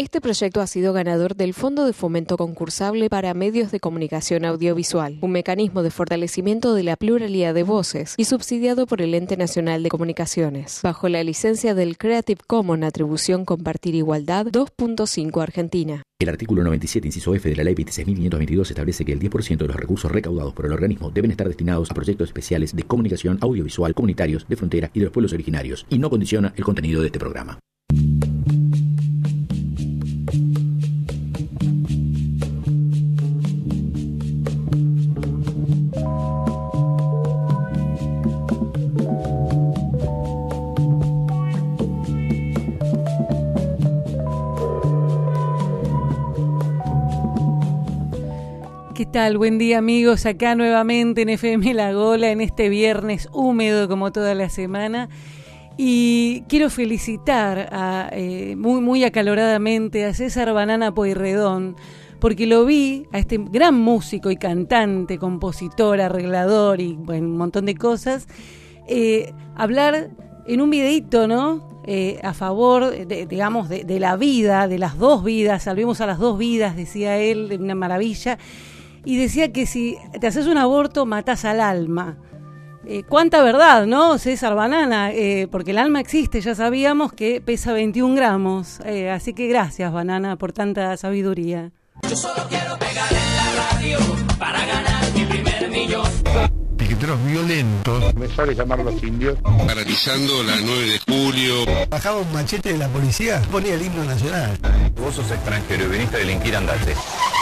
Este proyecto ha sido ganador del Fondo de Fomento Concursable para Medios de Comunicación Audiovisual, un mecanismo de fortalecimiento de la pluralidad de voces y subsidiado por el Ente Nacional de Comunicaciones, bajo la licencia del Creative Commons Atribución Compartir Igualdad 2.5 Argentina. El artículo 97, inciso F de la Ley 26.522 establece que el 10% de los recursos recaudados por el organismo deben estar destinados a proyectos especiales de comunicación audiovisual comunitarios de frontera y de los pueblos originarios, y no condiciona el contenido de este programa. ¿Qué tal? Buen día, amigos, acá nuevamente en FM La Gola, en este viernes húmedo como toda la semana. Y quiero felicitar muy acaloradamente a César Banana Pueyrredón, porque lo vi, a este gran músico y cantante, compositor, arreglador y bueno, un montón de cosas, hablar en un videíto, ¿no? A favor, de la vida, de las dos vidas, salvemos a las dos vidas, decía él, una maravilla. Y decía que si te haces un aborto, matás al alma. ¿Cuánta verdad, no, César Banana? Porque el alma existe, ya sabíamos que pesa 21 gramos. Así que gracias, Banana, por tanta sabiduría. Yo solo quiero pegar en la radio para ganar mi primer millón. Piqueteros violentos. Me sale llamar a los indios. Paralizando la 9 de julio. Bajaba un machete de la policía, ponía el himno nacional. Vos sos extranjero y viniste a delinquir, andate.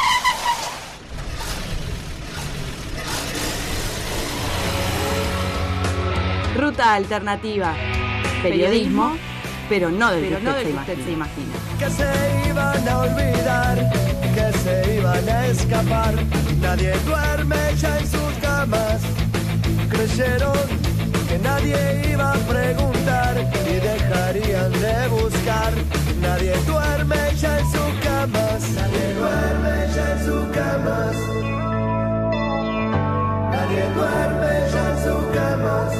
Ruta alternativa. Periodismo, pero no del que usted se imagina. Que se iban a olvidar, que se iban a escapar. Nadie duerme ya en sus camas. Creyeron que nadie iba a preguntar y dejarían de buscar. Nadie duerme ya en sus camas. Nadie duerme ya en sus camas. Nadie duerme ya en sus camas.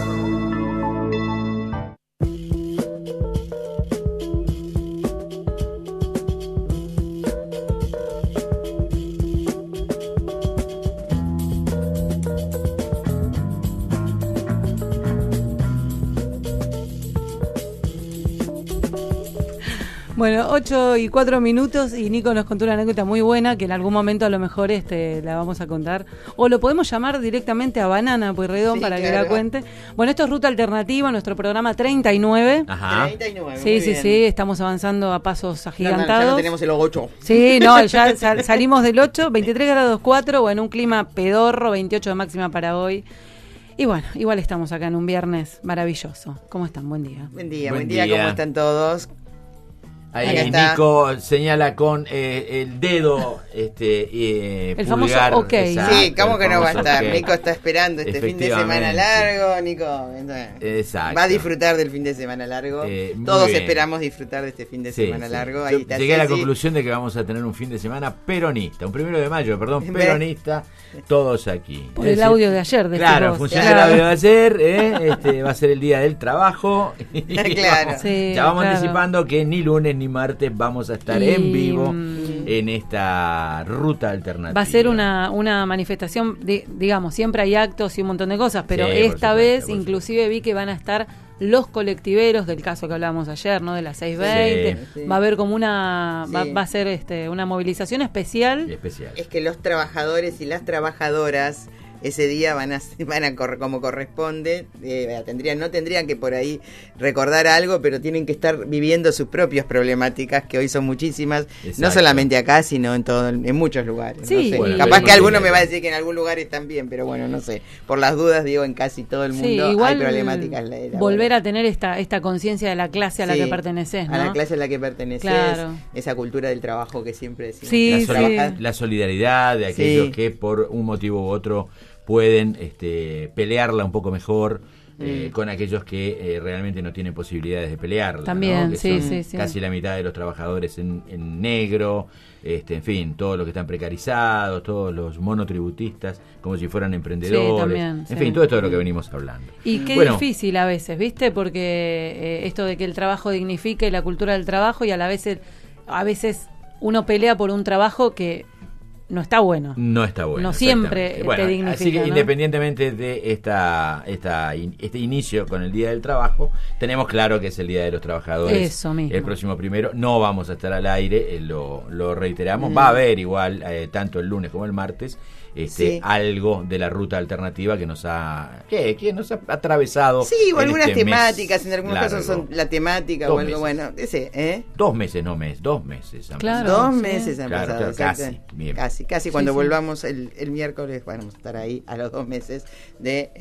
Bueno, 8:04 y Nico nos contó una anécdota muy buena que en algún momento a lo mejor la vamos a contar. O lo podemos llamar directamente a Banana Pueyrredón para que la cuente. Bueno, esto es Ruta Alternativa, nuestro programa 39. Ajá. 39, sí, estamos avanzando a pasos agigantados. Ya no tenemos el 8. Sí, no, ya salimos del 8, 23 grados 4, bueno, un clima pedorro, 28 de máxima para hoy. Y bueno, igual estamos acá en un viernes maravilloso. ¿Cómo están? Buen día. Buen día, ¿cómo están todos? Ahí Nico señala con el dedo el pulgar, famoso OK. Exacto, sí, ¿cómo que no va a estar? Okay. Nico está esperando este fin de semana largo. Nico va a disfrutar del fin de semana largo. Todos esperamos disfrutar de este fin de semana largo. Ahí está. Llegué a la conclusión de que vamos a tener un fin de semana peronista, un 1 de mayo, peronista, todos aquí. Por el audio de ayer. Claro, funciona el audio de ayer, va a ser el día del trabajo. Claro. Ya vamos anticipando que ni lunes ni martes vamos a estar en vivo en esta ruta alternativa. Va a ser una manifestación, digamos, siempre hay actos y un montón de cosas, pero esta vez inclusive vi que van a estar los colectiveros del caso que hablábamos ayer, ¿no? De las 6:20. Sí. Va a haber como va a ser una movilización especial. Es que los trabajadores y las trabajadoras ese día van a correr como corresponde, no tendrían que por ahí recordar algo, pero tienen que estar viviendo sus propias problemáticas, que hoy son muchísimas. Exacto. No solamente acá, sino en muchos lugares. Sí, no sé. bueno, capaz que alguno me va a decir que en algún lugar están bien, pero bueno, no sé. Por las dudas, digo, en casi todo el mundo hay problemáticas. Volver a tener esta conciencia de la clase a la que perteneces, ¿no? A la clase a la que perteneces, claro. Esa cultura del trabajo que siempre decimos. Sí, la solidaridad de aquellos que por un motivo u otro pueden pelearla un poco mejor con aquellos que realmente no tienen posibilidades de pelearla. También, ¿no? sí. Casi la mitad de los trabajadores en negro, en fin, todos los que están precarizados, todos los monotributistas, como si fueran emprendedores. Sí, también, en fin, todo esto de lo que venimos hablando. Y qué difícil a veces, ¿viste? Porque esto de que el trabajo dignifique la cultura del trabajo y a la vez a veces uno pelea por un trabajo que no está bueno. No está bueno. No siempre te dignifica. Así que, ¿no? Independientemente de este inicio con el Día del Trabajo, tenemos claro que es el Día de los Trabajadores. Eso mismo. El próximo 1 no vamos a estar al aire, lo reiteramos. Va a haber igual, tanto el lunes como el martes, algo de la ruta alternativa que nos ha atravesado. Sí, o algunas temáticas, en algunos casos son la temática o algo bueno. 2 meses, no mes, 2 meses. Claro, 2 meses han pasado. Casi, bien. Casi cuando volvamos el miércoles vamos a estar ahí a los 2 meses de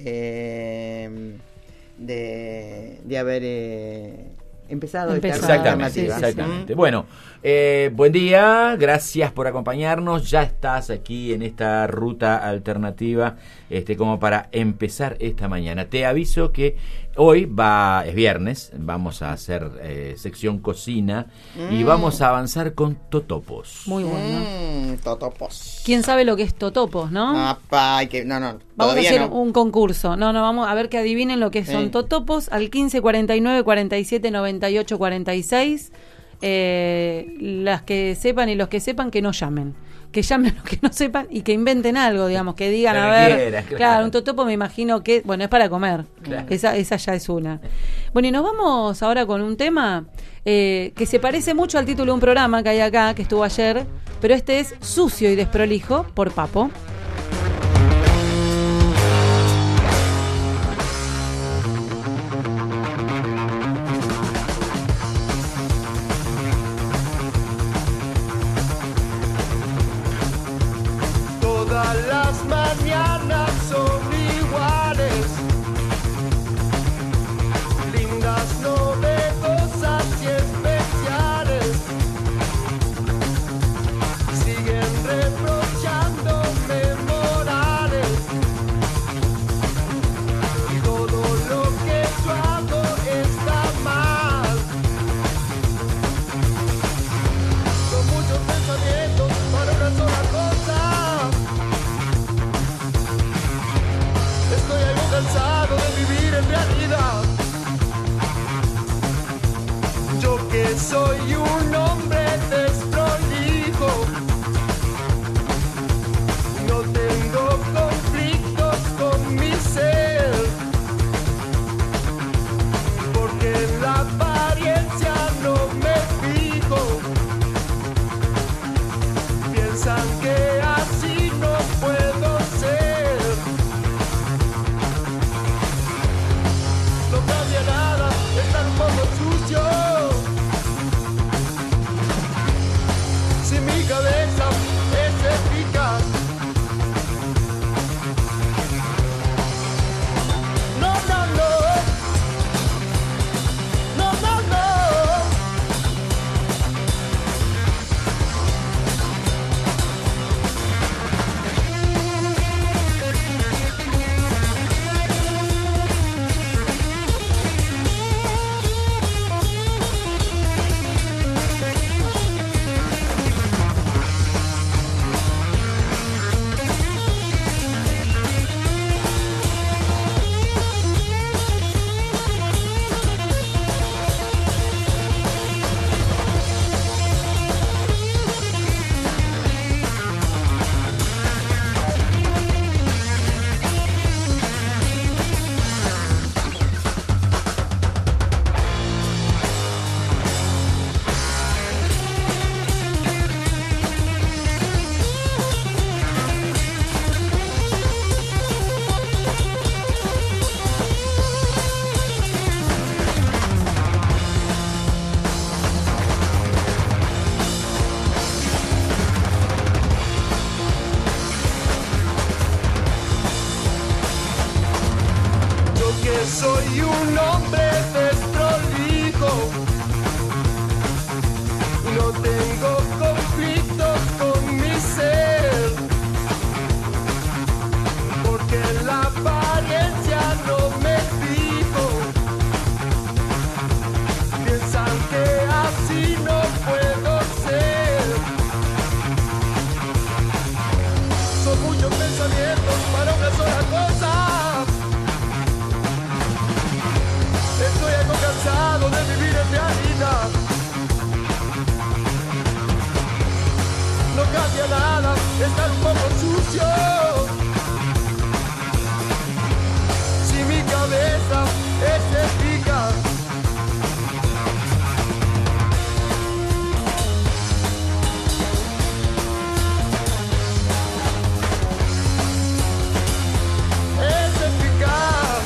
haber empezado esta Exactamente. Bueno, buen día, gracias por acompañarnos. Ya estás aquí en esta ruta alternativa, como para empezar esta mañana. Te aviso que hoy es viernes, vamos a hacer sección cocina y vamos a avanzar con totopos. Muy bueno. Totopos. ¿Quién sabe lo que es totopos, no? No. Vamos a hacer un concurso. Vamos a ver que adivinen lo que son totopos al 15 49 47 98 46. Las que sepan y los que sepan que no llamen. Que llamen los que no sepan y que inventen algo, digamos, que digan, a ver, claro, un totopo me imagino que, bueno, es para comer, claro. Esa ya es una. Bueno, y nos vamos ahora con un tema que se parece mucho al título de un programa que hay acá, que estuvo ayer, pero este es Sucio y Desprolijo, por Papo. Las mañanas son iguales, lindas, novedosas y especiales. Siguen reprochándome morales y todo lo que yo hago está mal. Son muchos pensamientos para una sola cosa. Estoy algo cansado de vivir en realidad. Yo que soy un hombre desprolijo, no tengo conflictos con mi ser, porque en la apariencia no me fijo. Piensan que así no puedo ser. No cambia nada, estar un poco sucio. Si mi cabeza es eficaz. No. Soy un hombre desprolijo, no tengo conflictos con mi ser, porque en la apariencia no me fijo. Piensan que así no puedo ser. Son muchos pensamientos para una sola cosa. Estoy algo cansado de vivir en realidad. estar un poco sucio. Si mi cabeza es eficaz, es eficaz.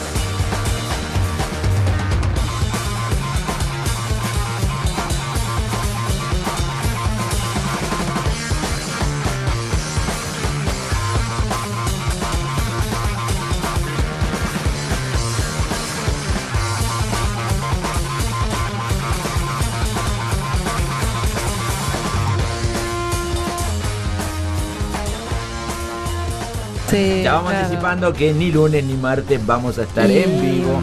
Sí, ya vamos claro. anticipando que ni lunes ni martes vamos a estar en vivo.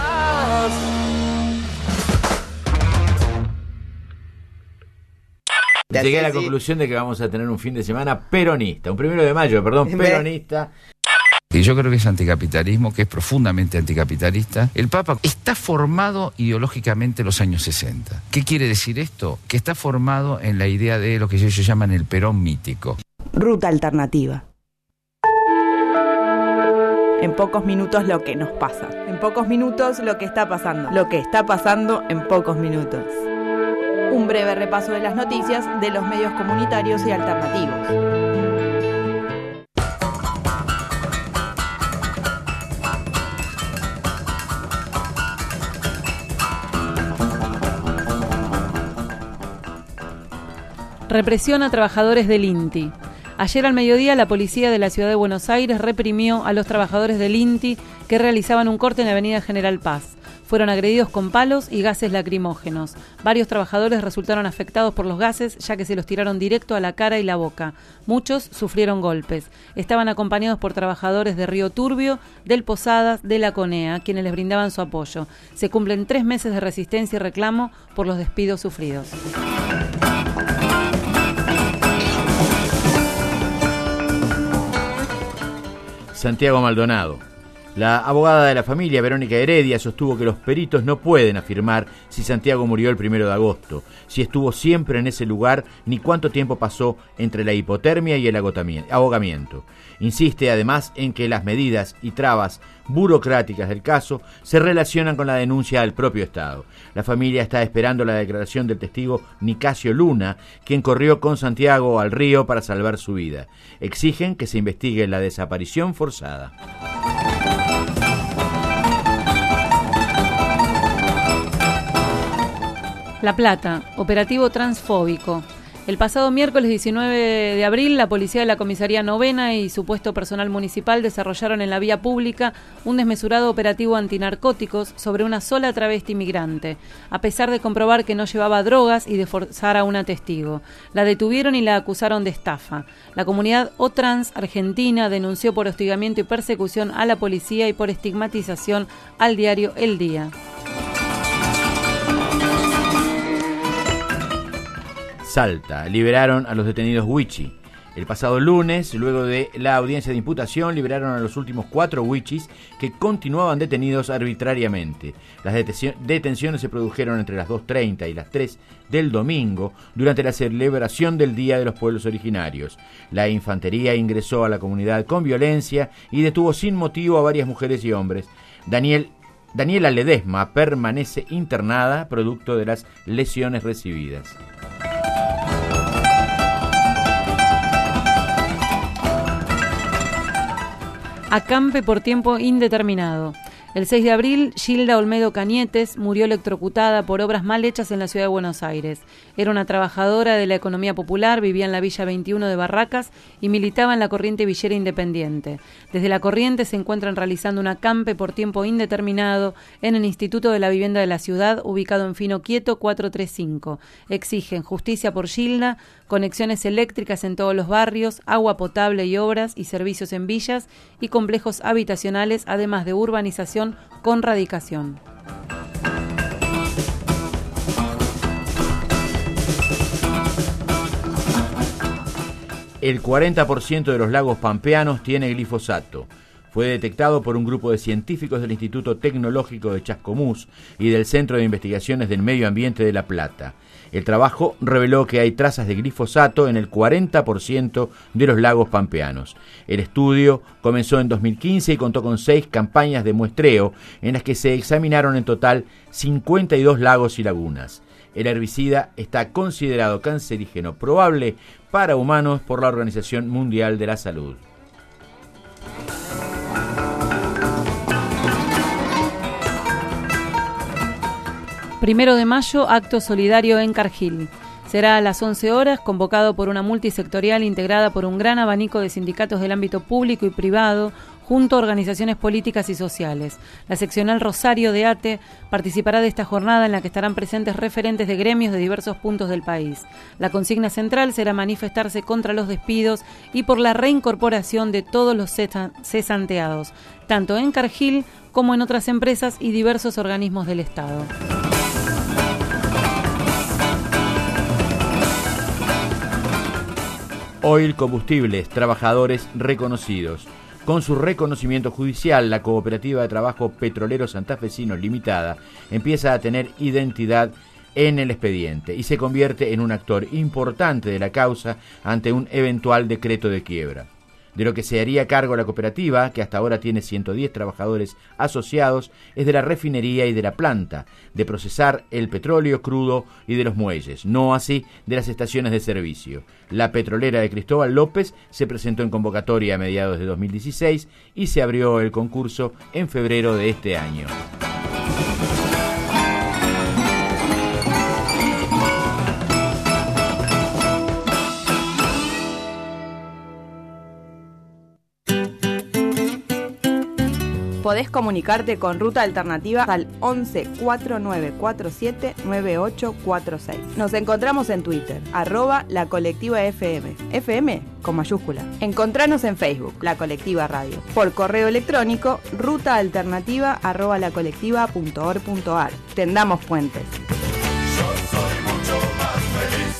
Llegué a la conclusión de que vamos a tener un fin de semana peronista, un 1 de mayo, perdón, peronista. Y yo creo que es anticapitalismo, que es profundamente anticapitalista. El Papa está formado ideológicamente en los años 60. ¿Qué quiere decir esto? Que está formado en la idea de lo que ellos llaman el Perón mítico. Ruta alternativa. En pocos minutos lo que nos pasa. En pocos minutos lo que está pasando. Lo que está pasando en pocos minutos. Un breve repaso de las noticias de los medios comunitarios y alternativos. Represión a trabajadores del INTI. Ayer al mediodía la policía de la ciudad de Buenos Aires reprimió a los trabajadores del INTI que realizaban un corte en la avenida General Paz. Fueron agredidos con palos y gases lacrimógenos. Varios trabajadores resultaron afectados por los gases, ya que se los tiraron directo a la cara y la boca. Muchos sufrieron golpes. Estaban acompañados por trabajadores de Río Turbio, del Posadas, de la CONEA, quienes les brindaban su apoyo. Se cumplen 3 meses de resistencia y reclamo por los despidos sufridos. Santiago Maldonado. La abogada de la familia, Verónica Heredia, sostuvo que los peritos no pueden afirmar si Santiago murió el 1 de agosto, si estuvo siempre en ese lugar, ni cuánto tiempo pasó entre la hipotermia y el ahogamiento. Insiste además en que las medidas y trabas burocráticas del caso se relacionan con la denuncia al propio Estado. La familia está esperando la declaración del testigo Nicasio Luna, quien corrió con Santiago al río para salvar su vida. Exigen que se investigue la desaparición forzada. La Plata, operativo transfóbico. El pasado miércoles 19 de abril, la policía de la Comisaría Novena y supuesto personal municipal desarrollaron en la vía pública un desmesurado operativo antinarcóticos sobre una sola travesti migrante, a pesar de comprobar que no llevaba drogas y de forzar a una testigo. La detuvieron y la acusaron de estafa. La comunidad O-Trans argentina denunció por hostigamiento y persecución a la policía y por estigmatización al diario El Día. Salta, liberaron a los detenidos Huichi. El pasado lunes, luego de la audiencia de imputación, liberaron a los últimos 4 Huichis que continuaban detenidos arbitrariamente. Las detenciones se produjeron entre las 2:30 y las 3 del domingo, durante la celebración del Día de los Pueblos Originarios. La infantería ingresó a la comunidad con violencia y detuvo sin motivo a varias mujeres y hombres. Daniela Ledesma permanece internada producto de las lesiones recibidas. Acampe por tiempo indeterminado. El 6 de abril, Gilda Olmedo Cañetes murió electrocutada por obras mal hechas en la ciudad de Buenos Aires. Era una trabajadora de la economía popular, vivía en la Villa 21 de Barracas y militaba en la Corriente Villera Independiente. Desde la Corriente se encuentran realizando un acampe por tiempo indeterminado en el Instituto de la Vivienda de la Ciudad, ubicado en Fino Quieto 435. Exigen justicia por Gilda, conexiones eléctricas en todos los barrios, agua potable y obras y servicios en villas y complejos habitacionales, además de urbanización con radicación. El 40% de los lagos pampeanos tiene glifosato. Fue detectado por un grupo de científicos del Instituto Tecnológico de Chascomús y del Centro de Investigaciones del Medio Ambiente de La Plata. El trabajo reveló que hay trazas de glifosato en el 40% de los lagos pampeanos. El estudio comenzó en 2015 y contó con 6 campañas de muestreo en las que se examinaron en total 52 lagos y lagunas. El herbicida está considerado cancerígeno probable para humanos por la Organización Mundial de la Salud. Primero de mayo, acto solidario en Cargill. Será a las 11 horas, convocado por una multisectorial integrada por un gran abanico de sindicatos del ámbito público y privado, junto a organizaciones políticas y sociales. La seccional Rosario de ATE participará de esta jornada en la que estarán presentes referentes de gremios de diversos puntos del país. La consigna central será manifestarse contra los despidos y por la reincorporación de todos los cesanteados, tanto en Cargill como en otras empresas y diversos organismos del Estado. Oil Combustibles, trabajadores reconocidos. Con su reconocimiento judicial, la Cooperativa de Trabajo Petrolero Santafesinos Limitada empieza a tener identidad en el expediente y se convierte en un actor importante de la causa ante un eventual decreto de quiebra. De lo que se haría cargo la cooperativa, que hasta ahora tiene 110 trabajadores asociados, es de la refinería y de la planta, de procesar el petróleo crudo y de los muelles, no así de las estaciones de servicio. La petrolera de Cristóbal López se presentó en convocatoria a mediados de 2016 y se abrió el concurso en febrero de este año. Podés comunicarte con Ruta Alternativa al 11 4947 9846. Nos encontramos en Twitter, @La Colectiva FM. FM con mayúscula. Encontranos en Facebook, La Colectiva Radio. Por correo electrónico, rutaalternativa@lacolectiva.org.ar. Tendamos puentes. Yo soy mucho más feliz.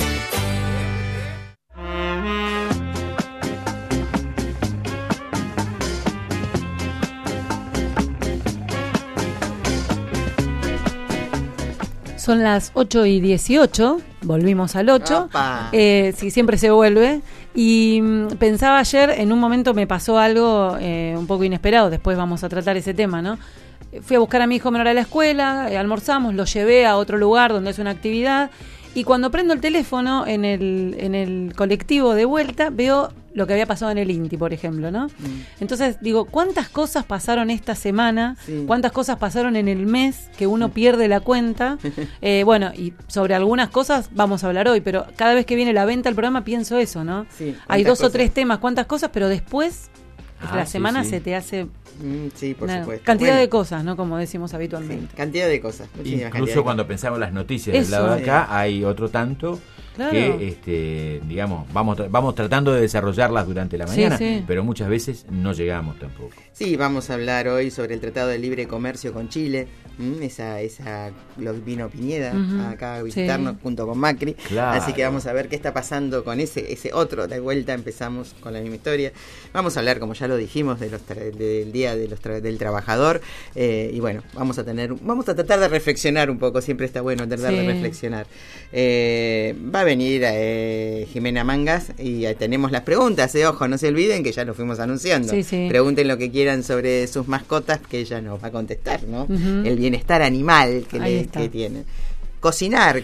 Son las 8:18, volvimos al 8, sí, siempre se vuelve, y pensaba ayer, en un momento me pasó algo un poco inesperado, después vamos a tratar ese tema, ¿no? Fui a buscar a mi hijo menor a la escuela, almorzamos, lo llevé a otro lugar donde es una actividad, y cuando prendo el teléfono en el colectivo de vuelta, veo lo que había pasado en el INTI, por ejemplo, ¿no? Entonces digo, ¿cuántas cosas pasaron esta semana? Sí. ¿Cuántas cosas pasaron en el mes que uno pierde la cuenta? Bueno, y sobre algunas cosas vamos a hablar hoy, pero cada vez que viene la venta del programa pienso eso, ¿no? Sí, hay 2 o 3 temas, cuántas cosas, pero después la semana se te hace... Sí, por supuesto. Cantidad de cosas, ¿no? Como decimos habitualmente. Sí, cantidad de cosas. Incluso cuando pensamos las noticias del lado de acá, hay otro tanto... Claro. Que digamos vamos tratando de desarrollarlas durante la mañana, pero muchas veces no llegamos tampoco. Sí, vamos a hablar hoy sobre el Tratado de Libre Comercio con Chile. Esa lo vino Piñeda acá a visitarnos junto con Macri. Claro. Así que vamos a ver qué está pasando con ese otro. De vuelta empezamos con la misma historia. Vamos a hablar, como ya lo dijimos, del Día del Trabajador. Y bueno, vamos a tratar de reflexionar un poco. Siempre está bueno tratar de reflexionar. Va a venir Jimena Mangas y tenemos las preguntas. Ojo, no se olviden que ya lo fuimos anunciando. Pregunten lo que quieran sobre sus mascotas, que ella nos va a contestar, ¿no? El bienestar animal que tienen. Cocinar.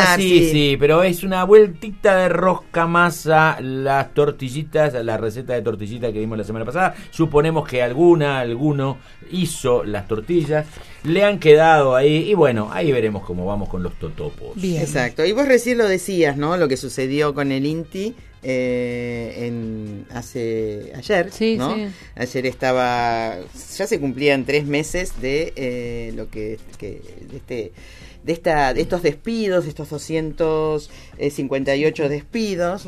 Sí, pero es una vueltita de rosca masa, las tortillitas, la receta de tortillita que vimos la semana pasada. Suponemos que alguno hizo las tortillas, le han quedado ahí, y bueno, ahí veremos cómo vamos con los totopos. Bien. Exacto, y vos recién lo decías, ¿no? Lo que sucedió con el INTI ayer, ¿no? Sí. Ayer ya se cumplían 3 meses de de estos despidos, estos 258 despidos,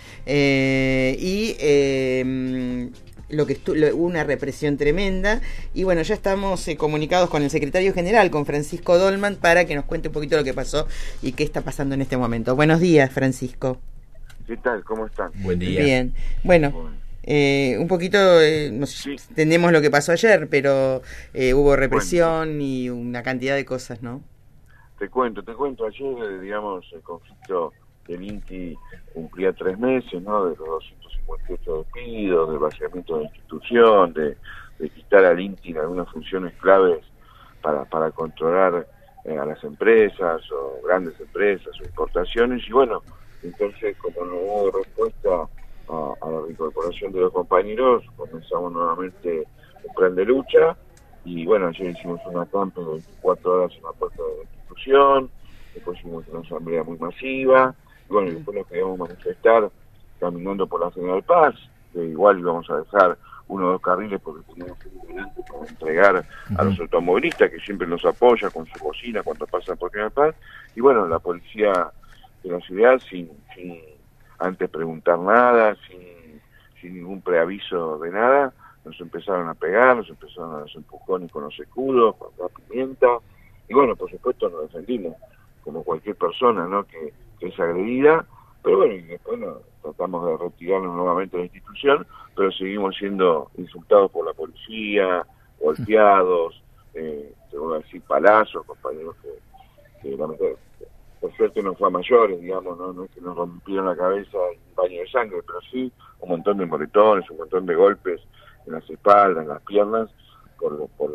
una represión tremenda, y bueno, ya estamos comunicados con el secretario general, con Francisco Dolman, para que nos cuente un poquito lo que pasó y qué está pasando en este momento. Buenos días, Francisco. ¿Qué tal? ¿Cómo están? Buen día. Bien. Bueno, Un poquito, no sé, entendemos lo que pasó ayer, pero hubo represión y una cantidad de cosas, ¿no? Te cuento. Ayer, digamos, el conflicto del INTI cumplía 3 meses, ¿no? De los 258 despidos, del vaciamiento de la institución, de quitar al INTI en algunas funciones claves para controlar a las empresas o grandes empresas o importaciones. Y bueno, entonces como no hubo respuesta a la reincorporación de los compañeros, comenzamos nuevamente un plan de lucha. Y bueno, ayer hicimos un acampe de 24 horas en la puerta de la institución, después hicimos una asamblea muy masiva, y bueno, después nos queríamos manifestar caminando por la General Paz, que igual íbamos a dejar 1 o 2 carriles porque teníamos un delante para entregar a los automovilistas que siempre nos apoya con su bocina cuando pasan por General Paz. Y bueno, la policía de la ciudad, sin antes preguntar nada, sin ningún preaviso de nada, nos empezaron a pegar, nos empezaron a los empujones con los escudos, con la pimienta, y bueno, por supuesto nos defendimos, como cualquier persona, ¿no?, que es agredida, pero bueno, y después tratamos de retirarnos nuevamente de la institución, pero seguimos siendo insultados por la policía, golpeados, se voy a decir palazos, compañeros que lamentablemente, por suerte no fue a mayores, digamos, no es que nos rompieron la cabeza en un baño de sangre, pero sí un montón de moretones, un montón de golpes en las espaldas, en las piernas, por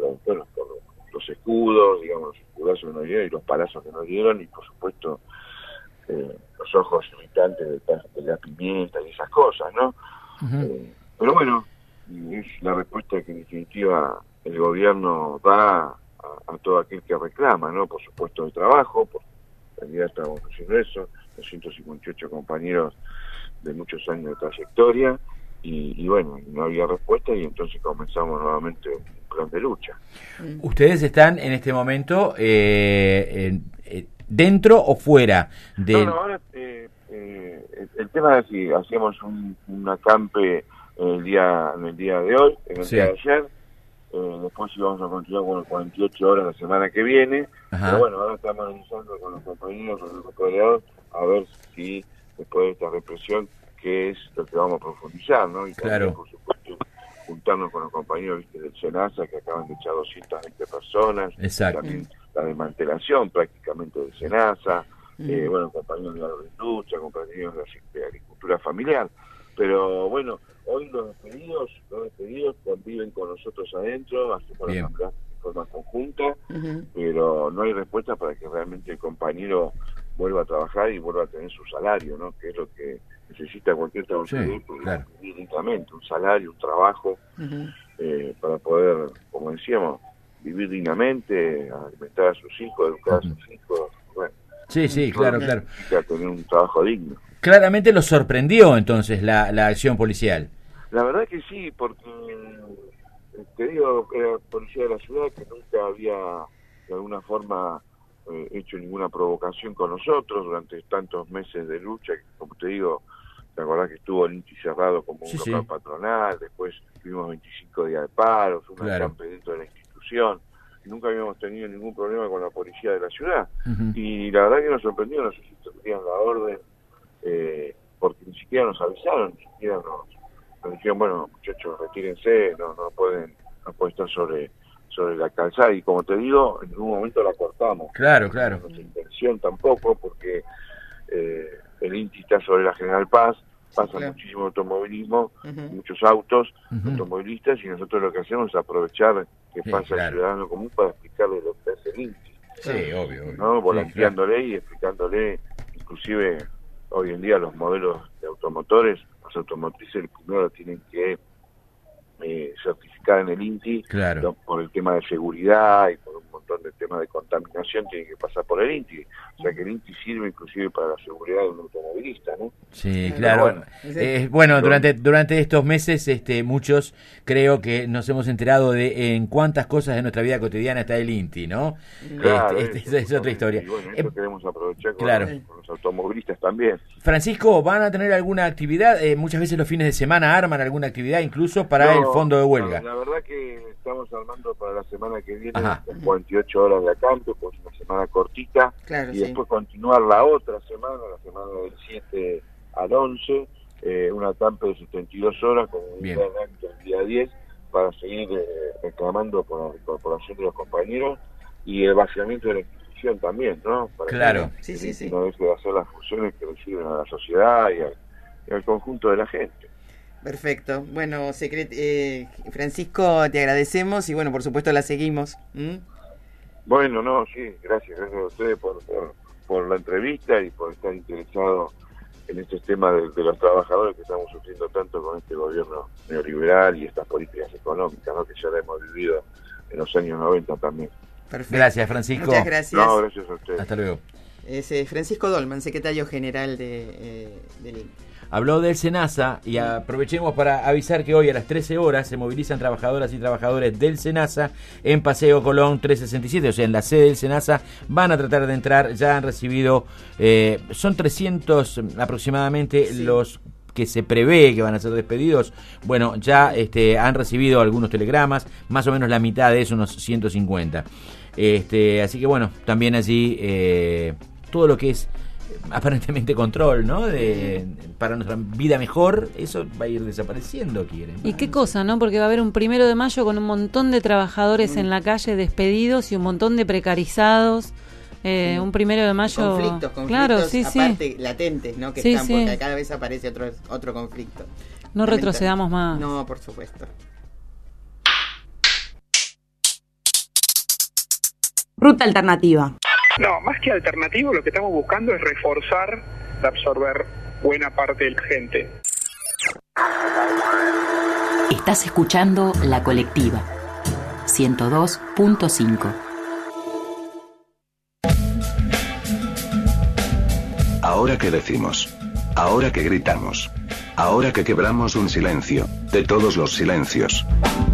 los escudos, digamos, los escudazos que nos dieron y los palazos que nos dieron, y por supuesto los ojos irritantes de la pimienta y esas cosas, ¿no? Pero bueno, es la respuesta que en definitiva el gobierno da a todo aquel que reclama, ¿no? Por supuesto de trabajo, por realidad estamos haciendo eso, 258 compañeros de muchos años de trayectoria, y bueno, no había respuesta, y entonces comenzamos nuevamente un plan de lucha. ¿Ustedes están en este momento dentro o fuera del...? No, ahora el tema es si hacíamos un acampe en el día de hoy, en el día de ayer, después íbamos a continuar con 48 horas la semana que viene. Pero bueno, ahora estamos analizando con los compañeros, con los colegas, a ver si después de esta represión, qué es lo que vamos a profundizar, ¿no? Y también, por supuesto, juntarnos con los compañeros del SENASA, que acaban de echar 220 personas. Exacto. También la desmantelación prácticamente del SENASA, bueno, compañeros de la agroindustria, compañeros de agricultura familiar. Pero bueno, hoy los despedidos conviven con nosotros adentro, hacemos la asamblea de forma conjunta, pero no hay respuesta para que realmente el compañero vuelva a trabajar y vuelva a tener su salario, ¿no? Que es lo que necesita cualquier trabajador, vivir dignamente, un salario, un trabajo, para poder, como decíamos, vivir dignamente, alimentar a sus hijos, educar a sus hijos. Bueno, claro. Tener un trabajo digno. Claramente lo sorprendió entonces la acción policial. La verdad que sí, porque te digo, era policía de la ciudad que nunca había de alguna forma hecho ninguna provocación con nosotros durante tantos meses de lucha, que como te digo, te acordás que estuvo el INTI cerrado como un local patronal, después tuvimos 25 días de paro, un acampe dentro de la institución, y nunca habíamos tenido ningún problema con la policía de la ciudad. Y la verdad que nos sorprendió, no sé si tenían la orden, porque ni siquiera nos avisaron, ni siquiera nos dijeron, bueno, muchachos, retírense, no pueden estar sobre la calzada, y como te digo, en ningún momento la cortamos. Claro. No es intención tampoco, porque el INTI está sobre la General Paz, pasa muchísimo automovilismo, muchos autos automovilistas, y nosotros lo que hacemos es aprovechar que pasa el ciudadano común para explicarle lo que hace el INTI. Sí, obvio. ¿No? Volanteándole y explicándole, inclusive hoy en día los modelos de automotores, los automotrices primero tienen que certificar en el INTI, por el tema de seguridad y por un montón de temas de contaminación, tienen que pasar por el INTI. O sea que el INTI sirve inclusive para la seguridad de un automovilista, ¿no? Sí, claro. Bueno, durante estos meses muchos creo que nos hemos enterado de en cuántas cosas de nuestra vida cotidiana está el INTI, ¿no? Claro, es otra historia. Y bueno, eso queremos aprovechar con los automovilistas también. Francisco, ¿van a tener alguna actividad? Muchas veces los fines de semana arman alguna actividad incluso para el fondo de huelga. La verdad que estamos armando para la semana que viene 48 horas de acampe, pues una semana cortita, y después continuar la otra semana, la semana del 7 al 11, una TAMPE de 72 horas con unidad en acto el día 10 para seguir reclamando por la incorporación de los compañeros y el vaciamiento de la institución también, ¿no? Para claro. Que no deje de hacer las funciones que reciben a la sociedad y al conjunto de la gente. Perfecto. Bueno, Francisco, te agradecemos y bueno, por supuesto la seguimos. Bueno, no, sí, gracias a ustedes por la entrevista y por estar interesados en estos temas de los trabajadores que estamos sufriendo tanto con este gobierno neoliberal y estas políticas económicas, ¿no? Que ya la hemos vivido en los años 90 también. Perfecto. Gracias, Francisco. Muchas gracias. No, gracias a ustedes. Hasta luego. Es Francisco Dolman, secretario general del INTI. Habló del SENASA y aprovechemos para avisar que hoy a las 13 horas se movilizan trabajadoras y trabajadores del SENASA en Paseo Colón 367, o sea, en la sede del SENASA. Van a tratar de entrar, ya han recibido, son 300 aproximadamente los que se prevé que van a ser despedidos. Bueno, ya han recibido algunos telegramas, más o menos la mitad de eso, unos 150. Así que bueno, también allí todo lo que es aparentemente control, ¿no? Para nuestra vida mejor, eso va a ir desapareciendo, quieren. ¿Y qué cosa, no? Porque va a haber un 1 de mayo con un montón de trabajadores en la calle despedidos y un montón de precarizados. Un 1 de mayo. Conflictos claro, sí, aparte latentes, ¿no? Que están, porque cada vez aparece otro conflicto. No retrocedamos más. No, por supuesto. Ruta alternativa. No, más que alternativo, lo que estamos buscando es reforzar, absorber buena parte de la gente. Estás escuchando La Colectiva 102.5. Ahora que decimos, ahora que gritamos, ahora que quebramos un silencio, de todos los silencios.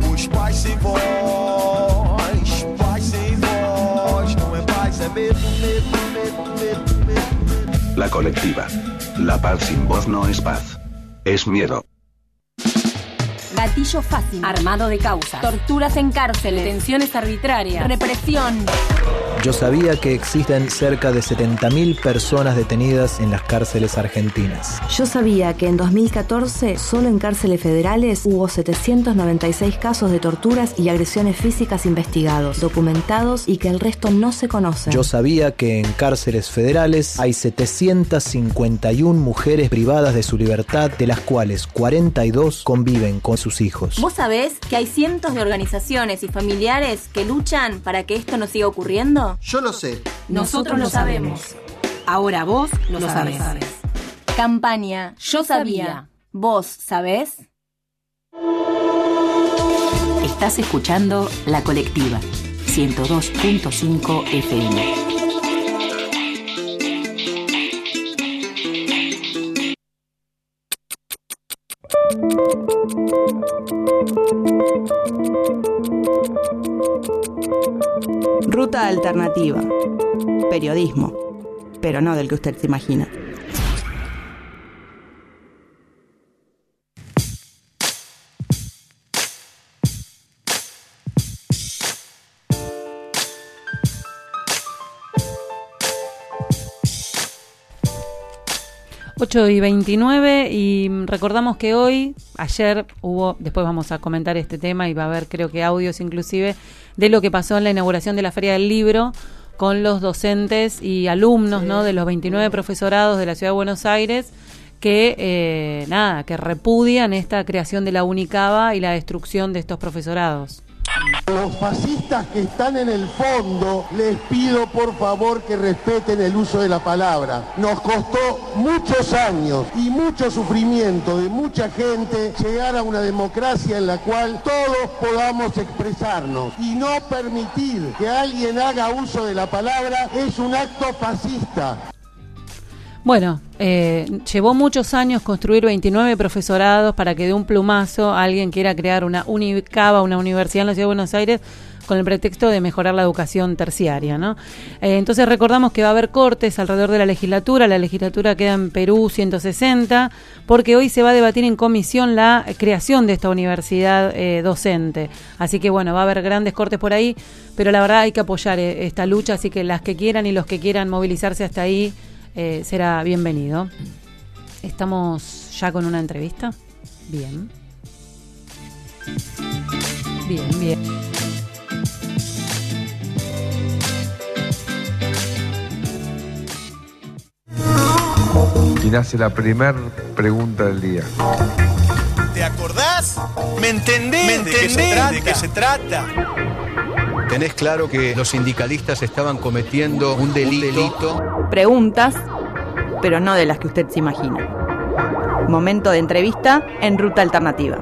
La Colectiva. La paz sin voz no es paz. Es miedo. Gatillo fácil. Armado de causas. Torturas en cárceles. Detenciones arbitrarias. Represión. Yo sabía que existen cerca de 70.000 personas detenidas en las cárceles argentinas. Yo sabía que en 2014, solo en cárceles federales, hubo 796 casos de torturas y agresiones físicas investigados, documentados y que el resto no se conocen. Yo sabía que en cárceles federales hay 751 mujeres privadas de su libertad, de las cuales 42 conviven con sus hijos. ¿Vos sabés que hay cientos de organizaciones y familiares que luchan para que esto no siga ocurriendo? Yo lo sé. Nosotros lo sabemos. Ahora vos lo sabés. Campaña Yo Sabía. ¿Vos sabés? Estás escuchando La Colectiva 102.5 FM. Ruta alternativa. Periodismo, pero no del que usted se imagina. y 29 y recordamos que ayer hubo, después vamos a comentar este tema y va a haber creo que audios inclusive de lo que pasó en la inauguración de la Feria del Libro con los docentes y alumnos, ¿no? De los 29 profesorados de la Ciudad de Buenos Aires que que repudian esta creación de la Unicaba y la destrucción de estos profesorados. Los fascistas que están en el fondo, les pido por favor que respeten el uso de la palabra. Nos costó muchos años y mucho sufrimiento de mucha gente llegar a una democracia en la cual todos podamos expresarnos. Y no permitir que alguien haga uso de la palabra es un acto fascista. Bueno, llevó muchos años construir 29 profesorados para que de un plumazo alguien quiera crear una Unicaba, una universidad en la Ciudad de Buenos Aires con el pretexto de mejorar la educación terciaria, ¿no? Entonces recordamos que va a haber cortes alrededor de la legislatura queda en Perú 160, porque hoy se va a debatir en comisión la creación de esta universidad docente. Así que bueno, va a haber grandes cortes por ahí, pero la verdad hay que apoyar esta lucha, así que las que quieran y los que quieran movilizarse hasta ahí, será bienvenido. Estamos ya con una entrevista. Bien. Bien. Y nace la primer pregunta del día. ¿Te acordás? ¿Me entendés? ¿De qué se trata? Tenés claro que los sindicalistas estaban cometiendo un delito. Preguntas, pero no de las que usted se imagina. Momento de entrevista en Ruta Alternativa.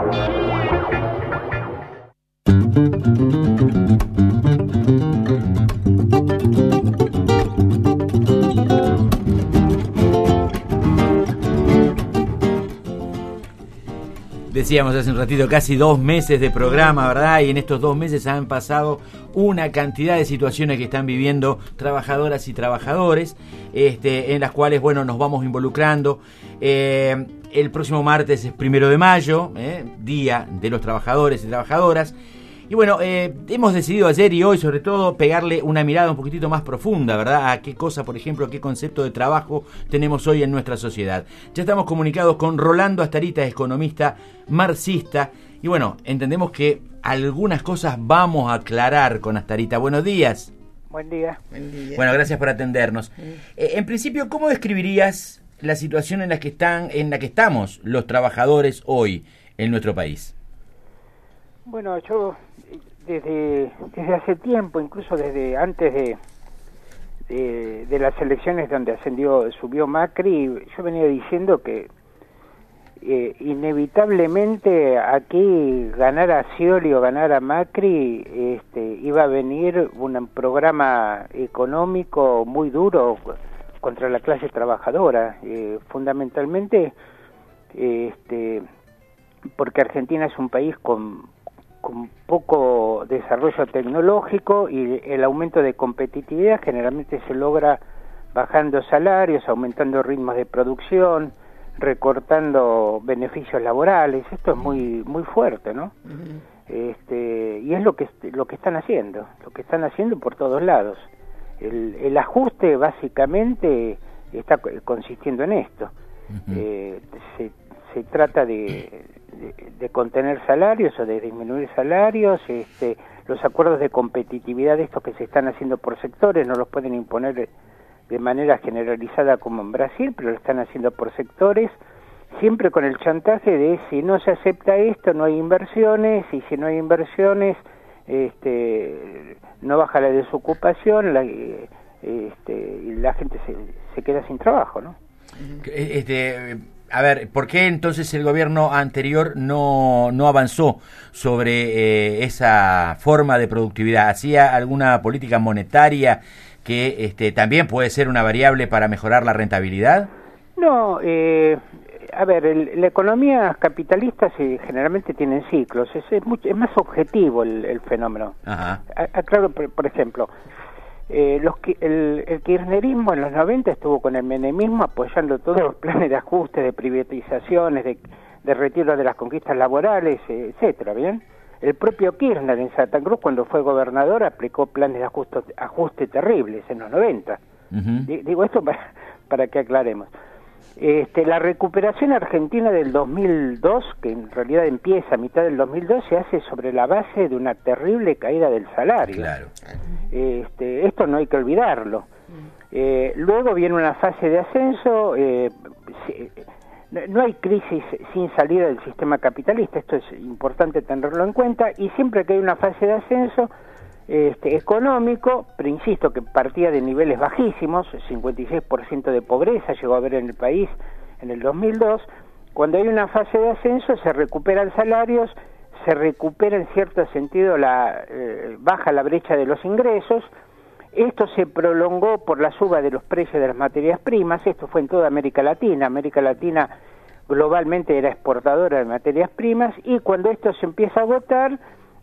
Decíamos hace un ratito, casi 2 meses de programa, ¿verdad? Y en estos 2 meses han pasado una cantidad de situaciones que están viviendo trabajadoras y trabajadores, en las cuales, bueno, nos vamos involucrando. El próximo martes es 1 de mayo, Día de los Trabajadores y Trabajadoras. Y bueno, hemos decidido ayer y hoy, sobre todo, pegarle una mirada un poquitito más profunda, ¿verdad? A qué cosa, por ejemplo, qué concepto de trabajo tenemos hoy en nuestra sociedad. Ya estamos comunicados con Rolando Astarita, economista marxista. Y bueno, entendemos que algunas cosas vamos a aclarar con Astarita. Buenos días. Buen día. Bueno, gracias por atendernos. En principio, ¿cómo describirías la situación en la que estamos los trabajadores hoy en nuestro país? Bueno, yo desde hace tiempo, incluso desde antes de las elecciones donde subió Macri, yo venía diciendo que inevitablemente aquí ganara Scioli o ganara Macri, iba a venir un programa económico muy duro contra la clase trabajadora, fundamentalmente porque Argentina es un país con poco desarrollo tecnológico y el aumento de competitividad generalmente se logra bajando salarios, aumentando ritmos de producción, recortando beneficios laborales. Esto es muy fuerte, ¿no? Y es lo que están haciendo por todos lados. El ajuste básicamente está consistiendo en esto. Se trata de contener salarios o de disminuir salarios. Los acuerdos de competitividad estos que se están haciendo por sectores no los pueden imponer de manera generalizada como en Brasil, pero lo están haciendo por sectores, siempre con el chantaje de si no se acepta esto no hay inversiones, y si no hay inversiones no baja la desocupación, y la gente se queda sin trabajo, ¿no? A ver, ¿por qué entonces el gobierno anterior no avanzó sobre esa forma de productividad? ¿Hacía alguna política monetaria que también puede ser una variable para mejorar la rentabilidad? No, a ver, la economía capitalista generalmente tienen ciclos, es más objetivo el fenómeno. Ajá. Claro, por ejemplo, el kirchnerismo en los 90 estuvo con el menemismo apoyando todos los planes de ajuste, de privatizaciones, de retiro de las conquistas laborales, etcétera, ¿bien? El propio Kirchner en Santa Cruz, cuando fue gobernador, aplicó planes de ajuste terribles en los 90. Uh-huh. Digo esto para que aclaremos. La recuperación argentina del 2002, que en realidad empieza a mitad del 2002, se hace sobre la base de una terrible caída del salario. Claro. Esto no hay que olvidarlo. Luego viene una fase de ascenso. No hay crisis sin salida del sistema capitalista, esto es importante tenerlo en cuenta, y siempre que hay una fase de ascenso económico, pero insisto que partía de niveles bajísimos, 56% de pobreza llegó a haber en el país en el 2002, cuando hay una fase de ascenso se recuperan salarios, se recupera en cierto sentido baja la brecha de los ingresos. Esto se prolongó por la suba de los precios de las materias primas. Esto fue en toda América Latina. América Latina globalmente era exportadora de materias primas, y cuando esto se empieza a agotar,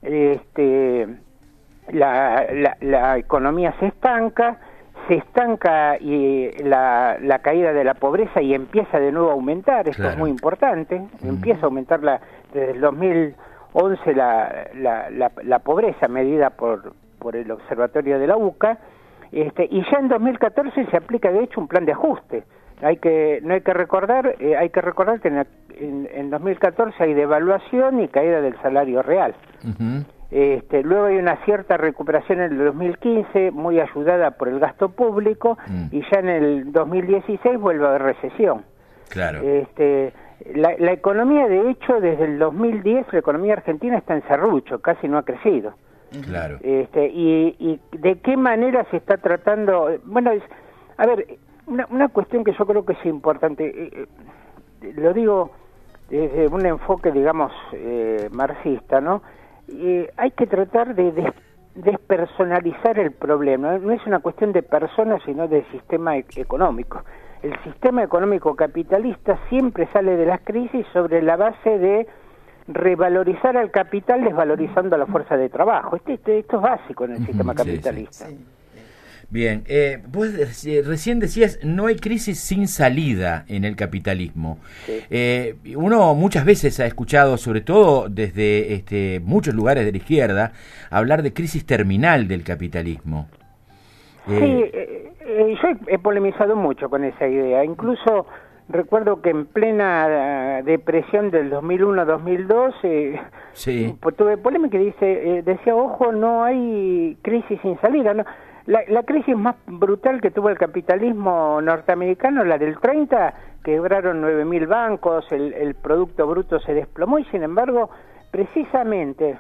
la economía se estanca y la caída de la pobreza y empieza de nuevo a aumentar. Esto es muy importante. Empieza a aumentar desde el 2011 la pobreza medida por el observatorio de la UCA, y ya en 2014 se aplica de hecho un plan de ajuste. hay que recordar que en 2014 hay devaluación y caída del salario real. Luego hay una cierta recuperación en el 2015, muy ayudada por el gasto público, y ya en el 2016 vuelve a haber recesión. Claro. La economía, de hecho, desde el 2010, la economía argentina está en serrucho, casi no ha crecido. Claro. Y de qué manera se está tratando. Bueno, a ver, una cuestión que yo creo que es importante, lo digo desde un enfoque, digamos, marxista, ¿no? Hay que tratar de despersonalizar el problema. No es una cuestión de personas, sino de sistema económico. El sistema económico capitalista siempre sale de las crisis sobre la base de revalorizar al capital desvalorizando a la fuerza de trabajo. Esto es básico en el sistema capitalista. Sí. Bien, vos recién decías, no hay crisis sin salida en el capitalismo. Uno muchas veces ha escuchado, sobre todo desde muchos lugares de la izquierda, hablar de crisis terminal del capitalismo. Yo he polemizado mucho con esa idea. Incluso recuerdo que en plena depresión del 2001-2002 tuve polémica que decía, ojo, no hay crisis sin salida. No. La crisis más brutal que tuvo el capitalismo norteamericano, la del 30, quebraron 9.000 bancos, el Producto Bruto se desplomó y precisamente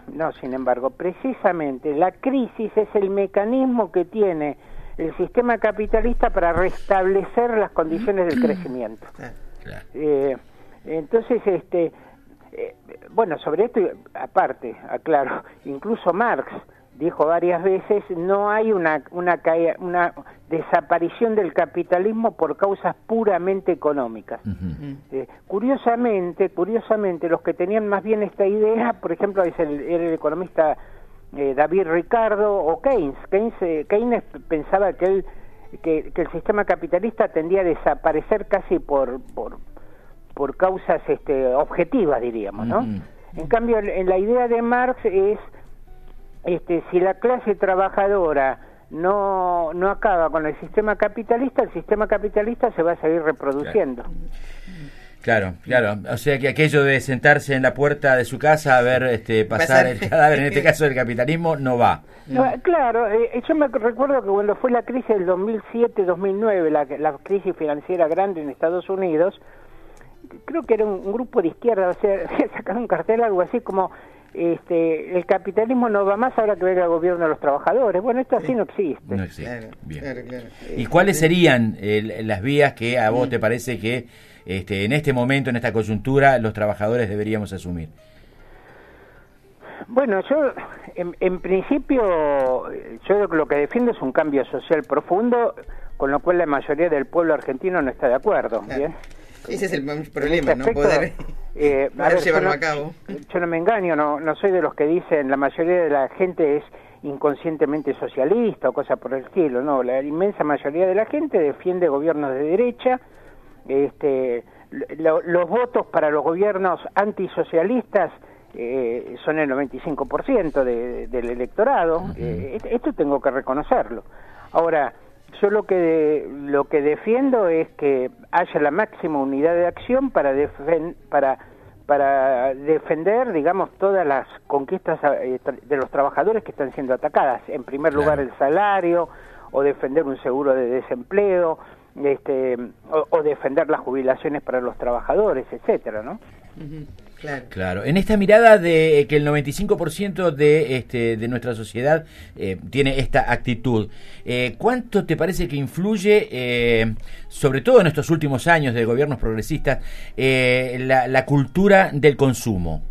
la crisis es el mecanismo que tiene el sistema capitalista para restablecer las condiciones del crecimiento. Entonces, sobre esto, aparte, aclaro, incluso Marx dijo varias veces, no hay una desaparición del capitalismo por causas puramente económicas. Curiosamente, los que tenían más bien esta idea, por ejemplo, era el economista David Ricardo o Keynes. Keynes pensaba que el sistema capitalista tendía a desaparecer casi por causas objetivas, diríamos, ¿no? En cambio, en la idea de Marx es si la clase trabajadora no acaba con el sistema capitalista se va a seguir reproduciendo. Claro. O sea que aquello de sentarse en la puerta de su casa a ver pasar el cadáver, en este caso del capitalismo, no va. Claro, yo me recuerdo que cuando fue la crisis del 2007-2009, la crisis financiera grande en Estados Unidos, creo que era un grupo de izquierda, había sacado un cartel, algo así como el capitalismo no va más ahora que venga el gobierno de los trabajadores. Bueno, esto así no existe. No existe. Bien. Claro. ¿Y cuáles serían las vías que a vos te parece que en este momento, en esta coyuntura, los trabajadores deberíamos asumir? Bueno, yo en principio yo lo que defiendo es un cambio social profundo, con lo cual la mayoría del pueblo argentino no está de acuerdo. ¿Bien? Ese es el problema, no poder llevarlo a cabo. Yo no me engaño, no soy de los que dicen la mayoría de la gente es inconscientemente socialista o cosas por el estilo. No, la inmensa mayoría de la gente defiende gobiernos de derecha. Los votos para los gobiernos antisocialistas son el 95% del electorado. Esto tengo que reconocerlo. Ahora, yo lo que defiendo es que haya la máxima unidad de acción para defender, digamos, todas las conquistas de los trabajadores que están siendo atacadas. En primer lugar, el salario, o defender un seguro de desempleo, o defender las jubilaciones para los trabajadores, etcétera, ¿no? Claro. En esta mirada de que el 95% de nuestra sociedad tiene esta actitud, ¿cuánto te parece que influye, sobre todo en estos últimos años de gobiernos progresistas, la cultura del consumo?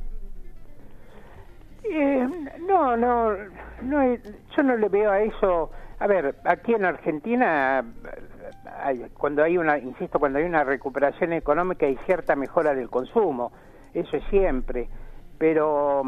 Yo no le veo a eso. A ver, aquí en Argentina, cuando hay una recuperación económica hay cierta mejora del consumo. Eso es siempre, pero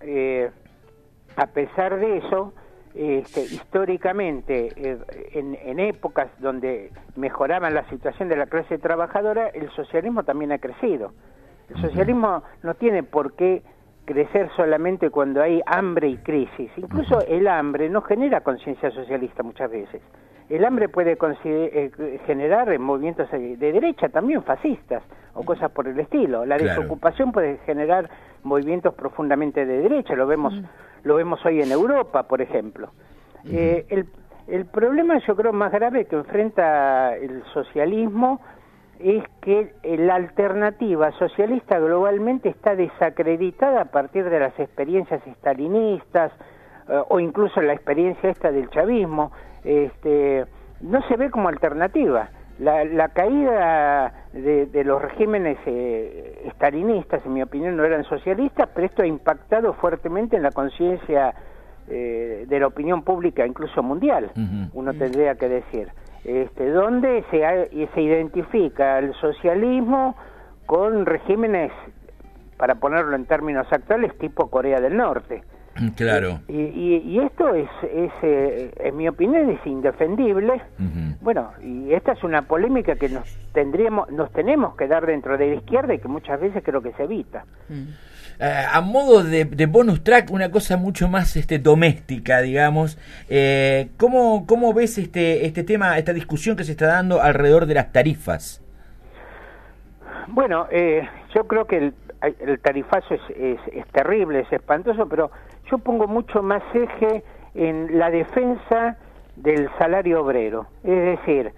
a pesar de eso, históricamente, en épocas donde mejoraban la situación de la clase trabajadora, el socialismo también ha crecido. El socialismo no tiene por qué crecer solamente cuando hay hambre y crisis. Incluso el hambre no genera conciencia socialista muchas veces. el hambre puede generar movimientos de derecha también, fascistas, o cosas por el estilo. La desocupación puede generar movimientos profundamente de derecha, lo vemos hoy en Europa, por ejemplo. El problema, yo creo, más grave que enfrenta el socialismo es que la alternativa socialista globalmente está desacreditada a partir de las experiencias estalinistas o incluso la experiencia esta del chavismo. No se ve como alternativa. La caída de los regímenes estalinistas, en mi opinión, no eran socialistas, pero esto ha impactado fuertemente en la conciencia de la opinión pública, incluso mundial, uno tendría que decir, donde se identifica el socialismo con regímenes, para ponerlo en términos actuales, tipo Corea del Norte. Claro. Y esto es en mi opinión, es indefendible. Bueno, y esta es una polémica que nos tenemos que dar dentro de la izquierda y que muchas veces creo que se evita. A modo de bonus track, una cosa mucho más doméstica, digamos. ¿Cómo ves este tema, esta discusión que se está dando alrededor de las tarifas? Bueno, yo creo que el tarifazo es terrible, es espantoso, pero yo pongo mucho más eje en la defensa del salario obrero. Es decir,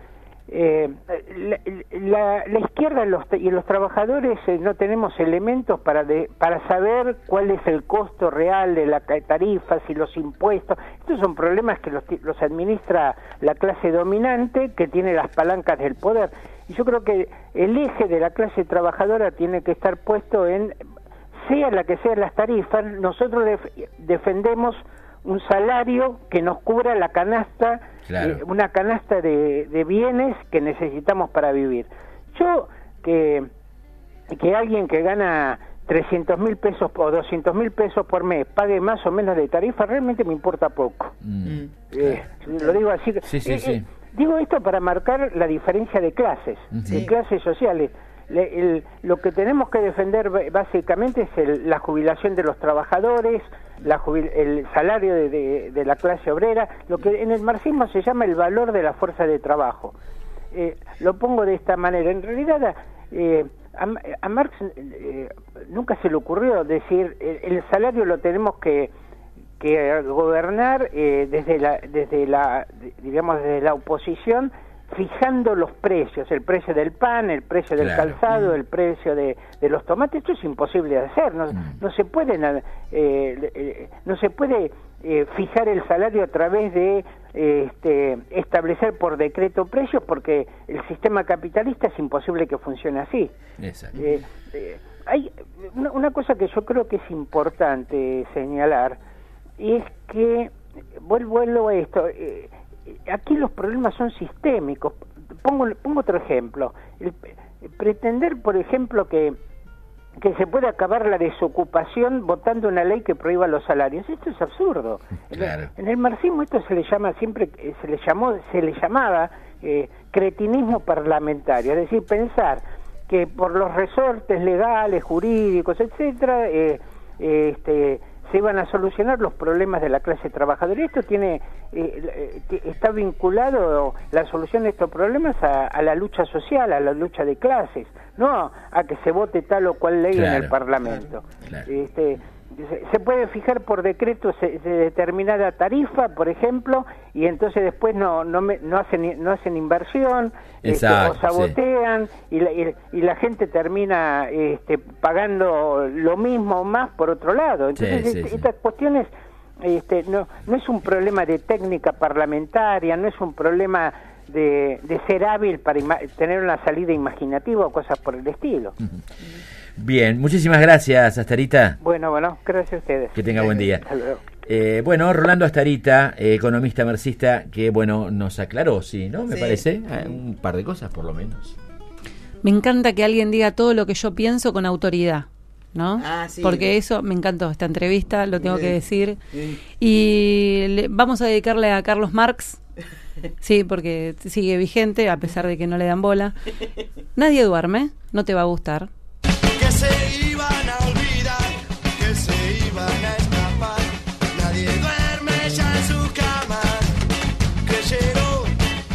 la izquierda y los trabajadores no tenemos elementos para saber cuál es el costo real de las tarifas y los impuestos. Estos son problemas que los administra la clase dominante, que tiene las palancas del poder. Y yo creo que el eje de la clase trabajadora tiene que estar puesto en, sea la que sean las tarifas, nosotros defendemos un salario que nos cubra la canasta, una canasta de bienes que necesitamos para vivir. Yo, que alguien que gana 300.000 pesos o 200.000 pesos por mes pague más o menos de tarifa, realmente me importa poco. Lo digo así. Sí. Digo esto para marcar la diferencia de clases, de clases sociales. Lo que tenemos que defender básicamente es la jubilación de los trabajadores, el salario de la clase obrera, lo que en el marxismo se llama el valor de la fuerza de trabajo. Lo pongo de esta manera. En realidad, a Marx nunca se le ocurrió decir el salario lo tenemos que gobernar desde la oposición, fijando los precios, el precio del pan, el precio del calzado, el precio de los tomates. Esto es imposible de hacer. No se puede fijar el salario a través de establecer por decreto precios, porque el sistema capitalista es imposible que funcione así. Hay una cosa que yo creo que es importante señalar, es que, vuelvo a esto, aquí los problemas son sistémicos. Pongo otro ejemplo. Pretender, por ejemplo, que se puede acabar la desocupación votando una ley que prohíba los salarios. Esto es absurdo. En el marxismo esto se le llamaba cretinismo parlamentario, es decir, pensar que por los resortes legales, jurídicos, etcétera, se iban a solucionar los problemas de la clase trabajadora. Esto está vinculado, la solución de estos problemas, a la lucha social, a la lucha de clases, no a que se vote tal o cual ley en el Parlamento. Se puede fijar por decreto determinada tarifa, por ejemplo, y entonces después no hacen inversión, o sabotean, y la gente termina pagando lo mismo o más por otro lado. Entonces estas cuestiones no es un problema de técnica parlamentaria, no es un problema de ser hábil para tener una salida imaginativa o cosas por el estilo. Bien, muchísimas gracias, Astarita. Bueno, gracias a ustedes. Que tenga buen día. Bueno, Rolando Astarita, economista marxista, que nos aclaró, me parece, un par de cosas por lo menos. Me encanta que alguien diga todo lo que yo pienso con autoridad, ¿no? Porque eso me encantó, esta entrevista, lo tengo que decir. Y vamos a dedicarle a Carlos Marx. Sí, porque sigue vigente a pesar de que no le dan bola. Nadie duerme, no te va a gustar. Que se iban a olvidar, que se iban a escapar. Nadie duerme ya en su cama. Creyeron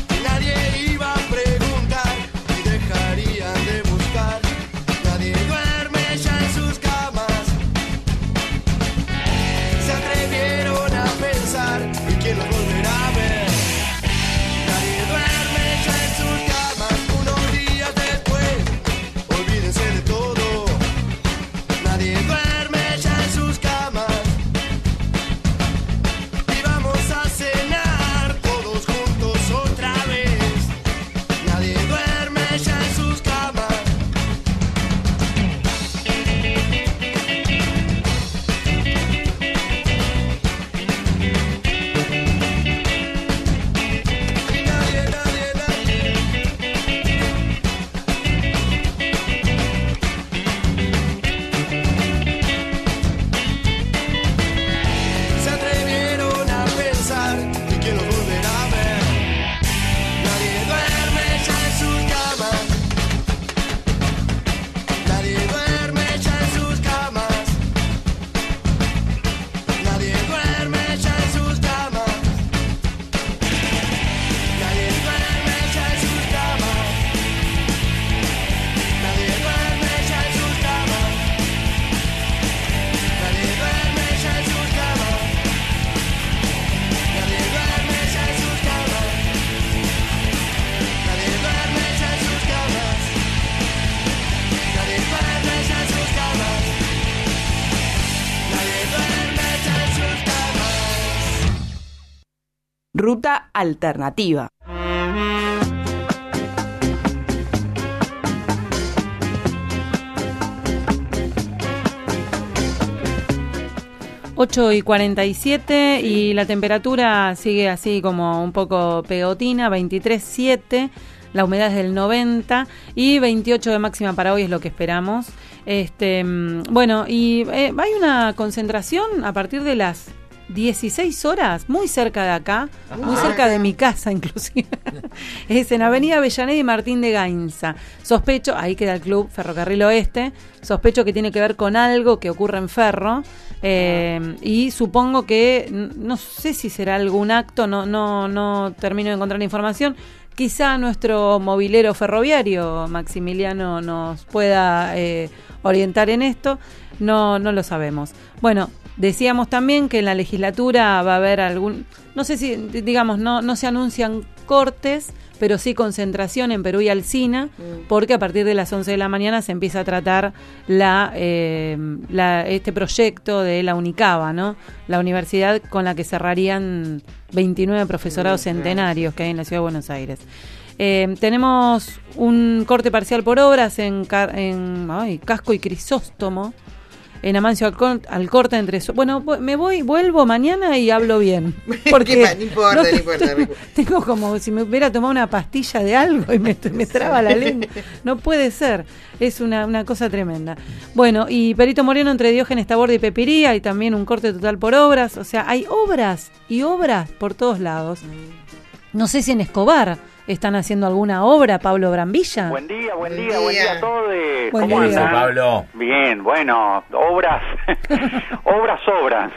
Ruta Alternativa. (8:47) y la temperatura sigue así como un poco pegotina, 23,7, la humedad es del 90 y 28 de máxima para hoy es lo que esperamos. Bueno, y hay una concentración a partir de las 16 horas, muy cerca de acá, muy cerca de mi casa inclusive. Es en Avenida Avellaneda y Martín de Gainza. Sospecho, ahí queda el Club Ferrocarril Oeste, sospecho que tiene que ver con algo que ocurre en Ferro. Y supongo que, no sé si será algún acto, no termino de encontrar la información. Quizá nuestro movilero ferroviario, Maximiliano, nos pueda orientar en esto. No lo sabemos. Bueno, decíamos también que en la legislatura va a haber algún, no sé si, digamos, no se anuncian cortes, pero sí concentración en Perú y Alsina, porque a partir de las 11 de la mañana se empieza a tratar este proyecto de la Unicaba, ¿no? La universidad con la que cerrarían 29 profesorados centenarios que hay en la Ciudad de Buenos Aires. Tenemos un corte parcial por obras en Casco y Crisóstomo, en Amancio Alcorta entre... Bueno, me vuelvo mañana y hablo bien. Porque no importa. Tengo como si me hubiera tomado una pastilla de algo y me traba la lengua. No puede ser. Es una cosa tremenda. Bueno, y Perito Moreno entre Diógenes Taborde y Pepiría, y también un corte total por obras. O sea, hay obras y obras por todos lados. No sé si en Escobar están haciendo alguna obra, Pablo Brambilla. Buen día a todos. ¿Cómo andan, Pablo? Bien, bueno, obras. Obras.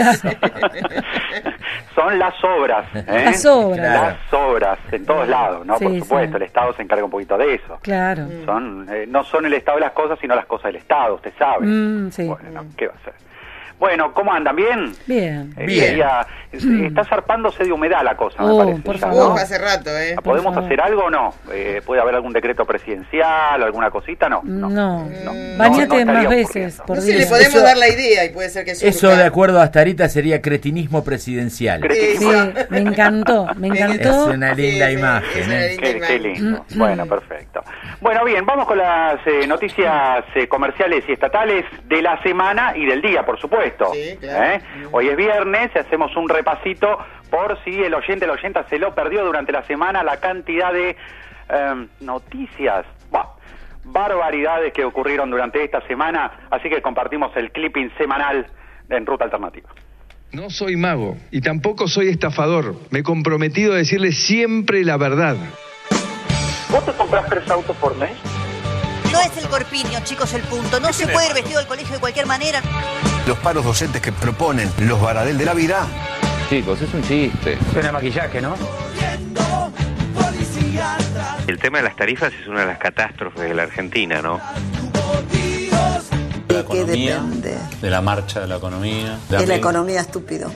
Son las obras. Las obras. Claro. Las obras, en todos lados, ¿no? Sí, por supuesto, sí. El Estado se encarga un poquito de eso. Claro. No son el Estado de las cosas, sino las cosas del Estado, usted sabe. Sí. Bueno, no, ¿qué va a hacer? Bueno, ¿cómo andan? ¿Bien? Bien. Está zarpándose de humedad la cosa, me parece. Por favor. Hace rato, ¿Podemos hacer algo o no? ¿Puede haber algún decreto presidencial, alguna cosita? No. Bañate más veces, por Dios. Le podemos dar la idea y puede ser que surja. Eso, de acuerdo hasta ahorita, sería cretinismo presidencial. Sí, me encantó. Es una linda imagen. Qué lindo. Bueno, perfecto. Bueno, bien, vamos con las noticias comerciales y estatales de la semana y del día, por supuesto. Sí, claro. Hoy es viernes, hacemos un repasito por si el oyente, la oyenta se lo perdió durante la semana, la cantidad de noticias, barbaridades que ocurrieron durante esta semana, así que compartimos el clipping semanal en Ruta Alternativa. No soy mago y tampoco soy estafador. Me he comprometido a decirle siempre la verdad. ¿Vos te comprás 3 autos por mes? No es el corpiño, chicos, el punto. No se puede ir vestido al colegio de cualquier manera. Los paros docentes que proponen los Baradel de la vida. Chicos, es un chiste. Suena maquillaje, ¿no? El tema de las tarifas es una de las catástrofes de la Argentina, ¿no? ¿De qué depende? De la marcha de la economía. De la economía, estúpido.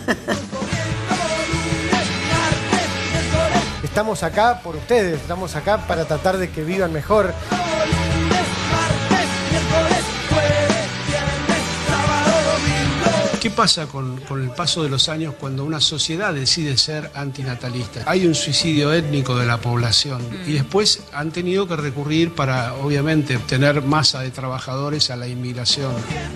Estamos acá por ustedes, estamos acá para tratar de que vivan mejor. ¿Qué pasa con el paso de los años cuando una sociedad decide ser antinatalista? Hay un suicidio étnico de la población y después han tenido que recurrir para, obviamente, tener masa de trabajadores a la inmigración.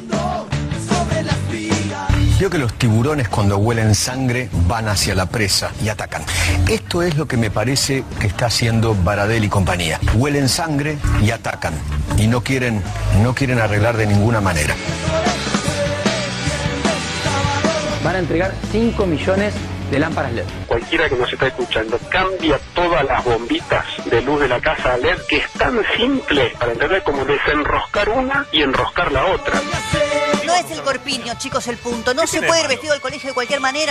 Veo que los tiburones cuando huelen sangre van hacia la presa y atacan. Esto es lo que me parece que está haciendo Baradel y compañía. Huelen sangre y atacan. Y no quieren arreglar de ninguna manera. Van a entregar 5 millones de lámparas LED. Cualquiera que nos está escuchando, cambia todas las bombitas de luz de la casa a LED, que es tan simple para entender como desenroscar una y enroscar la otra. No es el corpiño, chicos, el punto. No se puede ir vestido al colegio de cualquier manera.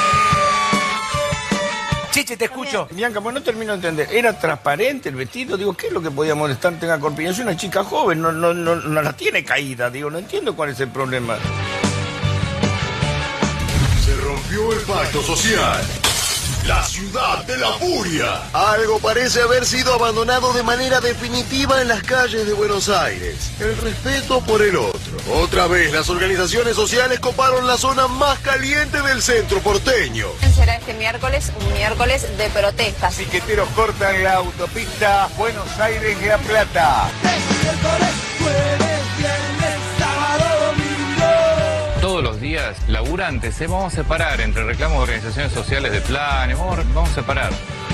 Chiche, te escucho. Bianca, pues no termino de entender. ¿Era transparente el vestido? Digo, ¿qué es lo que podía molestar? Tenga corpiño. Es una chica joven, no la tiene caída. Digo, no entiendo cuál es el problema. Se rompió el pacto social. La ciudad de la furia. Algo parece haber sido abandonado de manera definitiva en las calles de Buenos Aires. El respeto por el otro. Otra vez las organizaciones sociales coparon la zona más caliente del centro porteño. Será este miércoles un miércoles de protestas. Piqueteros cortan la autopista Buenos Aires-La Plata. Todos los días, laburantes, vamos a separar entre reclamos de organizaciones sociales de planes, vamos a separar.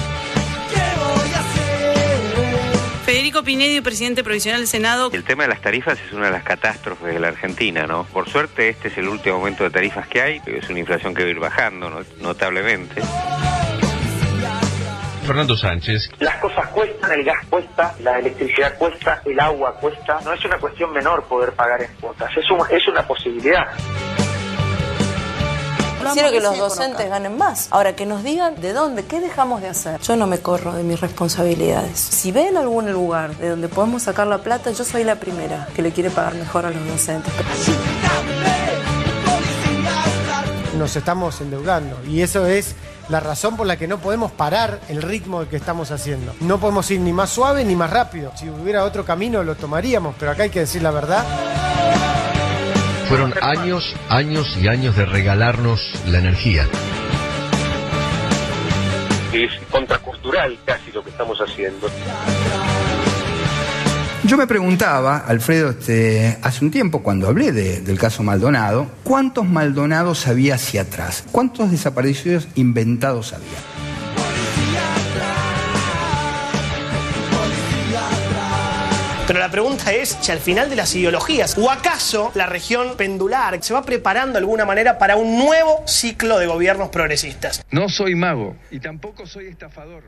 Federico Pinedo, presidente provisional del Senado. El tema de las tarifas es una de las catástrofes de la Argentina, ¿no? Por suerte este es el último aumento de tarifas que hay, es una inflación que va a ir bajando notablemente. Fernando Sánchez. Las cosas cuestan, el gas cuesta, la electricidad cuesta, el agua cuesta. No es una cuestión menor poder pagar en cuotas, es una posibilidad. Quiero que los docentes ganen más. Ahora, que nos digan de dónde, qué dejamos de hacer. Yo no me corro de mis responsabilidades. Si ven algún lugar de donde podemos sacar la plata, yo soy la primera que le quiere pagar mejor a los docentes. Nos estamos endeudando y eso es la razón por la que no podemos parar el ritmo que estamos haciendo. No podemos ir ni más suave ni más rápido. Si hubiera otro camino lo tomaríamos, pero acá hay que decir la verdad. Fueron años y años de regalarnos la energía. Es contracultural casi lo que estamos haciendo. Yo me preguntaba, Alfredo, hace un tiempo cuando hablé del caso Maldonado, ¿cuántos Maldonados había hacia atrás? ¿Cuántos desaparecidos inventados había? Pero la pregunta es si al final de las ideologías, ¿o acaso la región pendular se va preparando de alguna manera para un nuevo ciclo de gobiernos progresistas? No soy mago y tampoco soy estafador.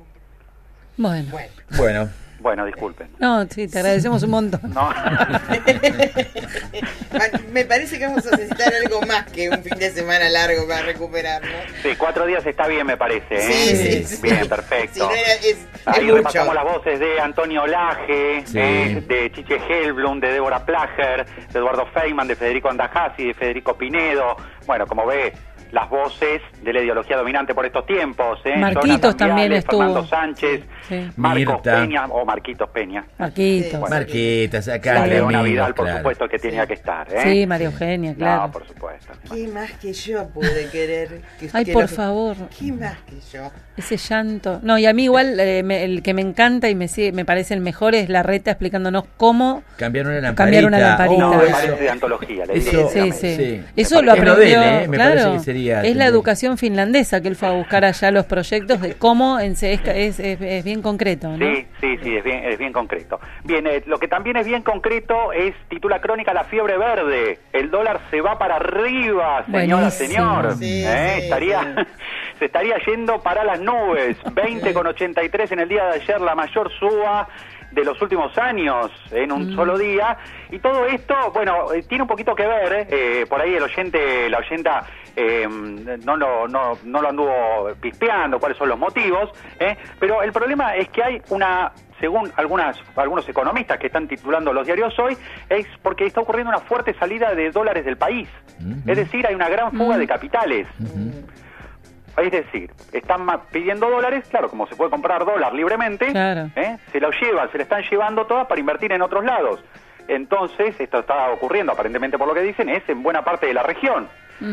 Bueno, disculpen. No, sí, te agradecemos un montón. No. Me parece que vamos a necesitar algo más que un fin de semana largo para recuperarnos. Sí, 4 días está bien, me parece. Sí. Bien, perfecto. Si no ahí mucho. repasamos las voces de Antonio Laje, de Chiche Helblum, de Débora Plager, de Eduardo Feynman, de Federico Andajasi, de Federico Pinedo. Bueno, como ve, las voces de la ideología dominante por estos tiempos. Marquitos Jonathan también Viale, estuvo. Fernando Sánchez, Marcos Peña, o Marquitos Peña. Marquitos. Marquitas, acá. La Leona amigos, Vidal, por claro. supuesto, que tenía que estar. Sí, María Eugenia, claro. No, por supuesto. ¿Qué más que yo pude querer? Ay, por favor. ¿Qué más que yo? Ese llanto. No, y a mí igual el que me encanta y me parece el mejor es Larreta explicándonos cómo cambiar una lamparita. Cambiar una lamparita. No, me parece de antología. Sí. Eso lo aprendió. Me claro, parece que sería. es la educación finlandesa que él fue a buscar allá los proyectos de cómo es bien concreto, ¿no? Sí, es bien concreto. Bien, lo que también es bien concreto es, titula Crónica, la fiebre verde. El dólar se va para arriba, señora, Buenísimo. señor. Sí, Se estaría yendo para las nubes. 20,83 en el día de ayer, la mayor suba de los últimos años en un solo día. Y todo esto, bueno, tiene un poquito que ver, por ahí la oyenta no lo anduvo pispeando cuáles son los motivos, pero el problema es que hay según algunos economistas que están titulando los diarios hoy, es porque está ocurriendo una fuerte salida de dólares del país. Es decir, hay una gran fuga de capitales. Es decir, están pidiendo dólares, claro, como se puede comprar dólar libremente, claro. Se lo le están llevando todas para invertir en otros lados. Entonces, esto está ocurriendo, aparentemente por lo que dicen, es en buena parte de la región.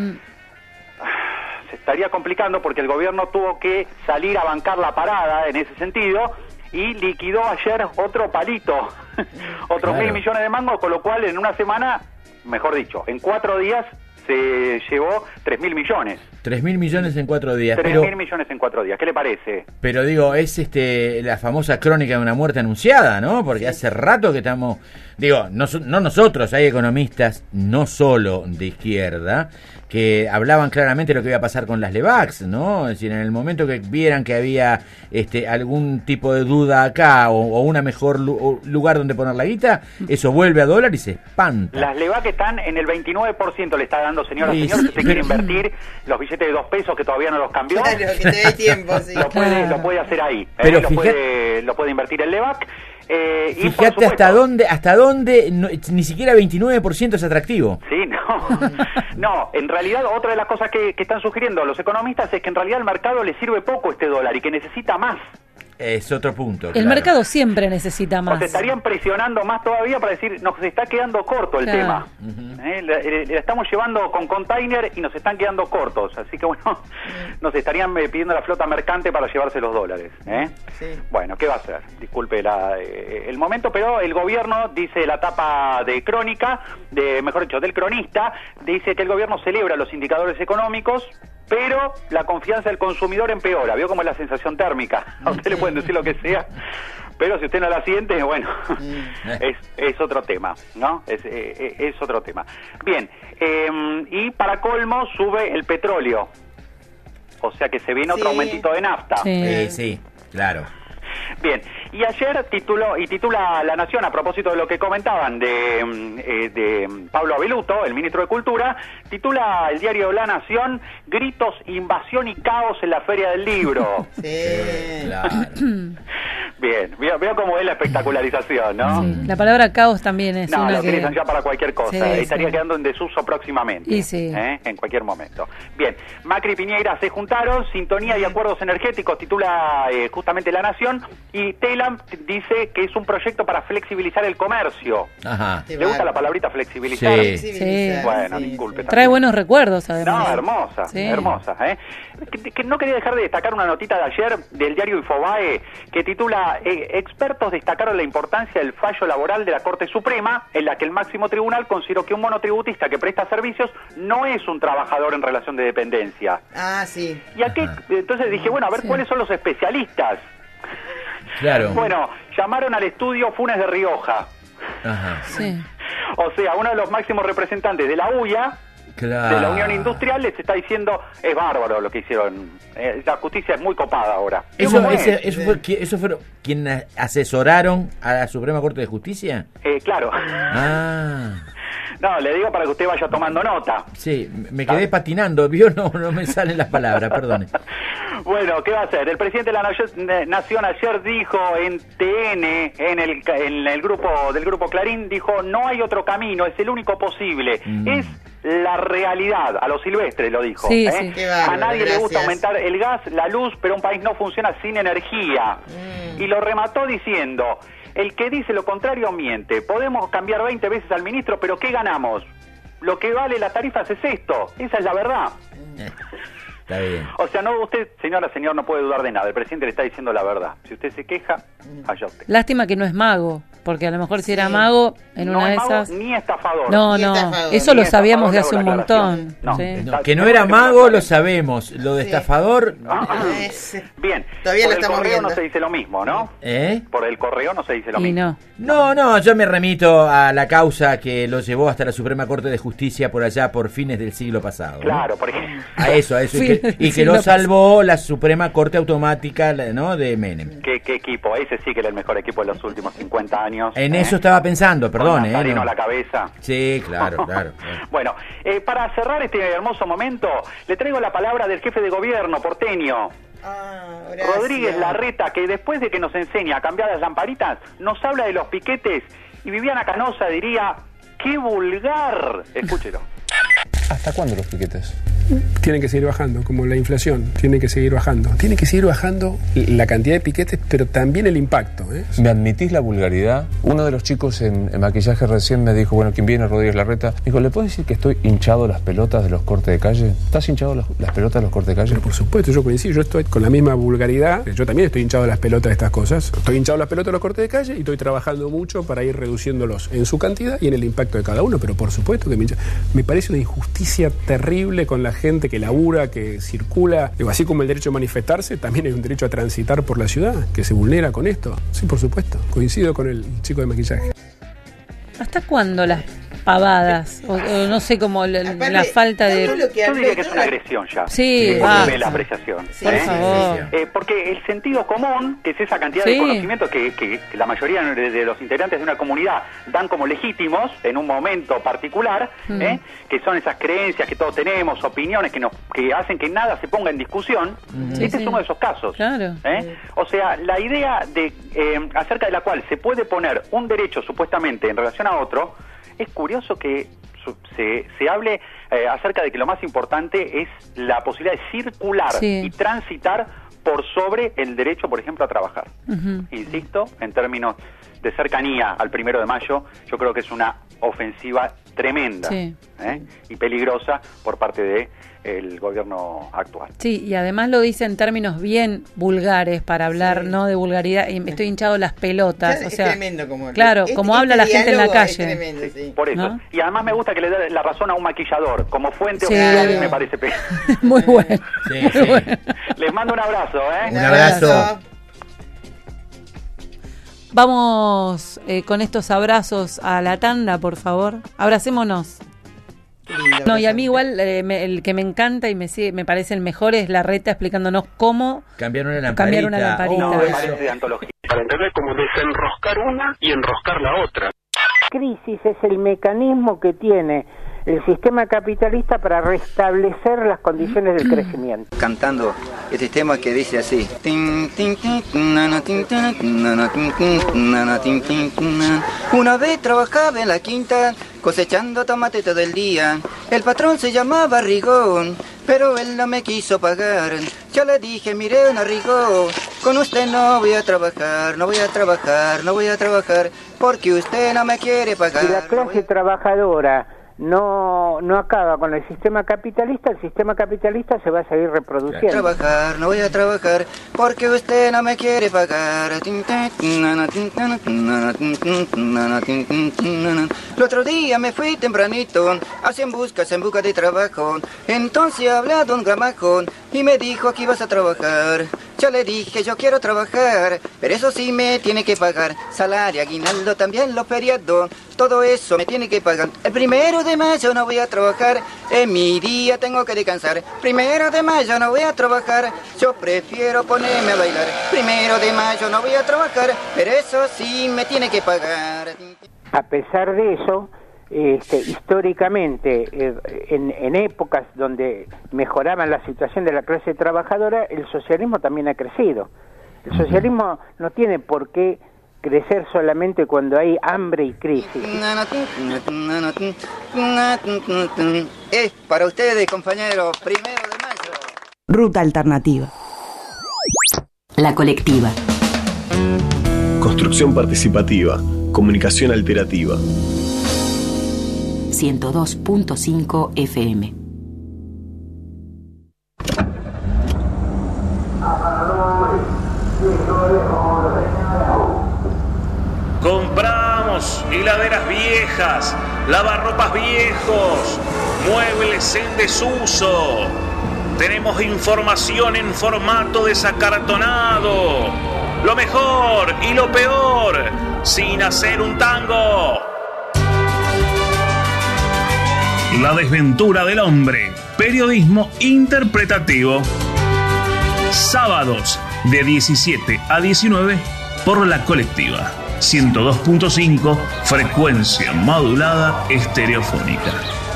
Se estaría complicando porque el gobierno tuvo que salir a bancar la parada en ese sentido y liquidó ayer otro palito, otros 1.000 millones de mangos, con lo cual en una semana, mejor dicho, en 4 días se llevó 3.000 millones. 3.000 millones en 4 días. 3.000 millones en 4 días. ¿Qué le parece? Pero digo, es la famosa crónica de una muerte anunciada, ¿no? Porque hace rato que estamos... Digo, no nosotros, hay economistas, no solo de izquierda, que hablaban claramente de lo que iba a pasar con las LEVAX, ¿no? Es decir, en el momento que vieran que había algún tipo de duda acá o una mejor lugar donde poner la guita, eso vuelve a dólar y se espanta. Las LEVAC están en el 29%, le está dando, señora, si usted quiere invertir los billetes de 2 pesos que todavía no los cambió. Claro, que te dé tiempo, sí. Lo puede hacer ahí. Pero lo puede invertir en LEVAC. Y fíjate hasta dónde ni siquiera 29% es atractivo. Sí, no, en realidad otra de las cosas que están sugiriendo los economistas es que en realidad al mercado le sirve poco este dólar y que necesita más. Es otro punto. El mercado siempre necesita más. O se estarían presionando más todavía para decir, nos está quedando corto el tema. Le estamos llevando con container y nos están quedando cortos. Así que bueno, nos estarían pidiendo la flota mercante para llevarse los dólares. Sí. Bueno, ¿qué va a hacer? Disculpe el momento, pero el gobierno, dice la tapa de Crónica, mejor dicho, del Cronista, dice que el gobierno celebra los indicadores económicos, pero la confianza del consumidor empeora. ¿Vio cómo es la sensación térmica? A usted le pueden decir lo que sea, pero si usted no la siente, bueno, es otro tema, ¿no? Es otro tema. Bien, y para colmo sube el petróleo. O sea que se viene otro aumentito de nafta. Sí, claro. Bien, y ayer titula La Nación, a propósito de lo que comentaban de Pablo Abeluto, el ministro de Cultura, titula el diario La Nación, gritos, invasión y caos en la Feria del Libro. Sí, claro. Bien, veo cómo es la espectacularización, ¿no? Sí. La palabra caos también es una lo utilizan ya para cualquier cosa. Estaría quedando en desuso próximamente. Y sí. En cualquier momento. Bien, Macri y Piñera se juntaron, sintonía y acuerdos energéticos, titula justamente La Nación, y Telam dice que es un proyecto para flexibilizar el comercio. Ajá. ¿Le gusta la palabrita flexibilizar? Sí. Bueno, disculpe. Trae buenos recuerdos, además. No, hermosa. Que no quería dejar de destacar una notita de ayer del diario Infobae que titula expertos destacaron la importancia del fallo laboral de la Corte Suprema, en la que el máximo tribunal consideró que un monotributista que presta servicios no es un trabajador en relación de dependencia. Ah, sí. ¿Y a qué? Entonces dije, bueno, a ver cuáles son los especialistas. Claro. Bueno, llamaron al estudio Funes de Rioja. Ajá. Sí. O sea, uno de los máximos representantes de la UIA, claro, de la Unión Industrial, les está diciendo, es bárbaro lo que hicieron. La justicia es muy copada ahora. ¿Eso fueron quienes asesoraron a la Suprema Corte de Justicia? Claro. Ah. No, le digo para que usted vaya tomando nota. Sí, me quedé patinando, ¿vio? No me salen las palabras, perdone. Bueno, ¿qué va a hacer? El presidente de la Nación ayer dijo en TN, en el grupo del Grupo Clarín, dijo, no hay otro camino, es el único posible. Es la realidad, a lo silvestre lo dijo. Sí. Bárbaro, a nadie le gusta aumentar el gas, la luz, pero un país no funciona sin energía. Y lo remató diciendo, el que dice lo contrario miente. Podemos cambiar 20 veces al ministro, pero ¿qué ganamos? Lo que vale las tarifas es esto. Esa es la verdad. Está bien. O sea, no, usted, señor, no puede dudar de nada. El presidente le está diciendo la verdad. Si usted se queja, allá usted. Lástima que no es mago, porque a lo mejor si era mago, en una de esas... Ni estafador. No, eso lo sabíamos de hace un montón. Que no era mago lo sabemos. Lo de estafador... Bien. Todavía por lo el estamos correo viendo. no se dice lo mismo, ¿no? Por el correo no se dice lo mismo. No, yo me remito a la causa que lo llevó hasta la Suprema Corte de Justicia por allá por fines del siglo pasado. Claro, por ejemplo. A eso. Y que lo salvó la Suprema Corte Automática, ¿no?, de Menem. ¿Qué equipo? Ese sí que era el mejor equipo de los últimos 50 años. En eso estaba pensando, perdone. Nazareno a la cabeza. Sí, claro. Bueno, para cerrar este hermoso momento, le traigo la palabra del jefe de gobierno porteño. Rodríguez Larreta, que después de que nos enseña a cambiar las lamparitas, nos habla de los piquetes, y Viviana Canosa diría, ¡qué vulgar! Escúchelo. ¿Hasta cuándo los piquetes? Tienen que seguir bajando, como la inflación, tiene que seguir bajando. Tiene que seguir bajando la cantidad de piquetes, pero también el impacto. ¿Me admitís la vulgaridad? Uno de los chicos en maquillaje recién me dijo, bueno, ¿quién viene? Rodríguez Larreta. Me dijo, ¿le puedo decir que estoy hinchado las pelotas de los cortes de calle? ¿Estás hinchado las pelotas de los cortes de calle? Pero por supuesto, yo coincido, yo estoy con la misma vulgaridad. Yo también estoy hinchado de las pelotas de estas cosas. Estoy hinchado de las pelotas de los cortes de calle y estoy trabajando mucho para ir reduciéndolos en su cantidad y en el impacto de cada uno, pero por supuesto que me parece una injusticia terrible con la gente que labura, que circula. Digo, así como el derecho a manifestarse, también hay un derecho a transitar por la ciudad, que se vulnera con esto. Sí, por supuesto. Coincido con el chico de maquillaje. ¿Hasta cuándo las pavadas, o no sé, como la falta de... Yo diría que es una agresión ya. Sí, la apreciación. Por favor. Porque el sentido común, que es esa cantidad de conocimientos que la mayoría de los integrantes de una comunidad dan como legítimos en un momento particular, que son esas creencias que todos tenemos, opiniones que hacen que nada se ponga en discusión, este es uno de esos casos. Claro. O sea, la idea de acerca de la cual se puede poner un derecho supuestamente en relación a otro, es curioso que se hable acerca de que lo más importante es la posibilidad de circular y transitar por sobre el derecho, por ejemplo, a trabajar. Insisto, en términos de cercanía al 1 de mayo, yo creo que es una ofensiva tremenda y peligrosa por parte del gobierno actual. Sí, y además lo dice en términos bien vulgares, para hablar no de vulgaridad, y me estoy hinchado las pelotas. Es o sea, tremendo como habla la gente en la calle. Es tremendo, por eso. ¿No? Y además me gusta que le dé la razón a un maquillador. Como fuente oficial me parece muy bueno. Muy bueno. Les mando un abrazo. Un abrazo. Vamos con estos abrazos a la tanda, por favor. Abracémonos. No, y a mí igual el que me encanta y me parece el mejor es Larreta explicándonos cómo cambiar una lamparita. Para entender cómo desenroscar una y enroscar la otra. Crisis es el mecanismo que tiene el sistema capitalista para restablecer las condiciones del crecimiento. Cantando este tema que dice así. Una vez trabajaba en la quinta cosechando tomate todo el día. El patrón se llamaba Rigón, pero él no me quiso pagar. Yo le dije, mire, don Rigón, con usted no voy a trabajar, no voy a trabajar, porque usted no me quiere pagar. Si la clase trabajadora no acaba con el sistema capitalista, el sistema capitalista se va a seguir reproduciendo. No voy a trabajar, porque usted no me quiere pagar. El otro día me fui tempranito, en busca de trabajo. Entonces habló don Gramajón y me dijo que ibas a trabajar. Yo le dije, yo quiero trabajar, pero eso sí me tiene que pagar. Salario, aguinaldo, también los feriados, todo eso me tiene que pagar. El 1 de mayo no voy a trabajar, en mi día tengo que descansar. 1 de mayo no voy a trabajar, yo prefiero ponerme a bailar. 1 de mayo no voy a trabajar, pero eso sí me tiene que pagar. A pesar de eso, históricamente, en épocas donde mejoraban la situación de la clase trabajadora, el socialismo también ha crecido. El socialismo no tiene por qué crecer solamente cuando hay hambre y crisis. Es para ustedes, compañeros, 1 de mayo. Ruta alternativa. La colectiva. Construcción participativa. Comunicación alterativa. 102.5 FM. Compramos heladeras viejas, lavarropas viejos, muebles en desuso. Tenemos información en formato desacartonado. Lo mejor y lo peor, sin hacer un tango. La desventura del hombre. Periodismo interpretativo. Sábados de 17 a 19 por La Colectiva. 102.5, frecuencia modulada estereofónica.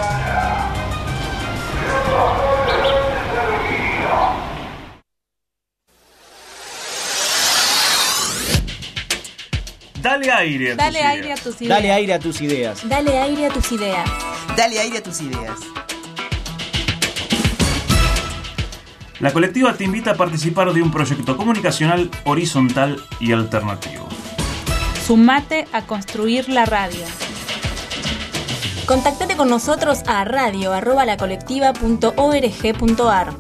Dale aire a tus ideas. Aire a tus ideas. Dale aire a tus ideas. Dale aire a tus ideas. Dale aire a tus ideas. La Colectiva te invita a participar de un proyecto comunicacional horizontal y alternativo. Sumate a construir la radio. Contactate con nosotros a radio@lacolectiva.org.ar.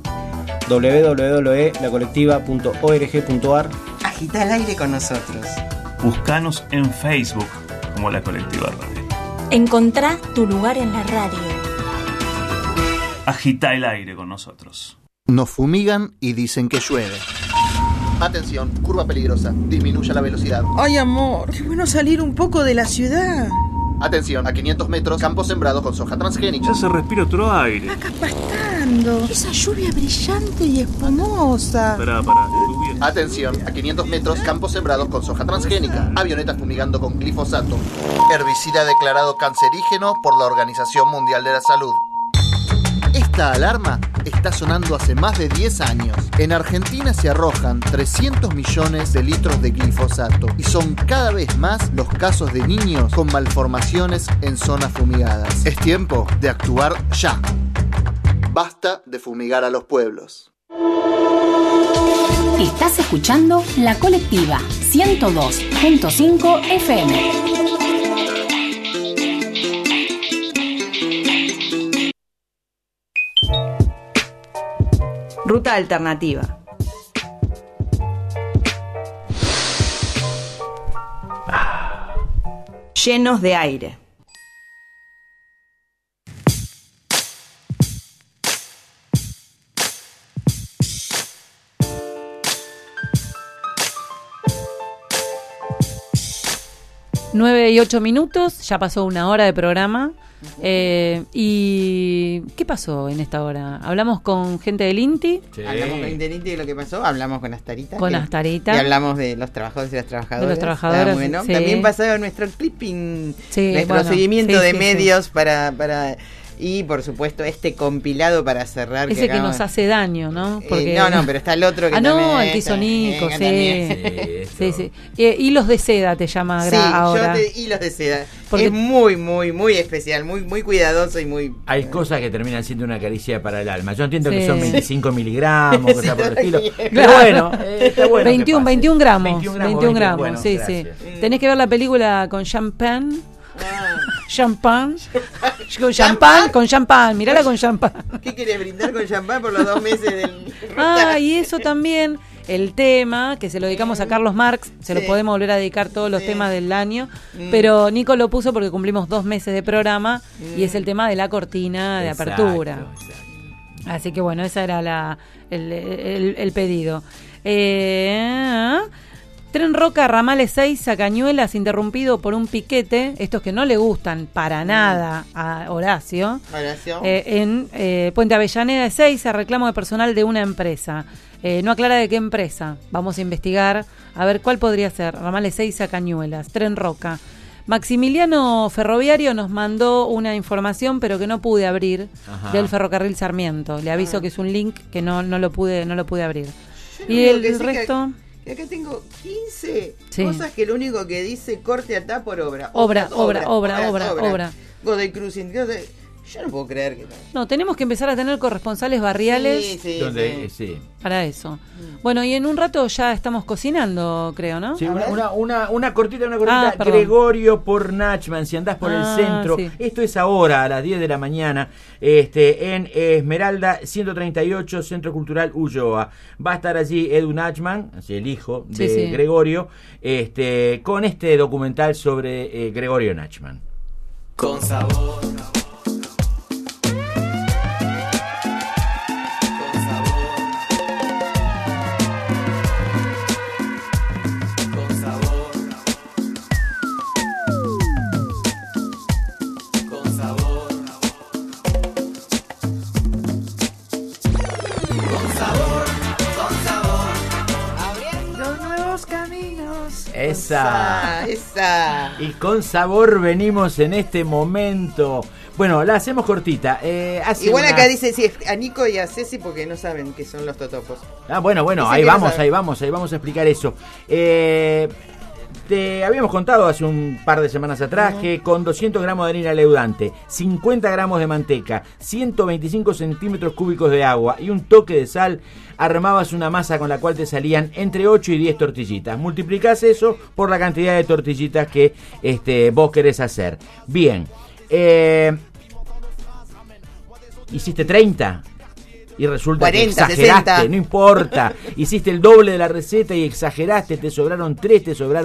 www.lacolectiva.org.ar. Agita el aire con nosotros. Búscanos en Facebook como La Colectiva Radio. Encontrá tu lugar en la radio. Agita el aire con nosotros. Nos fumigan y dicen que llueve. Atención, curva peligrosa. Disminuya la velocidad. Ay, amor, qué bueno salir un poco de la ciudad. Atención, a 500 metros, campo sembrado con soja transgénica. Ya se respira otro aire. Acá pastando. Esa lluvia brillante y espumosa. Pará, lluvia. Atención, a 500 metros, campos sembrados con soja transgénica. Avionetas fumigando con glifosato. Herbicida declarado cancerígeno por la Organización Mundial de la Salud. Esta alarma está sonando hace más de 10 años. En Argentina se arrojan 300 millones de litros de glifosato y son cada vez más los casos de niños con malformaciones en zonas fumigadas. Es tiempo de actuar ya. Basta de fumigar a los pueblos. Estás escuchando La Colectiva 102.5 FM. Ruta alternativa. Llenos de aire. Nueve y 8 minutos, ya pasó una hora de programa. ¿Y qué pasó en esta hora? ¿Hablamos con gente del INTI? Sí. Hablamos con gente del INTI de lo que pasó, hablamos con Astarita. Con Astarita. Y hablamos de los trabajadores y las trabajadoras. De los trabajadores, bueno. sí. También pasó nuestro clipping, nuestro bueno, seguimiento de sí, medios para... Y por supuesto este compilado para cerrar. Ese que nos hace daño, ¿no? Porque... no, pero está el otro que no, el que hizo Nico, sí. Hilos de seda te llama ahora. Hilos de seda. Porque es muy, muy, muy especial, muy, muy cuidadoso y muy... Hay cosas que terminan siendo una caricia para el alma. Yo entiendo que son 25 miligramos, cosas por el estilo. Pero bueno, está bueno. 21 gramos. 21 gramos, bueno, sí. Tenés que ver la película con champán. Con champán, mirala con champán. ¿Qué querés brindar con champán por los 2 meses del... Y eso también, el tema, que se lo dedicamos a Carlos Marx, se lo podemos volver a dedicar todos los temas del año, pero Nico lo puso porque cumplimos 2 meses de programa y es el tema de la cortina de apertura. Exacto. Así que bueno, esa era el pedido. Tren Roca, ramales 6 a Cañuelas, interrumpido por un piquete, estos que no le gustan para nada a Horacio. En Puente Avellaneda 6, a reclamo de personal de una empresa. No aclara de qué empresa. Vamos a investigar a ver cuál podría ser. Ramales 6 a Cañuelas, Tren Roca. Maximiliano Ferroviario nos mandó una información, pero que no pude abrir, del ferrocarril Sarmiento. Le aviso que es un link que no lo pude abrir. Y el resto... Acá tengo 15 cosas que lo único que dice corte atá por obra. Obra. Godoy Cruz, yo no puedo creer que no, tenemos que empezar a tener corresponsales barriales para eso. Bueno, y en un rato ya estamos cocinando, creo, ¿no? Sí, una cortita. Gregorio por Nachman, si andás por el centro. Sí. Esto es ahora, a las 10 de la mañana, en Esmeralda 138, Centro Cultural Ulloa. Va a estar allí Edu Nachman, así el hijo de Gregorio, con este documental sobre Gregorio Nachman. Con sabor. Esa. Y con sabor venimos en este momento. Bueno, la hacemos cortita. Igual acá dice a Nico y a Ceci porque no saben qué son los totopos. Bueno, ahí vamos a explicar eso. Te habíamos contado hace un par de semanas atrás que con 200 gramos de harina leudante, 50 gramos de manteca, 125 centímetros cúbicos de agua y un toque de sal, armabas una masa con la cual te salían entre 8 y 10 tortillitas. Multiplicás eso por la cantidad de tortillitas que vos querés hacer. Bien. Hiciste 30 y resulta 40, que exageraste, 60. No importa. Hiciste el doble de la receta y exageraste, te sobraron 3, te sobraron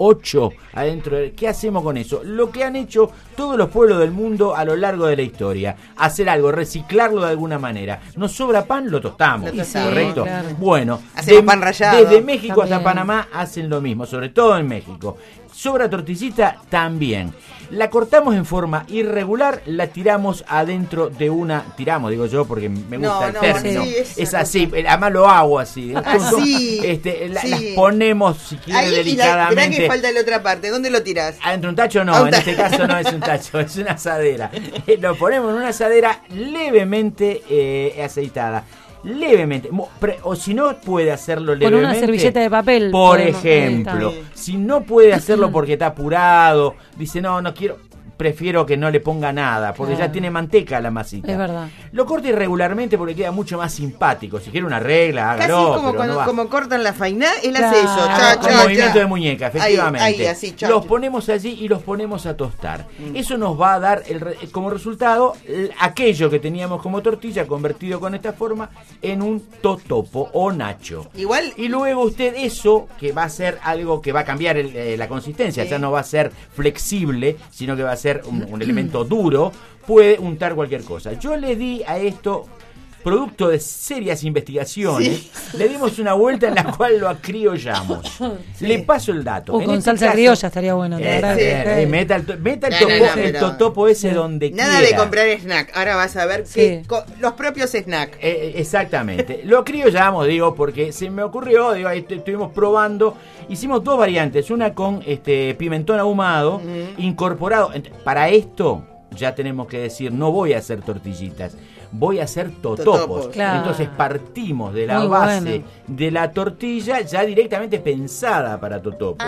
8 adentro. ¿Qué hacemos con eso? Lo que han hecho todos los pueblos del mundo a lo largo de la historia. Hacer algo, reciclarlo de alguna manera. Nos sobra pan, lo tostamos, ¿correcto? Claro. Bueno, hacemos pan rallado. Desde México También. hasta Panamá hacen lo mismo, sobre todo en México. Sobra tortillita también. La cortamos en forma irregular, la tiramos adentro de una... Tiramos, digo yo, porque me gusta el término. Sí, es así, además lo hago así. Así. Las ponemos, si quiere, Ahí, delicadamente. Esperá que falta la otra parte. ¿Dónde lo tirás? Adentro un tacho no, en este caso no es un tacho, es una asadera. Lo ponemos en una asadera levemente aceitada. Levemente, o si no puede hacerlo levemente con una servilleta de papel, por podemos, ejemplo, si no puede hacerlo porque está apurado, dice no quiero, prefiero que no le ponga nada, porque ya tiene manteca la masita. Es verdad. Lo corte irregularmente porque queda mucho más simpático. Si quiere una regla, hágalo. Casi como pero cuando no va. como cortan la fainá, él Claro. hace eso. Un movimiento de muñeca, efectivamente. Ahí, así, los ponemos allí y los ponemos a tostar. Eso nos va a dar como resultado aquello que teníamos como tortilla convertido con esta forma en un totopo o nacho. Igual. Y luego usted eso, que va a ser algo que va a cambiar la consistencia, ya no va a ser flexible, sino que va a ser un elemento duro, puede untar cualquier cosa. Yo le di a esto, producto de serias investigaciones, le dimos una vuelta en la cual lo acriollamos. Le paso el dato. Con salsa criolla estaría bueno. Meta el totopo ese donde nada quiera. De comprar snack. Ahora vas a ver que los propios snack. Exactamente. Lo acriollamos, digo, porque se me ocurrió, ahí estuvimos probando. Hicimos dos variantes, una con pimentón ahumado, incorporado. Para esto ya tenemos que decir, no voy a hacer tortillitas, voy a hacer totopos. Claro. Entonces partimos de la Muy base bueno. de la tortilla ya directamente pensada para totopos.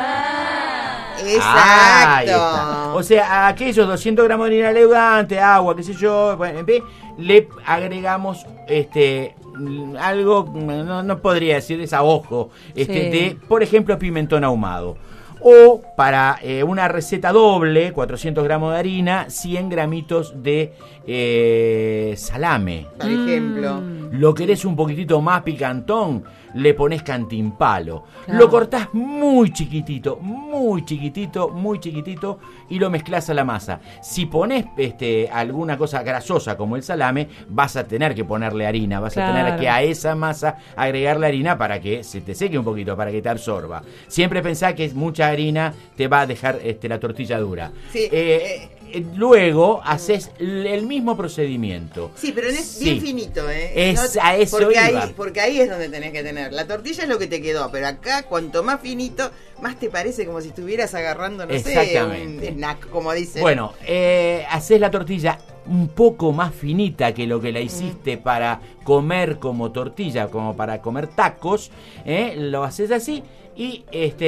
Ahí está. Exacto. O sea, a aquellos 200 gramos de harina leudante, agua, qué sé yo, bueno, en fin, le agregamos algo, no podría decir, es a ojo, de, por ejemplo, pimentón ahumado. O para una receta doble, 400 gramos de harina, 100 gramitos de salame. Por ejemplo. Lo querés un poquitito más picantón, le pones cantimpalo. Claro. Lo cortás muy chiquitito, muy chiquitito, muy chiquitito y lo mezclás a la masa. Si pones alguna cosa grasosa como el salame, vas a tener que ponerle harina, vas a tener que a esa masa agregarle harina para que se te seque un poquito, para que te absorba. Siempre pensá que mucha harina te va a dejar la tortilla dura. Sí. Luego haces el mismo procedimiento. Sí, pero es bien finito, A eso iba. Porque ahí es donde tenés que tener. La tortilla es lo que te quedó, pero acá cuanto más finito, más te parece como si estuvieras agarrando, no sé, un snack, como dicen. Bueno, haces la tortilla un poco más finita que lo que la hiciste para comer como tortilla, como para comer tacos, lo haces así y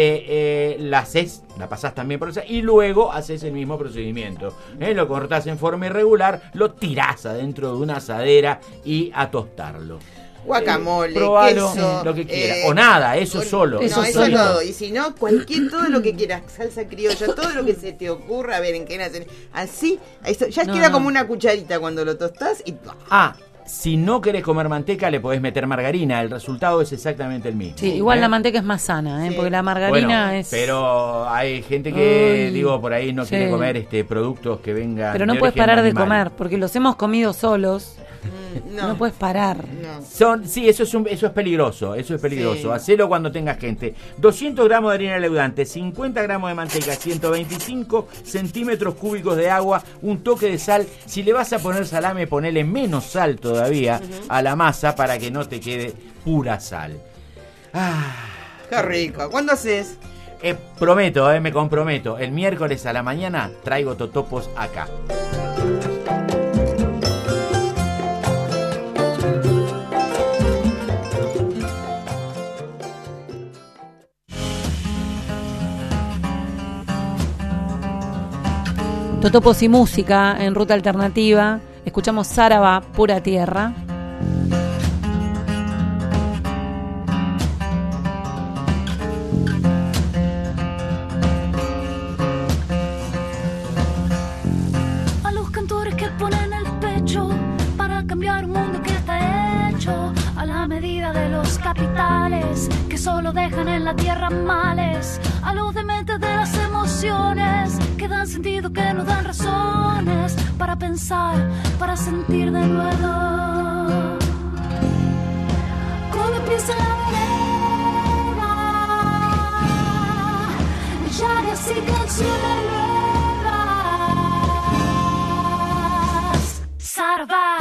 la pasás también por esa y luego haces el mismo procedimiento. Lo cortás en forma irregular, lo tirás adentro de una asadera y a tostarlo. Guacamole, probalo, queso, lo que quiera, o nada, eso solo. Eso todo, y si no, todo lo que quieras, salsa criolla, todo lo que se te ocurra, a ver en qué nacen, así, eso ya queda como una cucharita cuando lo tostás y... Si no querés comer manteca, le podés meter margarina. El resultado es exactamente el mismo. Sí, igual la manteca es más sana, porque la margarina es... Pero hay gente que, por ahí no quiere comer productos que vengan... Pero no puedes parar de comer, porque los hemos comido solos. No puedes parar. Eso es peligroso. Eso es peligroso. Sí. Hacelo cuando tengas gente. 200 gramos de harina leudante, 50 gramos de manteca, 125 centímetros cúbicos de agua, un toque de sal. Si le vas a poner salame, ponele menos sal todavía a la masa para que no te quede pura sal. Qué rico. ¿Cuándo haces? Prometo, me comprometo. El miércoles a la mañana traigo totopos acá. Totopos y música en Ruta Alternativa. Escuchamos Záraba, Pura Tierra. A los cantores que ponen el pecho para cambiar un mundo que está hecho, a la medida de los capitales que solo dejan en la tierra males, a los dementes de las emociones que dan sentido, que nos dan razones para pensar, para sentir de nuevo. Cuando empieza la vereda, llagas y canciones nuevas. Sarva.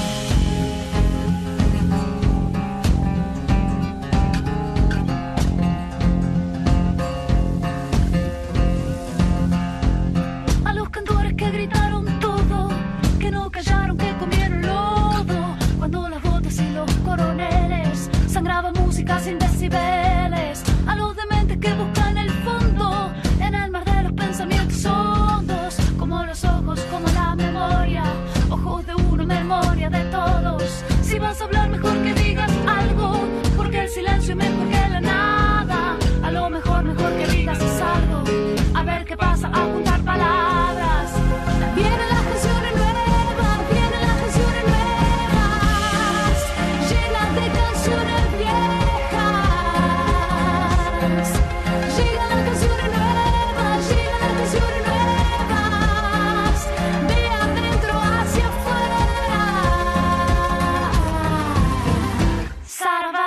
Que gritaron todo, que no callaron, que comieron lodo, cuando las botas y los coroneles sangraban música sin decibeles, a los dementes que buscan el fondo en el mar de los pensamientos hondos, como los ojos, como la memoria, ojos de uno, memoria de todos. Si vas a hablar, mejor que digas algo, porque el silencio es mejor que la nada. A lo mejor que digas algo, a ver qué pasa, a juntar palabras. Vienen las canciones nuevas, vienen las canciones nuevas, llenas de canciones viejas. Llegan las canciones nuevas, llegan las canciones nuevas, de adentro hacia afuera. Sarva.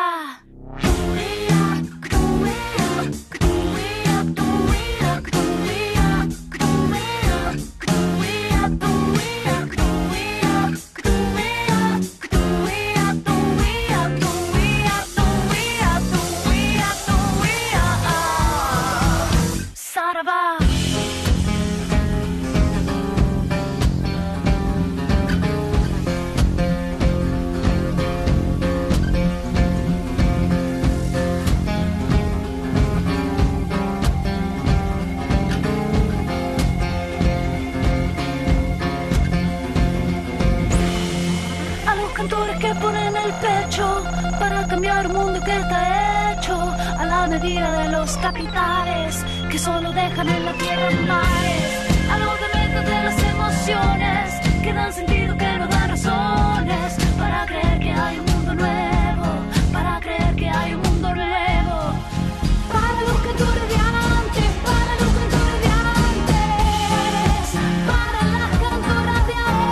Que ponen el pecho para cambiar un mundo que está hecho a la medida de los capitales que solo dejan en la tierra mares, a los dementes de las emociones que dan sentido, que nos dan razones para creer que hay un mundo nuevo, para creer que hay un mundo nuevo, para los cantores de antes, para los cantores de antes, para las cantoras de ahora.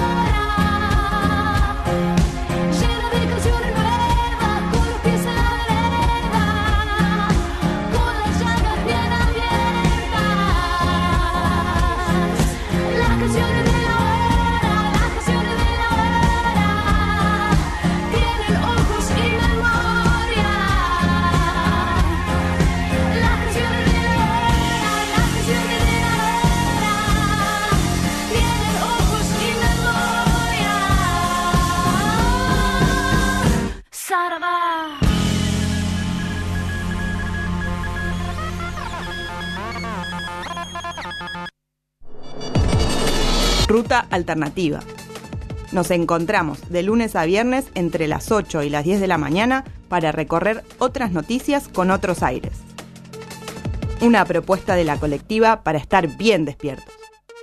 Ruta Alternativa. Nos encontramos de lunes a viernes entre las 8 y las 10 de la mañana para recorrer otras noticias con otros aires. Una propuesta de la colectiva para estar bien despiertos.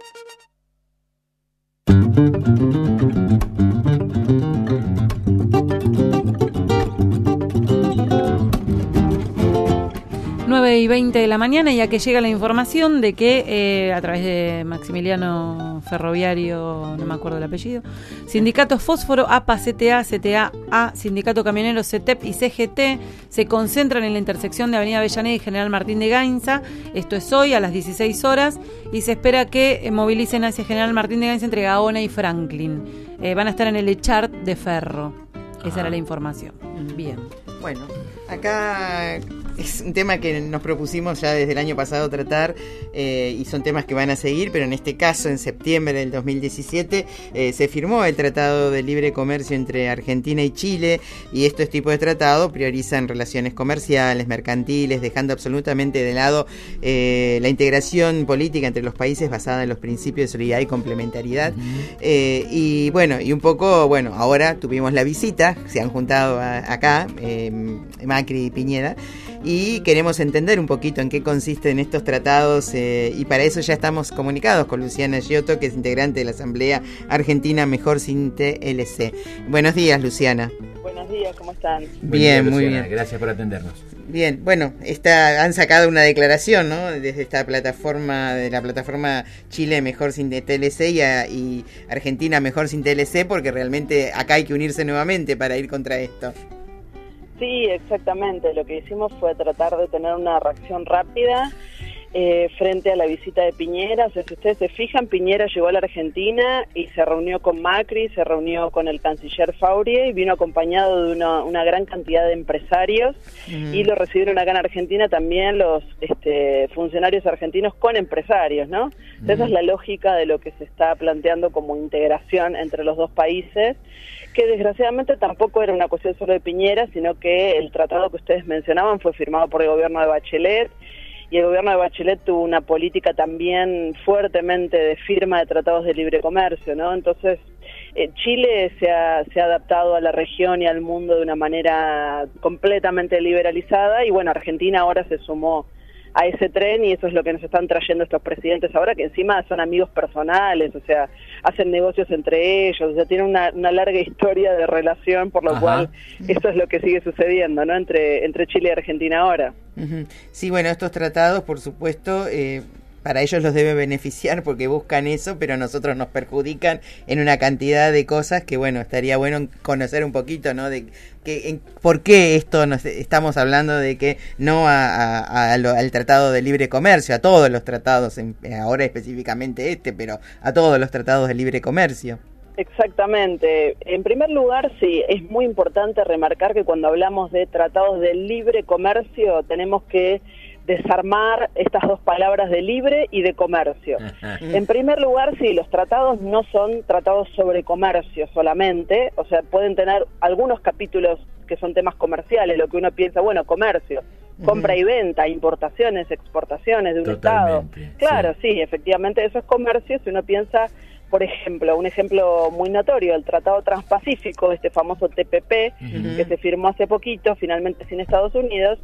Y 20 de la mañana, ya que llega la información de que a través de Maximiliano Ferroviario, no me acuerdo el apellido, Sindicatos Fósforo, APA, CTA, CTA-A, Sindicato Camionero, CETEP y CGT se concentran en la intersección de Avenida Avellaneda y General Martín de Gainza. Esto es hoy a las 16 horas y se espera que movilicen hacia General Martín de Gainza entre Gaona y Franklin. Van a estar en el Echart de Ferro. Esa era la información. Bien. Bueno, acá es un tema que nos propusimos ya desde el año pasado tratar y son temas que van a seguir, pero en este caso, en septiembre del 2017, se firmó el Tratado de Libre Comercio entre Argentina y Chile, y estos tipos de tratados priorizan relaciones comerciales, mercantiles, dejando absolutamente de lado la integración política entre los países basada en los principios de solidaridad y complementariedad. Y bueno, y un poco, bueno, ahora tuvimos la visita, se han juntado acá, Macri y Piñera, y queremos entender un poquito en qué consisten estos tratados y para eso ya estamos comunicados con Luciana Giotto, que es integrante de la Asamblea Argentina Mejor Sin TLC. Buenos días, Luciana. Buenos días, ¿cómo están? Bien, muy bien. Gracias por atendernos. Bien, bueno, han sacado una declaración, ¿no? Desde esta plataforma, de la plataforma Chile Mejor Sin TLC y Argentina Mejor Sin TLC, porque realmente acá hay que unirse nuevamente para ir contra esto. Sí, exactamente. Lo que hicimos fue tratar de tener una reacción rápida frente a la visita de Piñera. O sea, si ustedes se fijan, Piñera llegó a la Argentina y se reunió con Macri, se reunió con el canciller Faurie y vino acompañado de una gran cantidad de empresarios y lo recibieron acá en Argentina también los funcionarios argentinos con empresarios, ¿no? Entonces, esa es la lógica de lo que se está planteando como integración entre los dos países, que desgraciadamente tampoco era una cuestión solo de Piñera, sino que el tratado que ustedes mencionaban fue firmado por el gobierno de Bachelet, y el gobierno de Bachelet tuvo una política también fuertemente de firma de tratados de libre comercio, ¿no? Entonces, Chile se ha adaptado a la región y al mundo de una manera completamente liberalizada, y bueno, Argentina ahora se sumó a ese tren, y eso es lo que nos están trayendo estos presidentes ahora, que encima son amigos personales, o sea, hacen negocios entre ellos, o sea, tienen una larga historia de relación, por lo cual eso es lo que sigue sucediendo, ¿no? Entre Chile y Argentina ahora. Sí, bueno, estos tratados, por supuesto, para ellos los debe beneficiar porque buscan eso, pero a nosotros nos perjudican en una cantidad de cosas que, bueno, estaría bueno conocer un poquito, ¿no? De por qué esto estamos hablando de que no al Tratado de Libre Comercio, a todos los tratados, ahora específicamente pero a todos los tratados de libre comercio. Exactamente. En primer lugar, sí, es muy importante remarcar que cuando hablamos de tratados de libre comercio tenemos que desarmar estas dos palabras de libre y de comercio. En primer lugar, sí, los tratados no son tratados sobre comercio solamente, o sea, pueden tener algunos capítulos que son temas comerciales, lo que uno piensa, bueno, comercio, compra y venta, importaciones, exportaciones de un Estado. Claro, sí, efectivamente eso es comercio. Si uno piensa, por ejemplo, un ejemplo muy notorio, el Tratado Transpacífico, este famoso TPP, que se firmó hace poquito, finalmente sin Estados Unidos,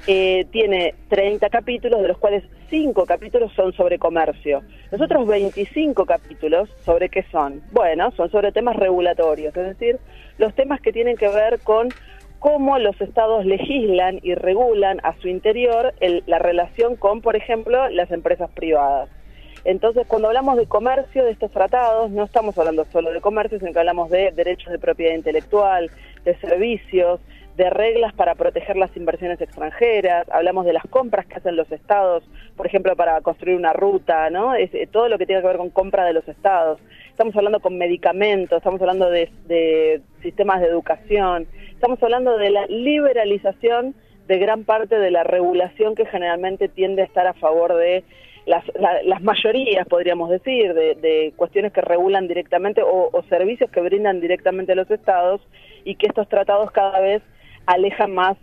tiene 30 capítulos, de los cuales 5 capítulos son sobre comercio. Los otros 25 capítulos, ¿sobre qué son? Bueno, son sobre temas regulatorios, es decir, los temas que tienen que ver con cómo los estados legislan y regulan a su interior la relación con, por ejemplo, las empresas privadas. Entonces, cuando hablamos de comercio, de estos tratados, no estamos hablando solo de comercio, sino que hablamos de derechos de propiedad intelectual, de servicios, de reglas para proteger las inversiones extranjeras, hablamos de las compras que hacen los estados, por ejemplo, para construir una ruta, ¿no? Todo lo que tiene que ver con compra de los estados. Estamos hablando con medicamentos, estamos hablando de sistemas de educación, estamos hablando de la liberalización de gran parte de la regulación que generalmente tiende a estar a favor de las mayorías, podríamos decir, de cuestiones que regulan directamente o servicios que brindan directamente a los estados, y que estos tratados cada vez alejan más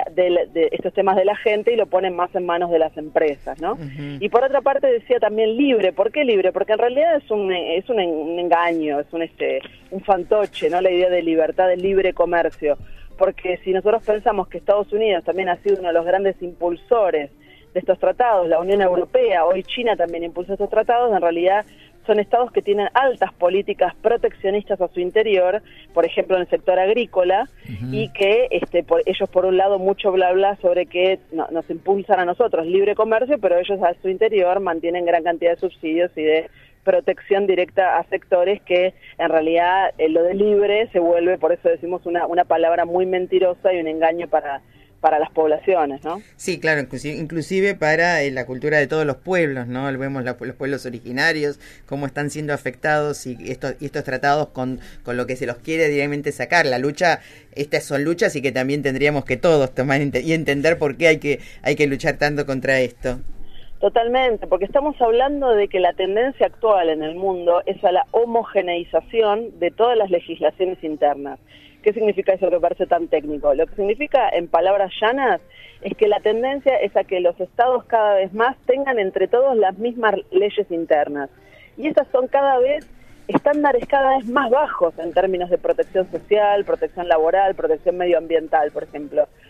de estos temas de la gente y lo ponen más en manos de las empresas, ¿no? Y por otra parte decía también libre. ¿Por qué libre? Porque en realidad es un engaño, es un fantoche, ¿no? La idea de libertad, de libre comercio. Porque si nosotros pensamos que Estados Unidos también ha sido uno de los grandes impulsores de estos tratados, la Unión Europea, hoy China también impulsa estos tratados, en realidad son estados que tienen altas políticas proteccionistas a su interior, por ejemplo en el sector agrícola, y que ellos por un lado mucho bla bla sobre que nos impulsan a nosotros libre comercio, pero ellos a su interior mantienen gran cantidad de subsidios y de protección directa a sectores que en realidad lo de libre se vuelve, por eso decimos, una palabra muy mentirosa y un engaño para las poblaciones, ¿no? Sí, claro, inclusive para la cultura de todos los pueblos, ¿no? Vemos los pueblos originarios, cómo están siendo afectados y estos tratados con lo que se los quiere directamente sacar. La lucha, estas son luchas y que también tendríamos que todos tomar y entender por qué hay que luchar tanto contra esto. Totalmente, porque estamos hablando de que la tendencia actual en el mundo es a la homogeneización de todas las legislaciones internas. ¿Qué significa eso que parece tan técnico? Lo que significa, en palabras llanas, es que la tendencia es a que los estados cada vez más tengan entre todos las mismas leyes internas. Y estas son cada vez estándares cada vez más bajos en términos de protección social, protección laboral, protección medioambiental, por ejemplo.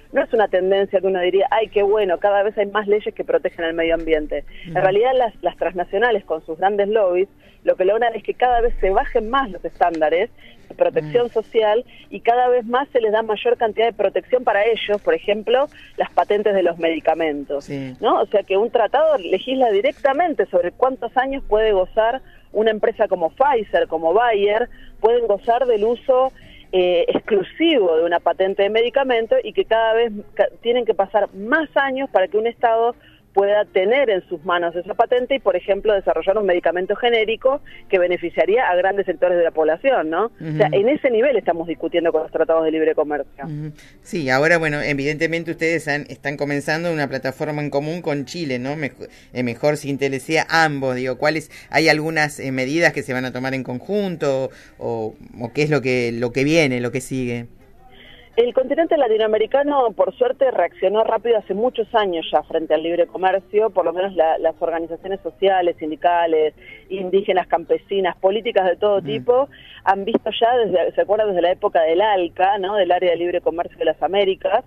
no es una tendencia que uno diría, ay, qué bueno, cada vez hay más leyes que protegen el medio ambiente. En realidad las transnacionales con sus grandes lobbies lo que logran es que cada vez se bajen más los estándares de protección social y cada vez más se les da mayor cantidad de protección para ellos, por ejemplo, las patentes de los medicamentos, ¿no? O sea que un tratado legisla directamente sobre cuántos años puede gozar una empresa como Pfizer, como Bayer, pueden gozar del uso exclusivo de una patente de medicamento y que cada vez tienen que pasar más años para que un Estado pueda tener en sus manos esa patente y, por ejemplo, desarrollar un medicamento genérico que beneficiaría a grandes sectores de la población, ¿no? O sea, en ese nivel estamos discutiendo con los tratados de libre comercio. Sí, ahora, bueno, evidentemente ustedes están comenzando una plataforma en común con Chile, ¿no? Mejor si interesea ambos, digo, ¿hay algunas medidas que se van a tomar en conjunto o qué es lo que viene, lo que sigue? El continente latinoamericano, por suerte, reaccionó rápido hace muchos años ya frente al libre comercio, por lo menos las organizaciones sociales, sindicales, indígenas, campesinas, políticas de todo tipo, han visto ya, se acuerdan desde la época del ALCA, ¿no? Del Área de Libre Comercio de las Américas,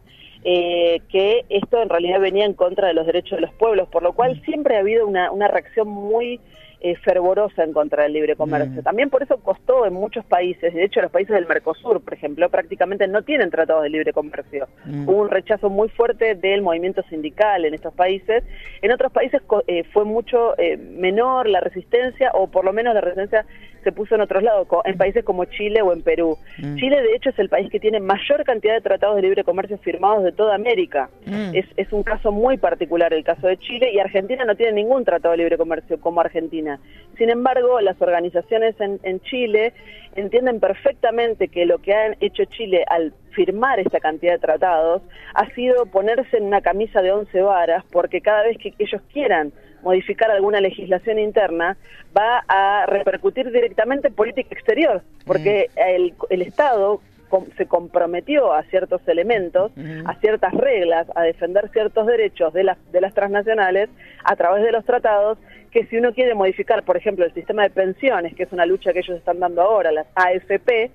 que esto en realidad venía en contra de los derechos de los pueblos, por lo cual siempre ha habido una reacción muy fervorosa en contra del libre comercio. También por eso costó en muchos países, de hecho los países del Mercosur, por ejemplo, prácticamente no tienen tratados de libre comercio. Hubo un rechazo muy fuerte del movimiento sindical en estos países. En otros países fue mucho menor la resistencia, o por lo menos la resistencia se puso en otros lados, en países como Chile o en Perú. Chile, de hecho, es el país que tiene mayor cantidad de tratados de libre comercio firmados de toda América. Es un caso muy particular el caso de Chile, y Argentina no tiene ningún tratado de libre comercio como Argentina. Sin embargo, las organizaciones en Chile entienden perfectamente que lo que ha hecho Chile al firmar esta cantidad de tratados ha sido ponerse en una camisa de 11 varas, porque cada vez que ellos quieran modificar alguna legislación interna, va a repercutir directamente en política exterior, porque el Estado se comprometió a ciertos elementos, a ciertas reglas, a defender ciertos derechos de las transnacionales a través de los tratados, que si uno quiere modificar, por ejemplo, el sistema de pensiones, que es una lucha que ellos están dando ahora, las AFP,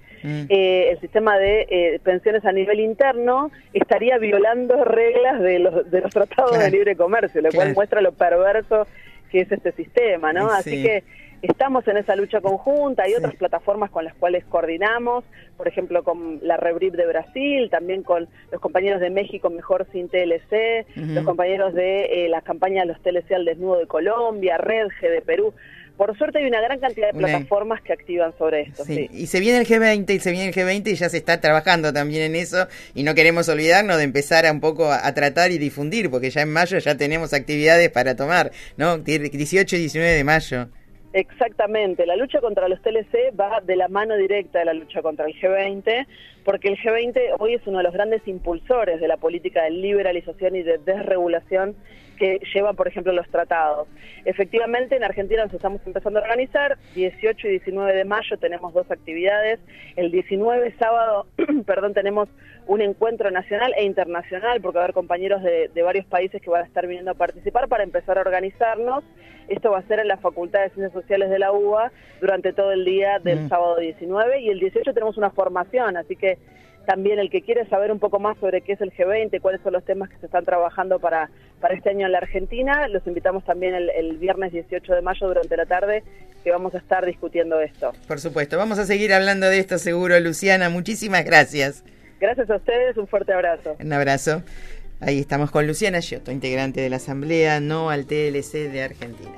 el sistema de pensiones a nivel interno estaría violando reglas de los tratados de libre comercio, lo cual muestra lo perverso que es este sistema, ¿no? Así que estamos en esa lucha conjunta. Hay otras plataformas con las cuales coordinamos, por ejemplo con la Rebrip de Brasil, también con los compañeros de México Mejor Sin TLC, los compañeros de la campaña de los TLC al desnudo de Colombia, Redge de Perú. Por suerte hay una gran cantidad de plataformas que activan sobre esto. Y se viene el G20 y ya se está trabajando también en eso, y no queremos olvidarnos de empezar un poco a tratar y difundir, porque ya en mayo ya tenemos actividades para tomar, ¿no? 18 y 19 de mayo. Exactamente, la lucha contra los TLC va de la mano directa de la lucha contra el G20, porque el G20 hoy es uno de los grandes impulsores de la política de liberalización y de desregulación que llevan, por ejemplo, los tratados. Efectivamente, en Argentina nos estamos empezando a organizar. 18 y 19 de mayo tenemos 2 actividades. El 19, sábado, tenemos un encuentro nacional e internacional, porque va a haber compañeros de varios países que van a estar viniendo a participar para empezar a organizarnos. Esto va a ser en la Facultad de Ciencias Sociales de la UBA durante todo el día del sábado 19, y el 18 tenemos una formación, así que también el que quiere saber un poco más sobre qué es el G20, cuáles son los temas que se están trabajando para este año en la Argentina, los invitamos también el viernes 18 de mayo durante la tarde, que vamos a estar discutiendo esto. Por supuesto, vamos a seguir hablando de esto seguro, Luciana, muchísimas gracias. Gracias a ustedes, un fuerte abrazo. Un abrazo. Ahí estamos con Luciana Giotto, integrante de la Asamblea No al TLC de Argentina.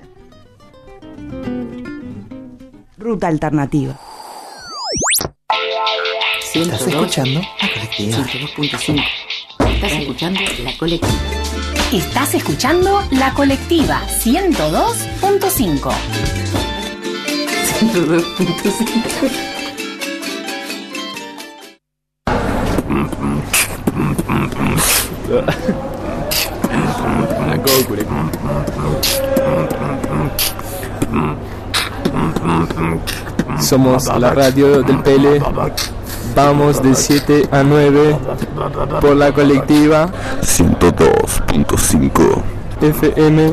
Ruta Alternativa. ¿Estás escuchando? La Colectiva. 102.5. Estás escuchando La Colectiva. Estás escuchando La Colectiva 102.5. 102.5. Somos la radio del Pele. Vamos de 7 a 9 por La Colectiva 102.5 FM.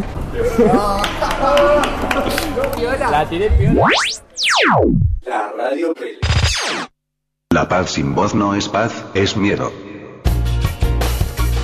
La tiré piola. La radio Pele. La paz sin voz no es paz, es miedo.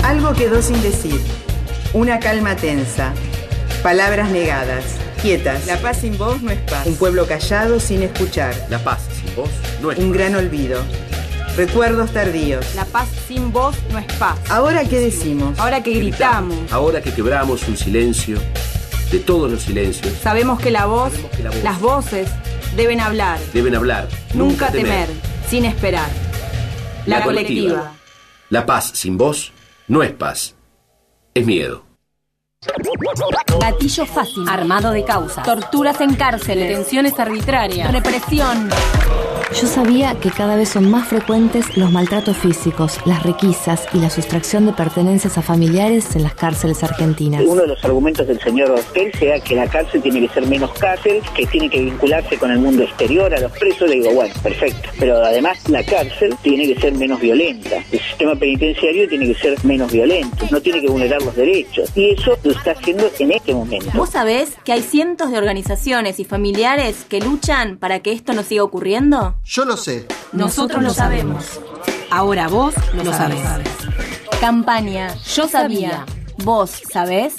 Algo quedó sin decir. Una calma tensa. Palabras negadas. Quietas. La paz sin voz no es paz. Un pueblo callado sin escuchar. La paz sin voz no es Un gran olvido. Recuerdos tardíos. La paz sin voz no es paz. ¿Ahora qué decimos? Ahora que gritamos. Ahora que quebramos un silencio, de todos los silencios, Sabemos que la voz, las voces, deben hablar. deben hablar. Nunca temer, sin esperar. La colectiva. La paz sin voz no es paz, es miedo. Gatillo fácil. Armado de causa. Torturas en cárceles. Detenciones arbitrarias. Represión. Yo sabía que cada vez son más frecuentes los maltratos físicos, las requisas y la sustracción de pertenencias a familiares en las cárceles argentinas. Uno de los argumentos del señor Ortel sea que la cárcel tiene que ser menos cárcel, que tiene que vincularse con el mundo exterior, a los presos. Le digo, bueno, perfecto. Pero además la cárcel tiene que ser menos violenta. El sistema penitenciario tiene que ser menos violento. No tiene que vulnerar los derechos. Y eso lo está haciendo en este momento. ¿Vos sabés que hay cientos de organizaciones y familiares que luchan para que esto no siga ocurriendo? Yo lo sé. Nosotros lo sabemos. Ahora vos lo sabés. Campaña Yo Sabía. ¿Vos sabés?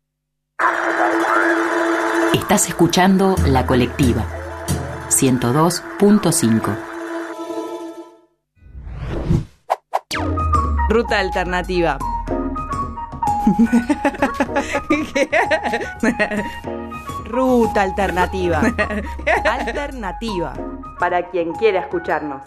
Estás escuchando La Colectiva 102.5. Ruta alternativa. Ruta alternativa. Alternativa. Para quien quiera escucharnos.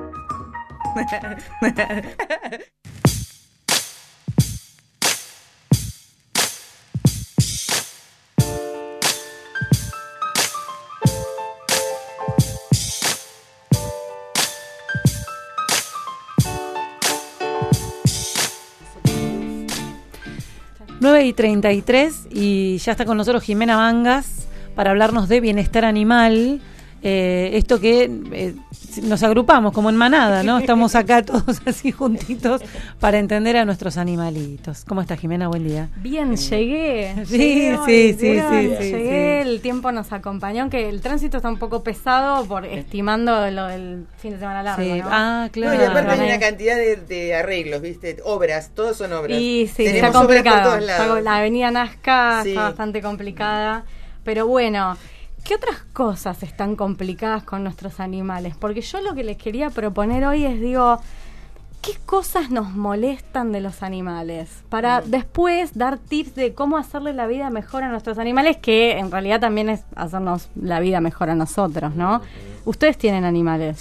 Nueve y 33 y ya está con nosotros Jimena Mangas para hablarnos de bienestar animal. Esto que nos agrupamos como en manada, ¿no? Estamos acá todos así juntitos para entender a nuestros animalitos. ¿Cómo estás, Jimena? Buen día. Bien, llegué. Sí. Llegué, el tiempo nos acompañó, aunque el tránsito está un poco pesado estimando lo del fin de semana largo, Sí. ¿no? Ah, claro. No, y aparte hay una cantidad de arreglos, ¿viste? Obras, todos son obras. Y sí, Tenemos está obras por complicado. todos lados. La avenida Nazca Sí. está bastante complicada. Pero bueno, ¿qué otras cosas están complicadas con nuestros animales? Porque yo lo que les quería proponer hoy es, ¿qué cosas nos molestan de los animales? Para después dar tips de cómo hacerle la vida mejor a nuestros animales, que en realidad también es hacernos la vida mejor a nosotros, ¿no? Ustedes tienen animales.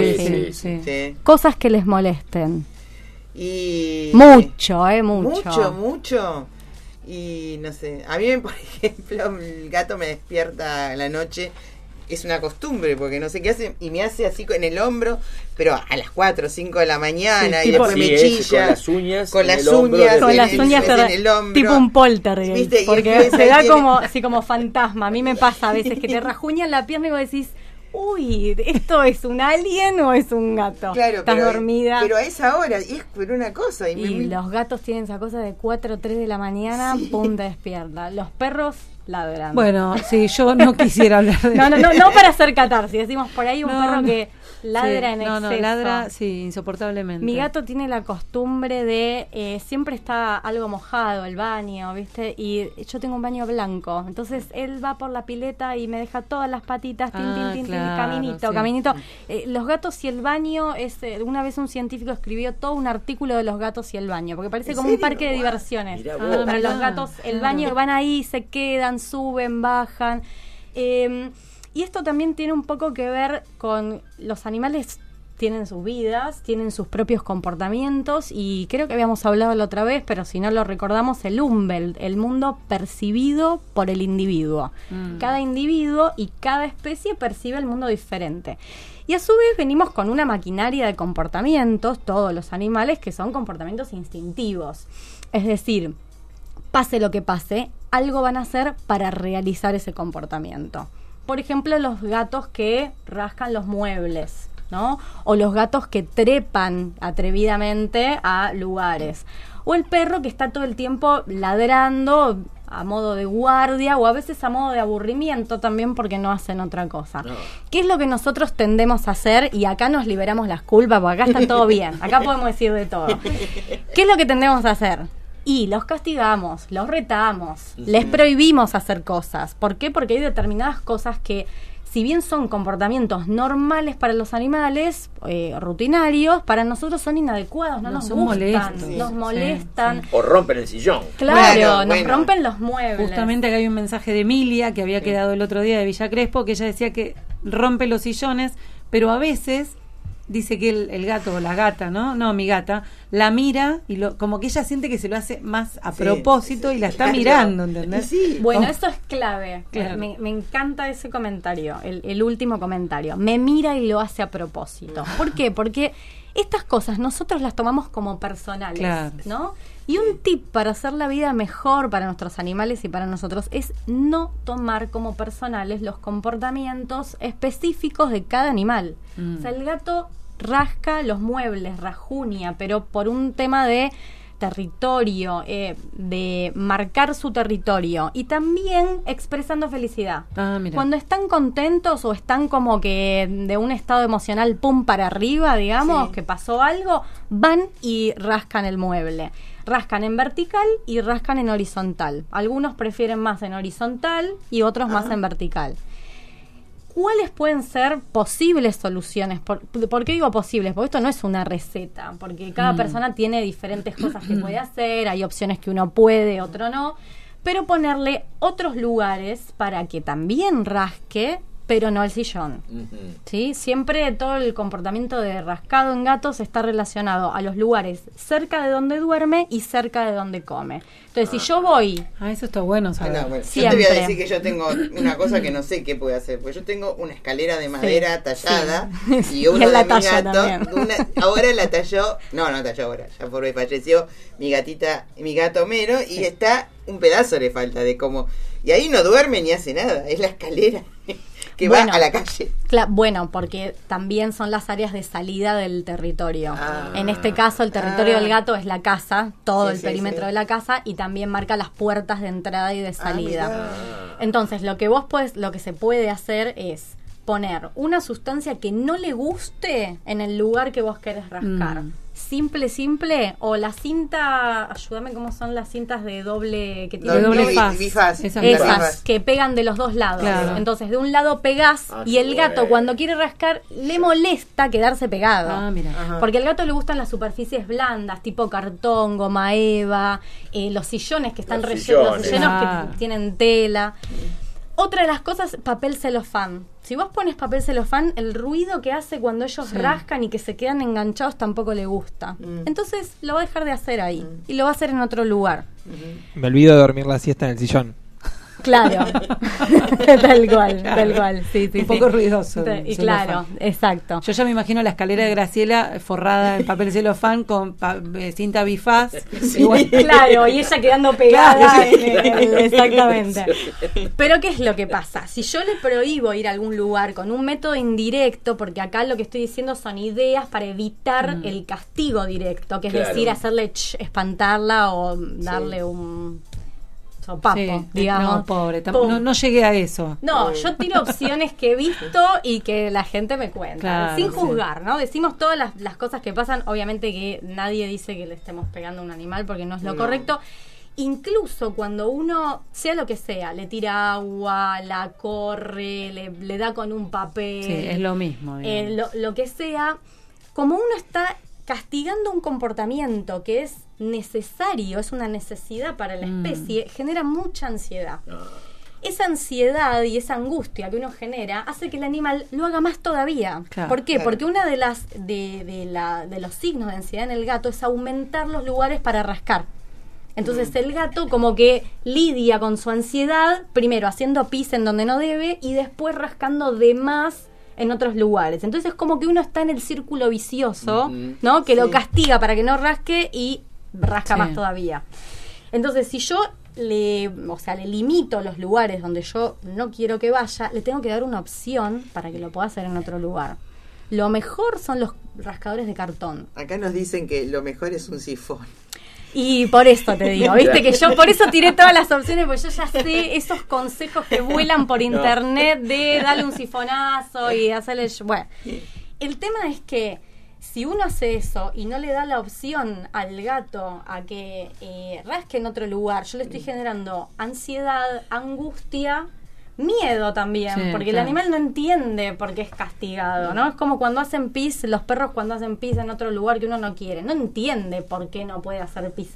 Sí. Cosas que les molesten. Y Mucho. Mucho. Y no sé, a mí, por ejemplo, el gato me despierta a la noche. Es una costumbre, porque no sé qué hace, y me hace así en el hombro, pero a las 4 o 5 de la mañana, y después me chilla. Con las uñas. Con las uñas en el hombro. Tipo un poltergeist. ¿Viste? Porque se da como fantasma. A mí me pasa a veces que te rajuñan la pierna y vos decís, uy, ¿esto es un alien o es un gato? Claro, estás dormida. Pero a esa hora, es por una cosa. Y los gatos tienen esa cosa de 4 o 3 de la mañana, pum, te despierta. Los perros ladran. Bueno, sí, yo no quisiera hablar de no para hacer catarsis. Decimos, por ahí un perro que ladra en exceso. No, ladra, sí, insoportablemente. Mi gato tiene la costumbre de siempre está algo mojado el baño, ¿viste? Y yo tengo un baño blanco, entonces él va por la pileta y me deja todas las patitas, caminito. Los gatos y el baño es una vez un científico escribió todo un artículo de los gatos y el baño, porque parece como un parque de diversiones. Para los gatos, el baño, van ahí, se quedan, suben, bajan. Y esto también tiene un poco que ver con los animales. Tienen sus vidas, tienen sus propios comportamientos, y creo que habíamos hablado la otra vez, pero si no lo recordamos, el Umwelt, el mundo percibido por el individuo. Cada individuo y cada especie percibe el mundo diferente. Y a su vez venimos con una maquinaria de comportamientos, todos los animales, que son comportamientos instintivos. Es decir, pase lo que pase, algo van a hacer para realizar ese comportamiento. Por ejemplo, los gatos que rascan los muebles, ¿no? O los gatos que trepan atrevidamente a lugares. O el perro que está todo el tiempo ladrando a modo de guardia o a veces a modo de aburrimiento también porque no hacen otra cosa. No. ¿Qué es lo que nosotros tendemos a hacer? Y acá nos liberamos las culpas porque acá está todo bien, acá podemos decir de todo. ¿Qué es lo que tendemos a hacer? Y los castigamos, los retamos, les prohibimos hacer cosas. ¿Por qué? Porque hay determinadas cosas que, si bien son comportamientos normales para los animales, rutinarios, para nosotros son inadecuados, no nos gustan, nos molestan. O rompen el sillón. Claro, nos rompen los muebles. Justamente acá hay un mensaje de Emilia, que había quedado el otro día de Villa Crespo, que ella decía que rompe los sillones, pero a veces dice que el gato o la gata, ¿no? Mi gata, la mira y como que ella siente que se lo hace más a propósito y la está mirando, ¿entendés? Sí. Bueno, eso es clave. Claro. Me encanta ese comentario, el último comentario. Me mira y lo hace a propósito. ¿Por qué? Porque estas cosas nosotros las tomamos como personales, ¿no? Y un tip para hacer la vida mejor para nuestros animales y para nosotros es no tomar como personales los comportamientos específicos de cada animal. O sea, el gato rasca los muebles, rajunia, pero por un tema de territorio, de marcar su territorio y también expresando felicidad. Cuando están contentos o están como que de un estado emocional pum para arriba, digamos, que pasó algo, van y rascan el mueble. Rascan en vertical y rascan en horizontal. Algunos prefieren más en horizontal y otros más en vertical. ¿Cuáles pueden ser posibles soluciones? ¿Por qué digo posibles? Porque esto no es una receta, porque cada persona tiene diferentes cosas que puede hacer, hay opciones que uno puede, otro no, pero ponerle otros lugares para que también rasque, pero no el sillón. ¿Sí? Siempre todo el comportamiento de rascado en gatos está relacionado a los lugares cerca de donde duerme y cerca de donde come. Entonces, si yo voy... eso está bueno saber. Yo te voy a decir que yo tengo una cosa que no sé qué puede hacer, porque yo tengo una escalera de madera tallada y uno de mis gatos... Ahora la talló... No talló ahora, ya por falleció mi gato Mero, y está un pedazo le falta de cómo... Y ahí no duerme ni hace nada, es la escalera que va a la calle. Bueno, porque también son las áreas de salida del territorio. En este caso, el territorio del gato es la casa, todo el perímetro de la casa, y también marca las puertas de entrada y de salida. Entonces, lo que se puede hacer es poner una sustancia que no le guste en el lugar que vos querés rascar. Simple, o la cinta, ayúdame, ¿cómo son las cintas de doble que tienen doble faz? Esas que pegan de los dos lados. Claro. Entonces, de un lado pegás y el gato cuando quiere rascar le molesta quedarse pegado. Porque al gato le gustan las superficies blandas, tipo cartón, goma eva, los sillones que están rellenos, los sillones que tienen tela. Otra de las cosas, papel celofán. Si vos pones papel celofán, el ruido que hace cuando ellos rascan y que se quedan enganchados tampoco le gusta. Entonces lo va a dejar de hacer ahí y lo va a hacer en otro lugar. Me olvido de dormir la siesta en el sillón. Claro, tal cual, sí. Un poco ruidoso. Y claro, exacto. Yo ya me imagino la escalera de Graciela forrada en papel celofán con cinta bifaz. Claro, y ella quedando pegada. Exactamente. Pero ¿qué es lo que pasa? Si yo le prohíbo ir a algún lugar con un método indirecto, porque acá lo que estoy diciendo son ideas para evitar el castigo directo, que es decir, hacerle espantarla o darle un... papo, digamos. No, pobre, no llegué a eso. No, yo tiro opciones que he visto y que la gente me cuenta, sin juzgar, ¿no? Decimos todas las cosas que pasan, obviamente que nadie dice que le estemos pegando a un animal porque no es lo correcto. Incluso cuando uno, sea lo que sea, le tira agua, la corre, le da con un papel. Sí, es lo mismo. Lo que sea, como uno está castigando un comportamiento que es necesario, es una necesidad para la especie, genera mucha ansiedad. Esa ansiedad y esa angustia que uno genera hace que el animal lo haga más todavía. ¿Por qué? Porque una de las de los signos de ansiedad en el gato es aumentar los lugares para rascar. Entonces el gato como que lidia con su ansiedad, primero haciendo pis en donde no debe y después rascando de más en otros lugares. Entonces es como que uno está en el círculo vicioso, ¿no? Que lo castiga para que no rasque y rasca más todavía. Entonces si yo le limito los lugares donde yo no quiero que vaya, le tengo que dar una opción para que lo pueda hacer en otro lugar. Lo mejor son los rascadores de cartón. Acá nos dicen que lo mejor es un sifón. Y por eso te digo, viste que yo por eso tiré todas las opciones, porque yo ya sé esos consejos que vuelan por internet de darle un sifonazo y hacerle... Bueno, el tema es que si uno hace eso y no le da la opción al gato a que rasque en otro lugar, yo le estoy generando ansiedad, angustia, miedo también, sí, porque claro, el animal no entiende por qué es castigado, ¿no? Es como cuando hacen pis, los perros cuando hacen pis en otro lugar que uno no quiere, no entiende por qué no puede hacer pis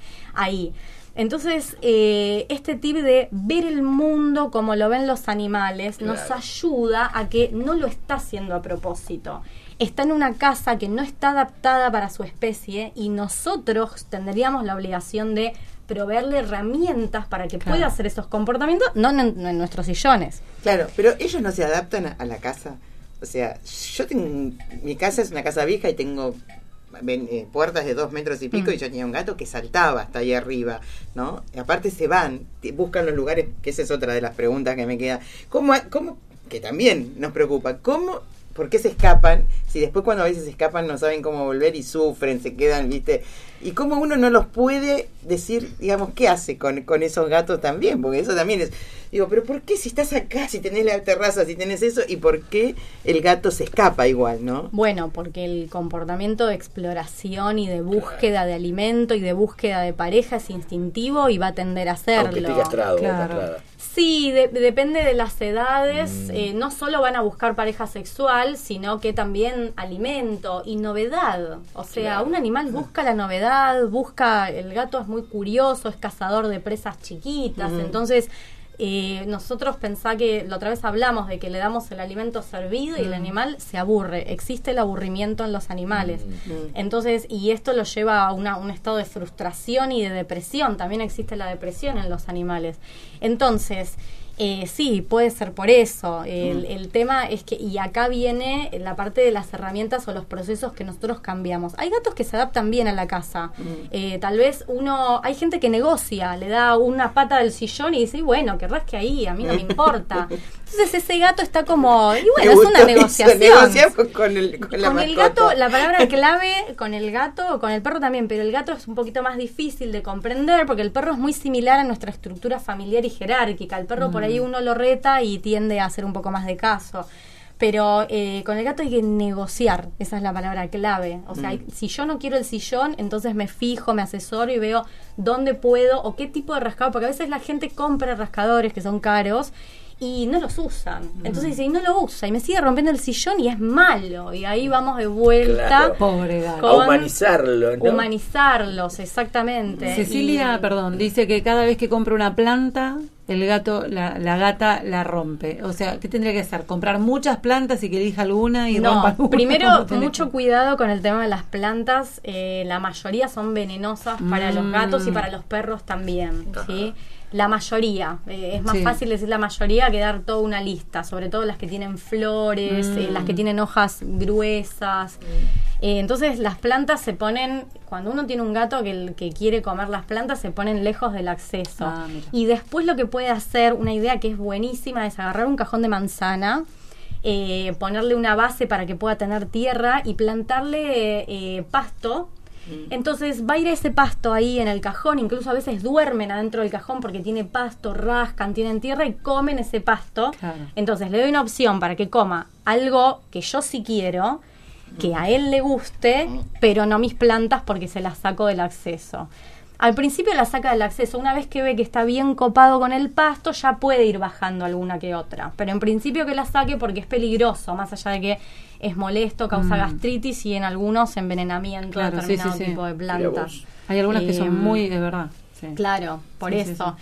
ahí. Entonces, este tip de ver el mundo como lo ven los animales, claro, nos ayuda a que no lo está haciendo a propósito. Está en una casa que no está adaptada para su especie y nosotros tendríamos la obligación de proveerle herramientas para que pueda hacer esos comportamientos, no en nuestros sillones. Claro, pero ellos no se adaptan a la casa. O sea, yo tengo... Mi casa es una casa vieja y tengo puertas de 2 metros y pico y yo tenía un gato que saltaba hasta ahí arriba, ¿no? Y aparte se van, buscan los lugares, que esa es otra de las preguntas que me queda. ¿Cómo que también nos preocupa? ¿Por qué se escapan? Si después cuando a veces se escapan no saben cómo volver y sufren, se quedan, ¿viste? Y cómo uno no los puede decir, digamos, ¿qué hace con esos gatos también? Porque eso también es... Digo, pero ¿por qué si estás acá, si tenés la terraza, si tenés eso, y por qué el gato se escapa igual, ¿no? Bueno, porque el comportamiento de exploración y de búsqueda de alimento y de búsqueda de pareja es instintivo y va a tender a hacerlo. Aunque esté castrado, claro. Sí, depende de las edades. No solo van a buscar pareja sexual, sino que también alimento y novedad. O sea, claro, un animal busca la novedad, el gato es muy curioso, es cazador de presas chiquitas, entonces... nosotros pensá que la otra vez hablamos de que le damos el alimento servido y el animal se aburre, existe el aburrimiento en los animales, entonces, y esto lo lleva a un estado de frustración y de depresión, también existe la depresión en los animales, entonces sí, puede ser por eso. El tema es que, y acá viene la parte de las herramientas o los procesos que nosotros cambiamos. Hay gatos que se adaptan bien a la casa. Tal vez hay gente que negocia, le da una pata del sillón y dice, bueno, que rasque ahí, a mí no me importa. Entonces ese gato está como, y bueno, es una negociación. Con el gato, la palabra clave, con el gato, con el perro también, pero el gato es un poquito más difícil de comprender porque el perro es muy similar a nuestra estructura familiar y jerárquica. El perro por ahí uno lo reta y tiende a hacer un poco más de caso. Pero con el gato hay que negociar, esa es la palabra clave. O sea, si yo no quiero el sillón, entonces me fijo, me asesoro y veo dónde puedo o qué tipo de rascador, porque a veces la gente compra rascadores que son caros y no los usan. Entonces dice, y no lo usa, y me sigue rompiendo el sillón y es malo. Y ahí vamos de vuelta. Claro. Pobre gato. A humanizarlo, ¿no? Humanizarlos, exactamente. Cecilia, perdón, dice que cada vez que compra una planta, el gato, la gata la rompe. O sea, ¿qué tendría que hacer? ¿Comprar muchas plantas y que elija alguna y rompa alguna? Primero, mucho cuidado con el tema de las plantas. La mayoría son venenosas para los gatos y para los perros también, ¿sí? La mayoría, es más fácil decir la mayoría que dar toda una lista, sobre todo las que tienen flores, las que tienen hojas gruesas. Entonces las plantas se ponen, cuando uno tiene un gato que quiere comer las plantas, se ponen lejos del acceso. Y después lo que puede hacer, una idea que es buenísima, es agarrar un cajón de manzana, ponerle una base para que pueda tener tierra y plantarle pasto. Entonces va a ir ese pasto ahí en el cajón, incluso a veces duermen adentro del cajón porque tiene pasto, rascan, tienen tierra y comen ese pasto. Entonces le doy una opción para que coma algo que yo sí quiero, que a él le guste, pero no mis plantas porque se las saco del acceso. Al principio la saca del acceso, una vez que ve que está bien copado con el pasto, ya puede ir bajando alguna que otra. Pero en principio que la saque porque es peligroso, más allá de que es molesto, causa gastritis y en algunos envenenamiento de determinado tipo de plantas. Hay algunas que son muy de verdad. Claro, por eso.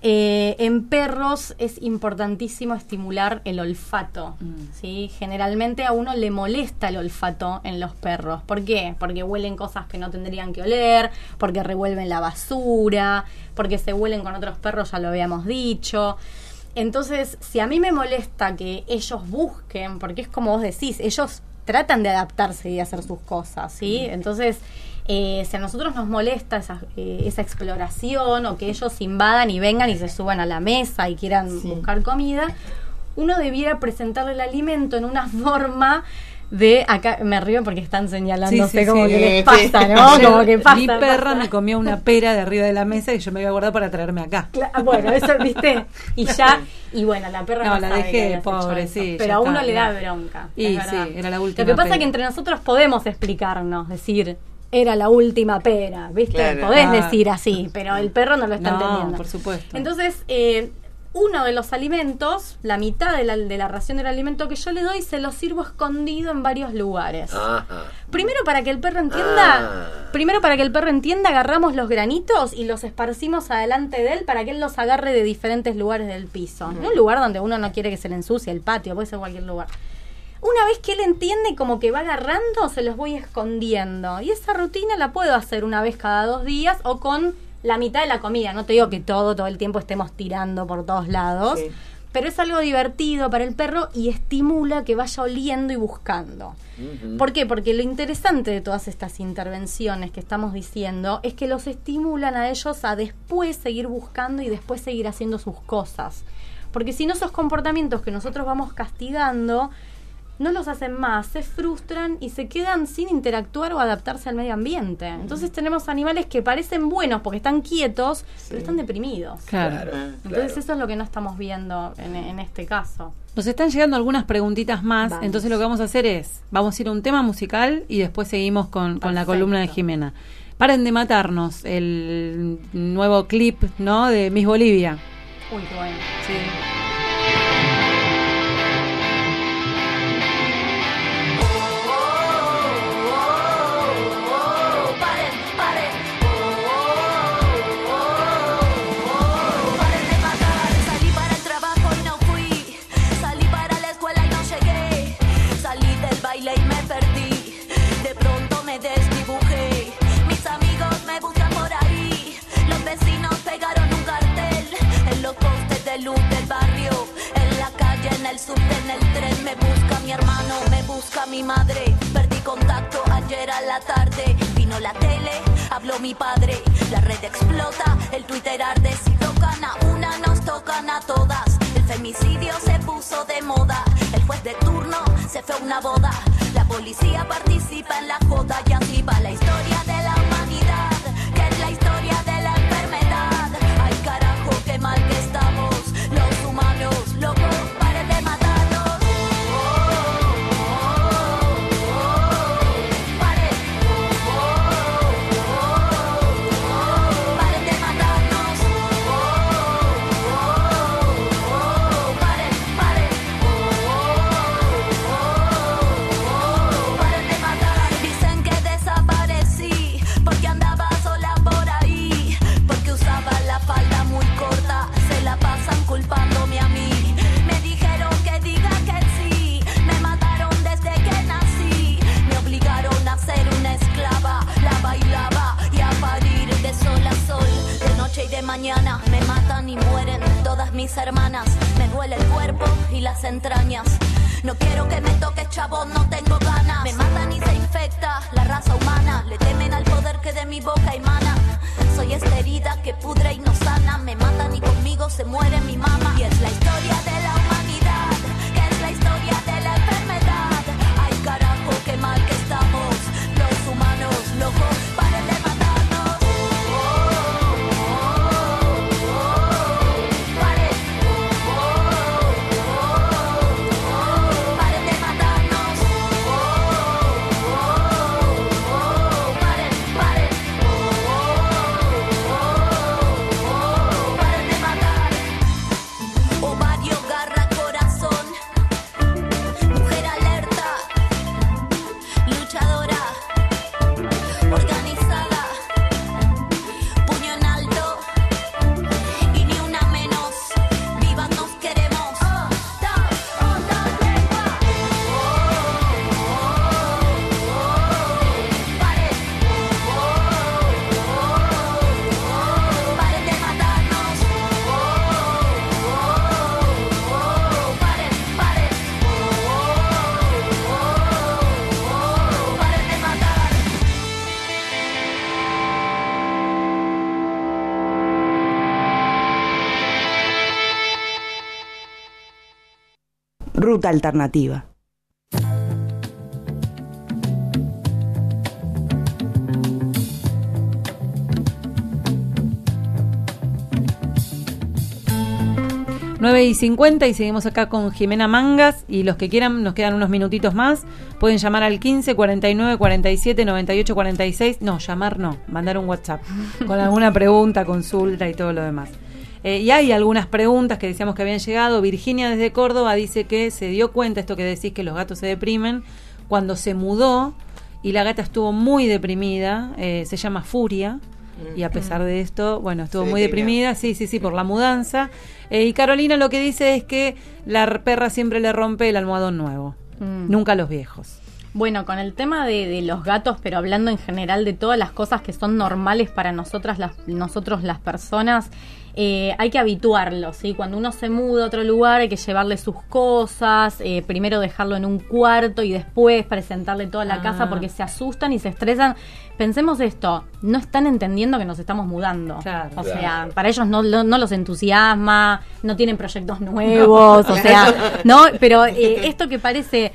En perros es importantísimo estimular el olfato, ¿sí? Generalmente a uno le molesta el olfato en los perros. ¿Por qué? Porque huelen cosas que no tendrían que oler, porque revuelven la basura, porque se huelen con otros perros, ya lo habíamos dicho. Entonces, si a mí me molesta que ellos busquen, porque es como vos decís, ellos tratan de adaptarse y de hacer sus cosas, ¿sí? Entonces, si a nosotros nos molesta esa exploración o que ellos invadan y vengan y se suban a la mesa y quieran buscar comida, uno debiera presentarle el alimento en una forma de acá, me río porque están señalándose Sí, como sí. que les pasa, ¿no? Como que pasa. Mi perra me comió una pera de arriba de la mesa y yo me había guardado para traerme acá. Bueno, eso, ¿viste? Y bueno, la perra no no la sabe dejé, que habías pobre, hecho eso. sí. Pero ya a uno está, le da ya. bronca. Y es sí, verdad. era la última Lo que pasa pera. es que entre nosotros podemos explicarnos, decir, era la última pera, ¿viste? Claro. Podés decir así, pero el perro no lo está No, entendiendo. por supuesto. Entonces, uno de los alimentos, la mitad de la ración del alimento que yo le doy, se lo sirvo escondido en varios lugares. Ajá. Primero para que el perro entienda, agarramos los granitos y los esparcimos adelante de él para que él los agarre de diferentes lugares del piso. En un lugar donde uno no quiere que se le ensucie, el patio, puede ser cualquier lugar. Una vez que él entiende como que va agarrando, se los voy escondiendo. Y esa rutina la puedo hacer una vez cada 2 días o con la mitad de la comida. No te digo que todo el tiempo estemos tirando por todos lados, Sí. pero es algo divertido para el perro y estimula que vaya oliendo y buscando. ¿Por qué? Porque lo interesante de todas estas intervenciones que estamos diciendo es que los estimulan a ellos a después seguir buscando y después seguir haciendo sus cosas. Porque si no, esos comportamientos que nosotros vamos castigando no los hacen más, se frustran y se quedan sin interactuar o adaptarse al medio ambiente. Entonces tenemos animales que parecen buenos porque están quietos, pero están deprimidos. Claro. Entonces eso es lo que no estamos viendo en este caso. Nos están llegando algunas preguntitas más, Vamos. entonces lo que vamos a hacer es, vamos a ir a un tema musical y después seguimos con la columna de Jimena. Paren de matarnos, el nuevo clip, ¿no?, de Miss Bolivia. Uy, qué bueno. Sí. Salí para el trabajo y no fui, salí para la escuela y no llegué, salí del baile y me perdí, de pronto me desdibujé, mis amigos me buscan por ahí, los vecinos pegaron un cartel en los postes de luz del barrio, en la calle, en el subte, en el tren, me busca mi hermano, me busca mi madre, perdí contacto ayer a la tarde, vino la tele, habló mi padre, la red explota, el Twitter arde, si tocan a una nos tocan a todas, el femicidio se puso de moda, el juez de turno se fue a una boda, la policía participa en la joda y así va la historia de la humanidad, que es la historia de la enfermedad, ay carajo qué mal que estamos, los humanos locos, paren de matarnos. Paren de matarnos. Paren de matar. Dicen que desaparecí porque andaba sola por ahí, porque usaba la falda muy corta, se la pasan culpándome a mí. Me dijeron que diga que sí, me mataron desde que nací, me obligaron a ser una esclava, la bailaba y a parir de sol a sol, de noche y de mañana, me matan y mueren todas mis hermanas, me duele el cuerpo y las entrañas, no quiero que me toques chavo, no tengo ganas, me matan y se infecta la raza humana, le temen al poder que de mi boca emana, soy esta herida que pudre y no sana, me matan y conmigo se muere mi mamá, y es la historia de la humanidad, que es la historia de la enfermedad, ay carajo qué mal que estamos, los humanos locos, paren de matarnos. Paren. Paren de matarnos. Paren, paren. Paren de matar. Ovario, garra, corazón. Mujer alerta. Luchadora. Organizada. Puño en alto. Y ni una menos. Vivas nos queremos. Paren de matarnos. Paren, paren. Paren de matar. Ruta alternativa. 9:50 y seguimos acá con Jimena Mangas, y los que quieran, nos quedan unos minutitos más, pueden llamar al 15 49 47 98 46, no, llamar no, mandar un WhatsApp con alguna pregunta, consulta y todo lo demás. Y hay algunas preguntas que decíamos que habían llegado. Virginia desde Córdoba dice que se dio cuenta, esto que decís que los gatos se deprimen, cuando se mudó y la gata estuvo muy deprimida, se llama Furia, y a pesar de esto, bueno, estuvo muy deprimida, sí, por la mudanza. Y Carolina lo que dice es que la perra siempre le rompe el almohadón nuevo, nunca los viejos. Bueno, con el tema de los gatos, pero hablando en general de todas las cosas que son normales para nosotros las personas, hay que habituarlos, ¿sí? Cuando uno se muda a otro lugar hay que llevarle sus cosas, primero dejarlo en un cuarto y después presentarle toda la casa, porque se asustan y se estresan. Pensemos esto, no están entendiendo que nos estamos mudando. Claro. O sea, para ellos no los entusiasma, no tienen proyectos nuevos, o sea, ¿no? Pero esto que parece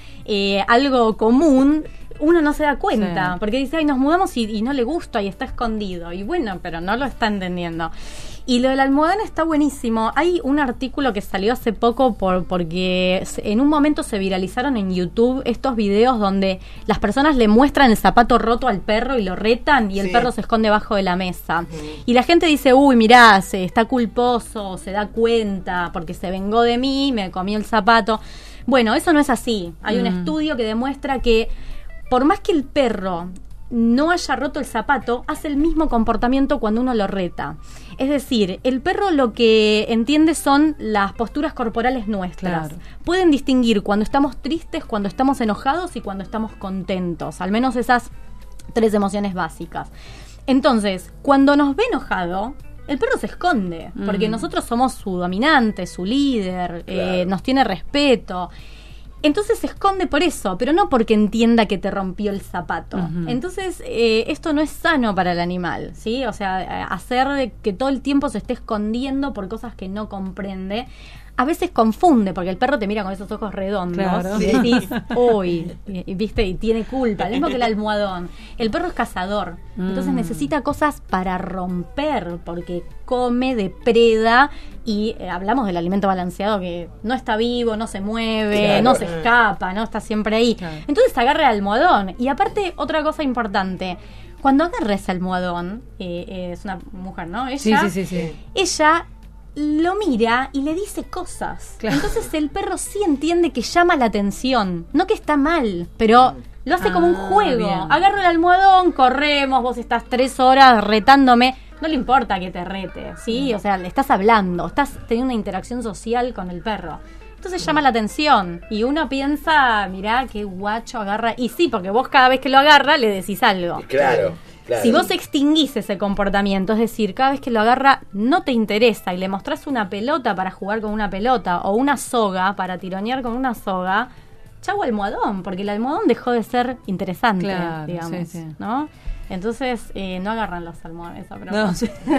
algo común, uno no se da cuenta, porque dice, ay, nos mudamos y no le gusta y está escondido. Y bueno, pero no lo está entendiendo. Y lo del almohadón está buenísimo. Hay un artículo que salió hace poco porque en un momento se viralizaron en YouTube estos videos donde las personas le muestran el zapato roto al perro y lo retan y el perro se esconde bajo de la mesa. Y la gente dice, uy, mirá, está culposo, se da cuenta porque se vengó de mí, me comió el zapato. Bueno, eso no es así. Hay un estudio que demuestra que por más que el perro no haya roto el zapato, hace el mismo comportamiento cuando uno lo reta. Es decir, el perro lo que entiende son las posturas corporales nuestras. Claro. Pueden distinguir cuando estamos tristes, cuando estamos enojados y cuando estamos contentos. Al menos esas 3 emociones básicas. Entonces, cuando nos ve enojado, el perro se esconde, porque nosotros somos su dominante, su líder, nos tiene respeto. Entonces se esconde por eso, pero no porque entienda que te rompió el zapato. Entonces, esto no es sano para el animal, ¿sí? O sea, hacer que todo el tiempo se esté escondiendo por cosas que no comprende, a veces confunde, porque el perro te mira con esos ojos redondos, claro. Y decís, uy, ¿viste? Y tiene culpa, lo mismo que el almohadón. El perro es cazador, entonces necesita cosas para romper, porque come, depreda, y hablamos del alimento balanceado, que no está vivo, no se mueve, no se escapa, no está siempre ahí. Claro. Entonces agarra el almohadón. Y aparte, otra cosa importante, cuando agarra ese almohadón, es una mujer, ¿no? Ella, ella lo mira y le dice cosas. Claro. Entonces el perro sí entiende que llama la atención, no que está mal, pero lo hace como un juego. Bien. Agarro el almohadón, corremos, vos estás 3 horas retándome, no le importa que te rete, ¿sí? O sea, le estás hablando, estás teniendo una interacción social con el perro. Entonces llama la atención y uno piensa, mirá qué guacho agarra. Y sí, porque vos cada vez que lo agarra le decís algo. Claro. Si vos extinguís ese comportamiento, es decir, cada vez que lo agarra no te interesa y le mostrás una pelota para jugar con una pelota o una soga para tironear con una soga, chau almohadón, porque el almohadón dejó de ser interesante, claro, digamos, ¿no? Entonces, no agarran los almohadones. No.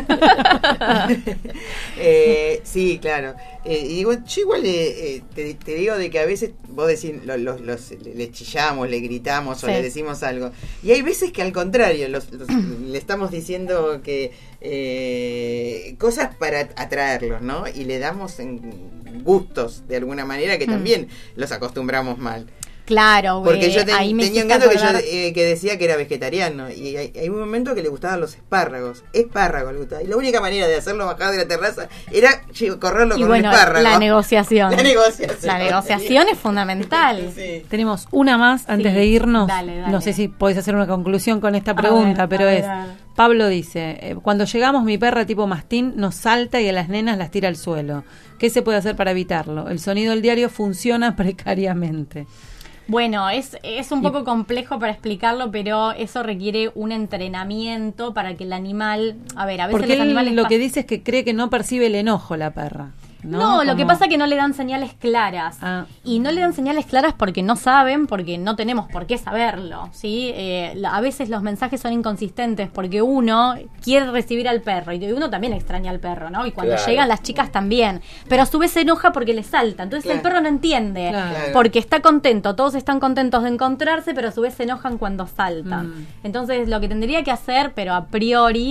Sí, claro. Yo igual te digo de que a veces vos decís, le chillamos, le gritamos o le decimos algo. Y hay veces que al contrario, le estamos diciendo que cosas para atraerlos, ¿no? Y le damos gustos de alguna manera que también los acostumbramos mal. Claro, porque yo tenía un gato que decía que era vegetariano y hay un momento que le gustaban los espárragos le gustaba, y la única manera de hacerlo bajar de la terraza era correrlo con un espárrago. La negociación es fundamental. Sí. Tenemos una más antes de irnos. Dale. No sé si podés hacer una conclusión con esta pregunta, pero Pablo dice, cuando llegamos mi perra tipo mastín nos salta y a las nenas las tira al suelo. ¿Qué se puede hacer para evitarlo? El sonido del diario funciona precariamente. Bueno, es un poco complejo para explicarlo, pero eso requiere un entrenamiento para que el animal... A veces porque los animales... lo que dice es que cree que no percibe el enojo la perra. No, lo que pasa es que no le dan señales claras. Y no le dan señales claras porque no saben, porque no tenemos por qué saberlo, ¿sí? A veces los mensajes son inconsistentes porque uno quiere recibir al perro y uno también extraña al perro, ¿no? Y cuando llegan las chicas también. Pero a su vez se enoja porque le salta. Entonces el perro no entiende. Porque está contento, todos están contentos de encontrarse, pero a su vez se enojan cuando saltan. Entonces lo que tendría que hacer, pero a priori...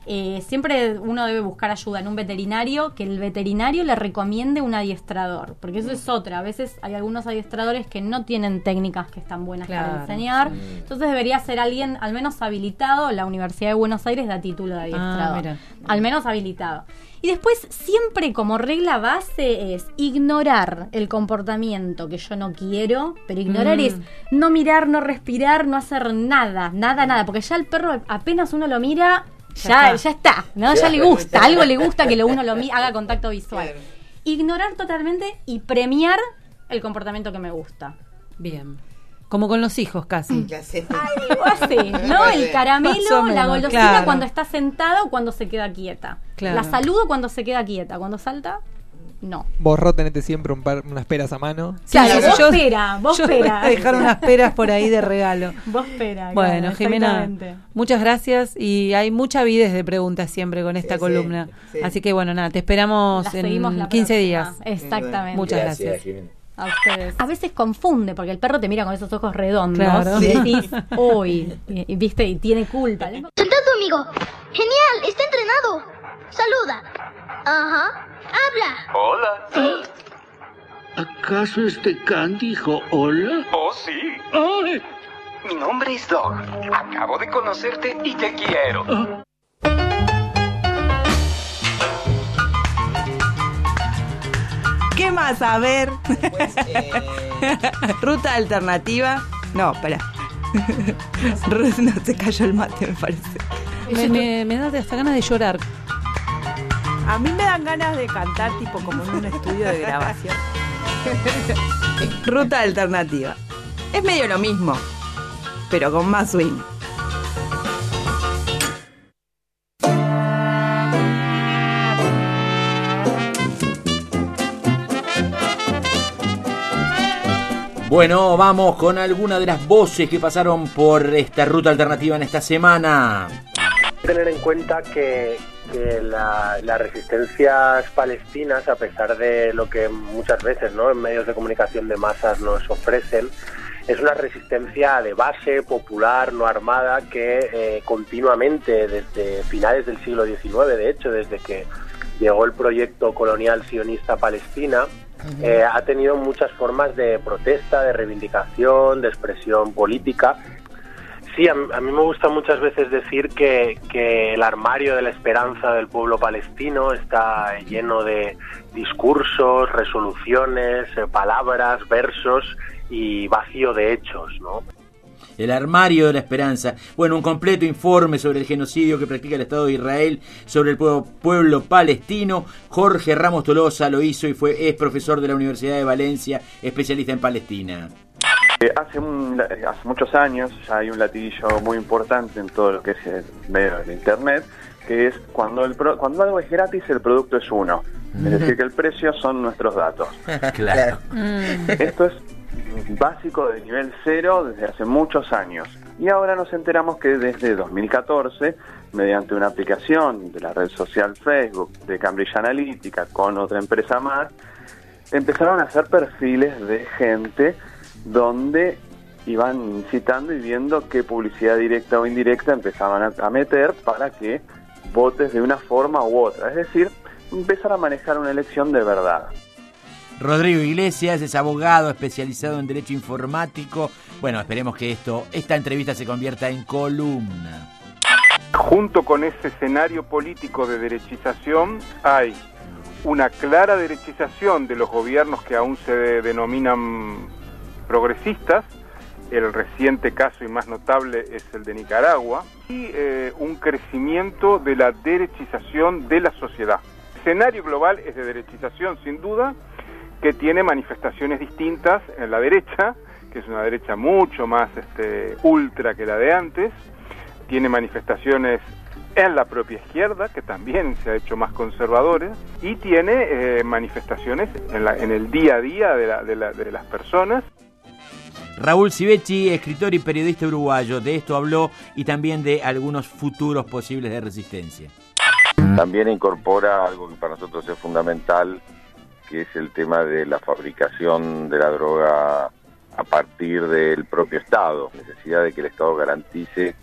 siempre uno debe buscar ayuda en un veterinario, que el veterinario le recomiende un adiestrador, porque eso es otra. A veces hay algunos adiestradores que no tienen técnicas que están buenas para enseñar, entonces debería ser alguien al menos habilitado. La Universidad de Buenos Aires da título de adiestrador, al menos habilitado. Y después, siempre como regla base es ignorar el comportamiento que yo no quiero, pero ignorar es no mirar, no respirar, no hacer nada, porque ya el perro apenas uno lo mira, ya está, ¿no? Ya le gusta, algo le gusta que uno lo haga contacto visual. Ignorar totalmente y premiar el comportamiento que me gusta. Bien. Como con los hijos casi. Algo así, ¿no? El caramelo, la golosina cuando está sentado, cuando se queda quieta. La saludo cuando se queda quieta, cuando salta, no. Vos, Ro, tenete siempre unas peras a mano. Claro, vos espera. Dejar unas peras por ahí de regalo. Vos espera. Bueno, claro, Jimena, muchas gracias y hay mucha avidez de preguntas siempre con esta columna. Sí. Así que bueno, nada, te esperamos en 15 días. Exactamente. Muchas gracias. A ustedes. A veces confunde porque el perro te mira con esos ojos redondos y decís, uy, viste, y tiene culpa. Sentado, amigo. Genial, está entrenado. Saluda. Ajá. Habla. Hola. ¿Acaso Can dijo hola? Oh, sí. Ay. Mi nombre es Dog. Acabo de conocerte y te quiero. ¿Qué más? A ver. Pues, ruta alternativa. No, espera. No, se cayó el mate, me parece. Me da hasta ganas de llorar. A mí me dan ganas de cantar, tipo como en un estudio de grabación. Ruta alternativa. Es medio lo mismo, pero con más swing. Bueno, vamos con alguna de las voces que pasaron por esta ruta alternativa en esta semana. Tener en cuenta que las resistencias palestinas, a pesar de lo que muchas veces, ¿no?, en medios de comunicación de masas nos ofrecen, es una resistencia de base, popular, no armada, que continuamente, desde finales del siglo XIX, de hecho, desde que llegó el proyecto colonial sionista Palestina, ha tenido muchas formas de protesta, de reivindicación, de expresión política. Sí, a mí me gusta muchas veces decir que el armario de la esperanza del pueblo palestino está lleno de discursos, resoluciones, palabras, versos y vacío de hechos, ¿no? El armario de la esperanza. Bueno, un completo informe sobre el genocidio que practica el Estado de Israel sobre el pueblo palestino. Jorge Ramos Tolosa lo hizo y es profesor de la Universidad de Valencia, especialista en Palestina. Hace muchos años ya hay un latiguillo muy importante en todo lo que es el medio de Internet, que es cuando algo es gratis, el producto es uno. Es decir, que el precio son nuestros datos. Claro. Esto es básico de nivel cero desde hace muchos años. Y ahora nos enteramos que desde 2014, mediante una aplicación de la red social Facebook, de Cambridge Analytica, con otra empresa más, empezaron a hacer perfiles de gente donde iban incitando y viendo qué publicidad directa o indirecta empezaban a meter para que votes de una forma u otra. Es decir, empezar a manejar una elección de verdad. Rodrigo Iglesias es abogado especializado en Derecho Informático. Bueno, esperemos que esta entrevista se convierta en columna. Junto con ese escenario político de derechización, hay una clara derechización de los gobiernos que aún se denominan progresistas. El reciente caso y más notable es el de Nicaragua. Y un crecimiento de la derechización de la sociedad. El escenario global es de derechización, sin duda, que tiene manifestaciones distintas en la derecha, que es una derecha mucho más ultra que la de antes, tiene manifestaciones en la propia izquierda, que también se ha hecho más conservadores, y tiene manifestaciones en el día a día de las personas. Raúl Civechi, escritor y periodista uruguayo, de esto habló y también de algunos futuros posibles de resistencia. También incorpora algo que para nosotros es fundamental, que es el tema de la fabricación de la droga a partir del propio Estado, necesidad de que el Estado garantice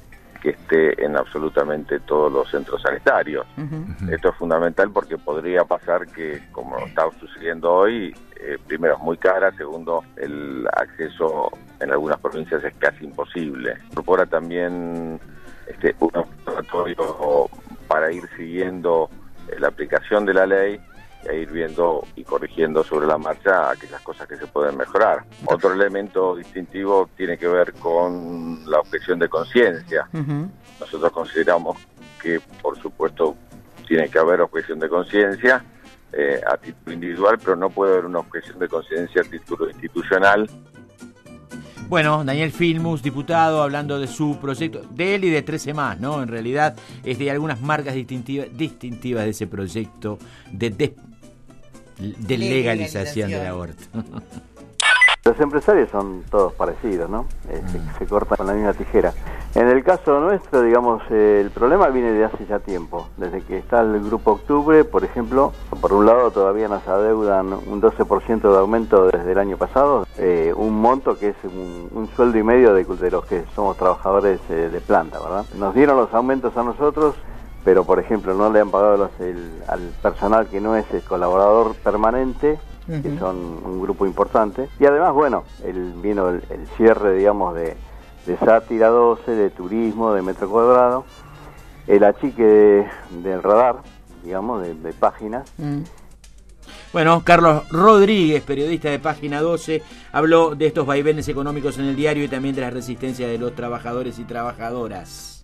que esté en absolutamente todos los centros sanitarios. Esto es fundamental porque podría pasar que, como está sucediendo hoy, primero es muy cara, segundo el acceso en algunas provincias es casi imposible. Incorpora también un observatorio para ir siguiendo la aplicación de la ley e ir viendo y corrigiendo sobre la marcha aquellas cosas que se pueden mejorar. Otro elemento distintivo tiene que ver con la objeción de conciencia. Nosotros consideramos que, por supuesto, tiene que haber objeción de conciencia a título individual, pero no puede haber una objeción de conciencia a título institucional. Bueno, Daniel Filmus, diputado, hablando de su proyecto, de él y de 13 más, ¿no? En realidad, es de algunas marcas distintivas de ese proyecto de legalización del aborto. Los empresarios son todos parecidos, ¿no? Se cortan con la misma tijera. En el caso nuestro, digamos, el problema viene de hace ya tiempo. Desde que está el Grupo Octubre, por ejemplo, por un lado todavía nos adeudan un 12% de aumento desde el año pasado, un monto que es un sueldo y medio de los que somos trabajadores de planta, ¿verdad? Nos dieron los aumentos a nosotros, pero por ejemplo no le han pagado al personal que no es el colaborador permanente, que son un grupo importante, y además, bueno, vino el cierre, digamos, de Sátira 12, de Turismo, de Metro Cuadrado, el achique del radar, digamos, de páginas. Bueno, Carlos Rodríguez, periodista de Página 12, habló de estos vaivenes económicos en el diario y también de la resistencia de los trabajadores y trabajadoras.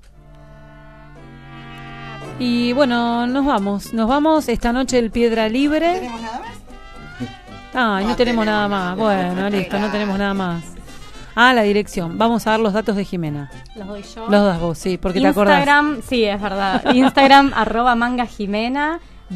Y bueno, nos vamos esta noche el Piedra Libre. ¿No tenemos nada más? Ay, no tenemos nada más. Bueno, listo, no tenemos nada más. La dirección. Vamos a dar los datos de Jimena. ¿Los doy yo? Los das vos, sí, porque Instagram, te acordás. sí, es verdad. Instagram, @mangajimena,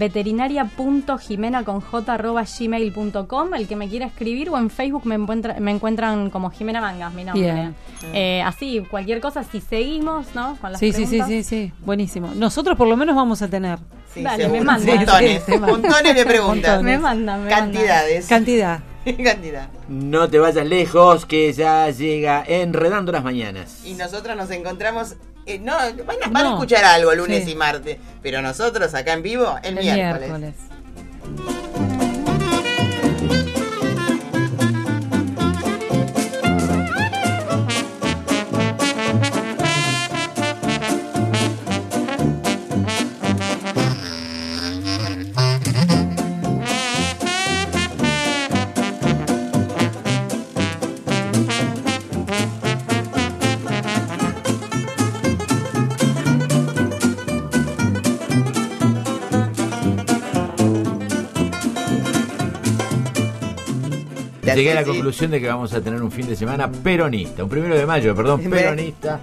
veterinaria.jimena@gmail.com, el que me quiera escribir, o en Facebook me encuentran como Jimena Mangas, mi nombre. Así, cualquier cosa, si seguimos, ¿no? Con las preguntas. Sí, buenísimo. Nosotros por lo menos vamos a tener. Sí, dale, me mandan. Montones de preguntas. Me mandan. Cantidades. Cantidad. No te vayas lejos, que ya llega Enredando las Mañanas. Y nosotros nos encontramos, van a escuchar algo lunes y martes, pero nosotros acá en vivo el miércoles. Llegué a la conclusión de que vamos a tener un fin de semana peronista, un 1 de mayo, peronista.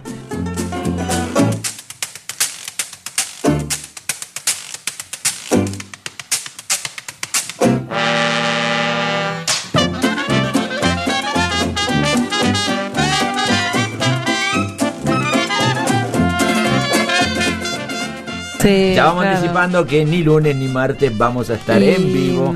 Sí, ya vamos anticipando que ni lunes ni martes vamos a estar en vivo.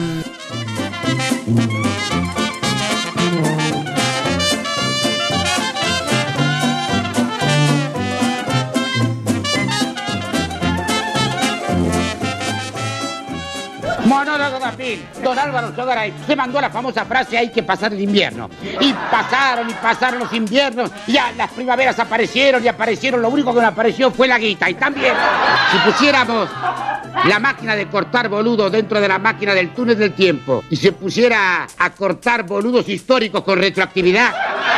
Monólogo de abril. Don Álvaro Sogaray se mandó la famosa frase: hay que pasar el invierno. Y pasaron los inviernos, y ya las primaveras aparecieron, lo único que no apareció fue la guita. Y también, si pusiéramos la máquina de cortar boludos dentro de la máquina del túnel del tiempo y se pusiera a cortar boludos históricos con retroactividad,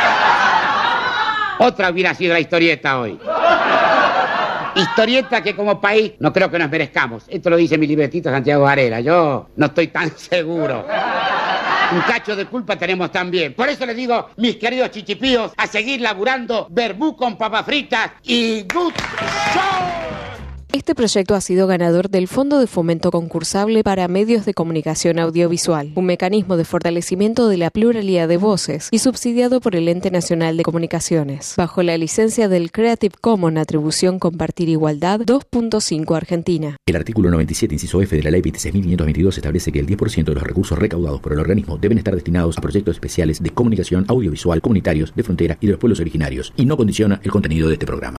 otra hubiera sido la historieta hoy. Historieta que como país no creo que nos merezcamos. Esto lo dice mi libretito Santiago Varela. Yo no estoy tan seguro. Un cacho de culpa tenemos también. Por eso les digo, mis queridos chichipíos, a seguir laburando vermú con papas fritas y good show. Este proyecto ha sido ganador del Fondo de Fomento Concursable para Medios de Comunicación Audiovisual, un mecanismo de fortalecimiento de la pluralidad de voces y subsidiado por el Ente Nacional de Comunicaciones, bajo la licencia del Creative Commons Atribución Compartir Igualdad 2.5 Argentina. El artículo 97, inciso F de la Ley 26.522 establece que el 10% de los recursos recaudados por el organismo deben estar destinados a proyectos especiales de comunicación audiovisual comunitarios de frontera y de los pueblos originarios, y no condiciona el contenido de este programa.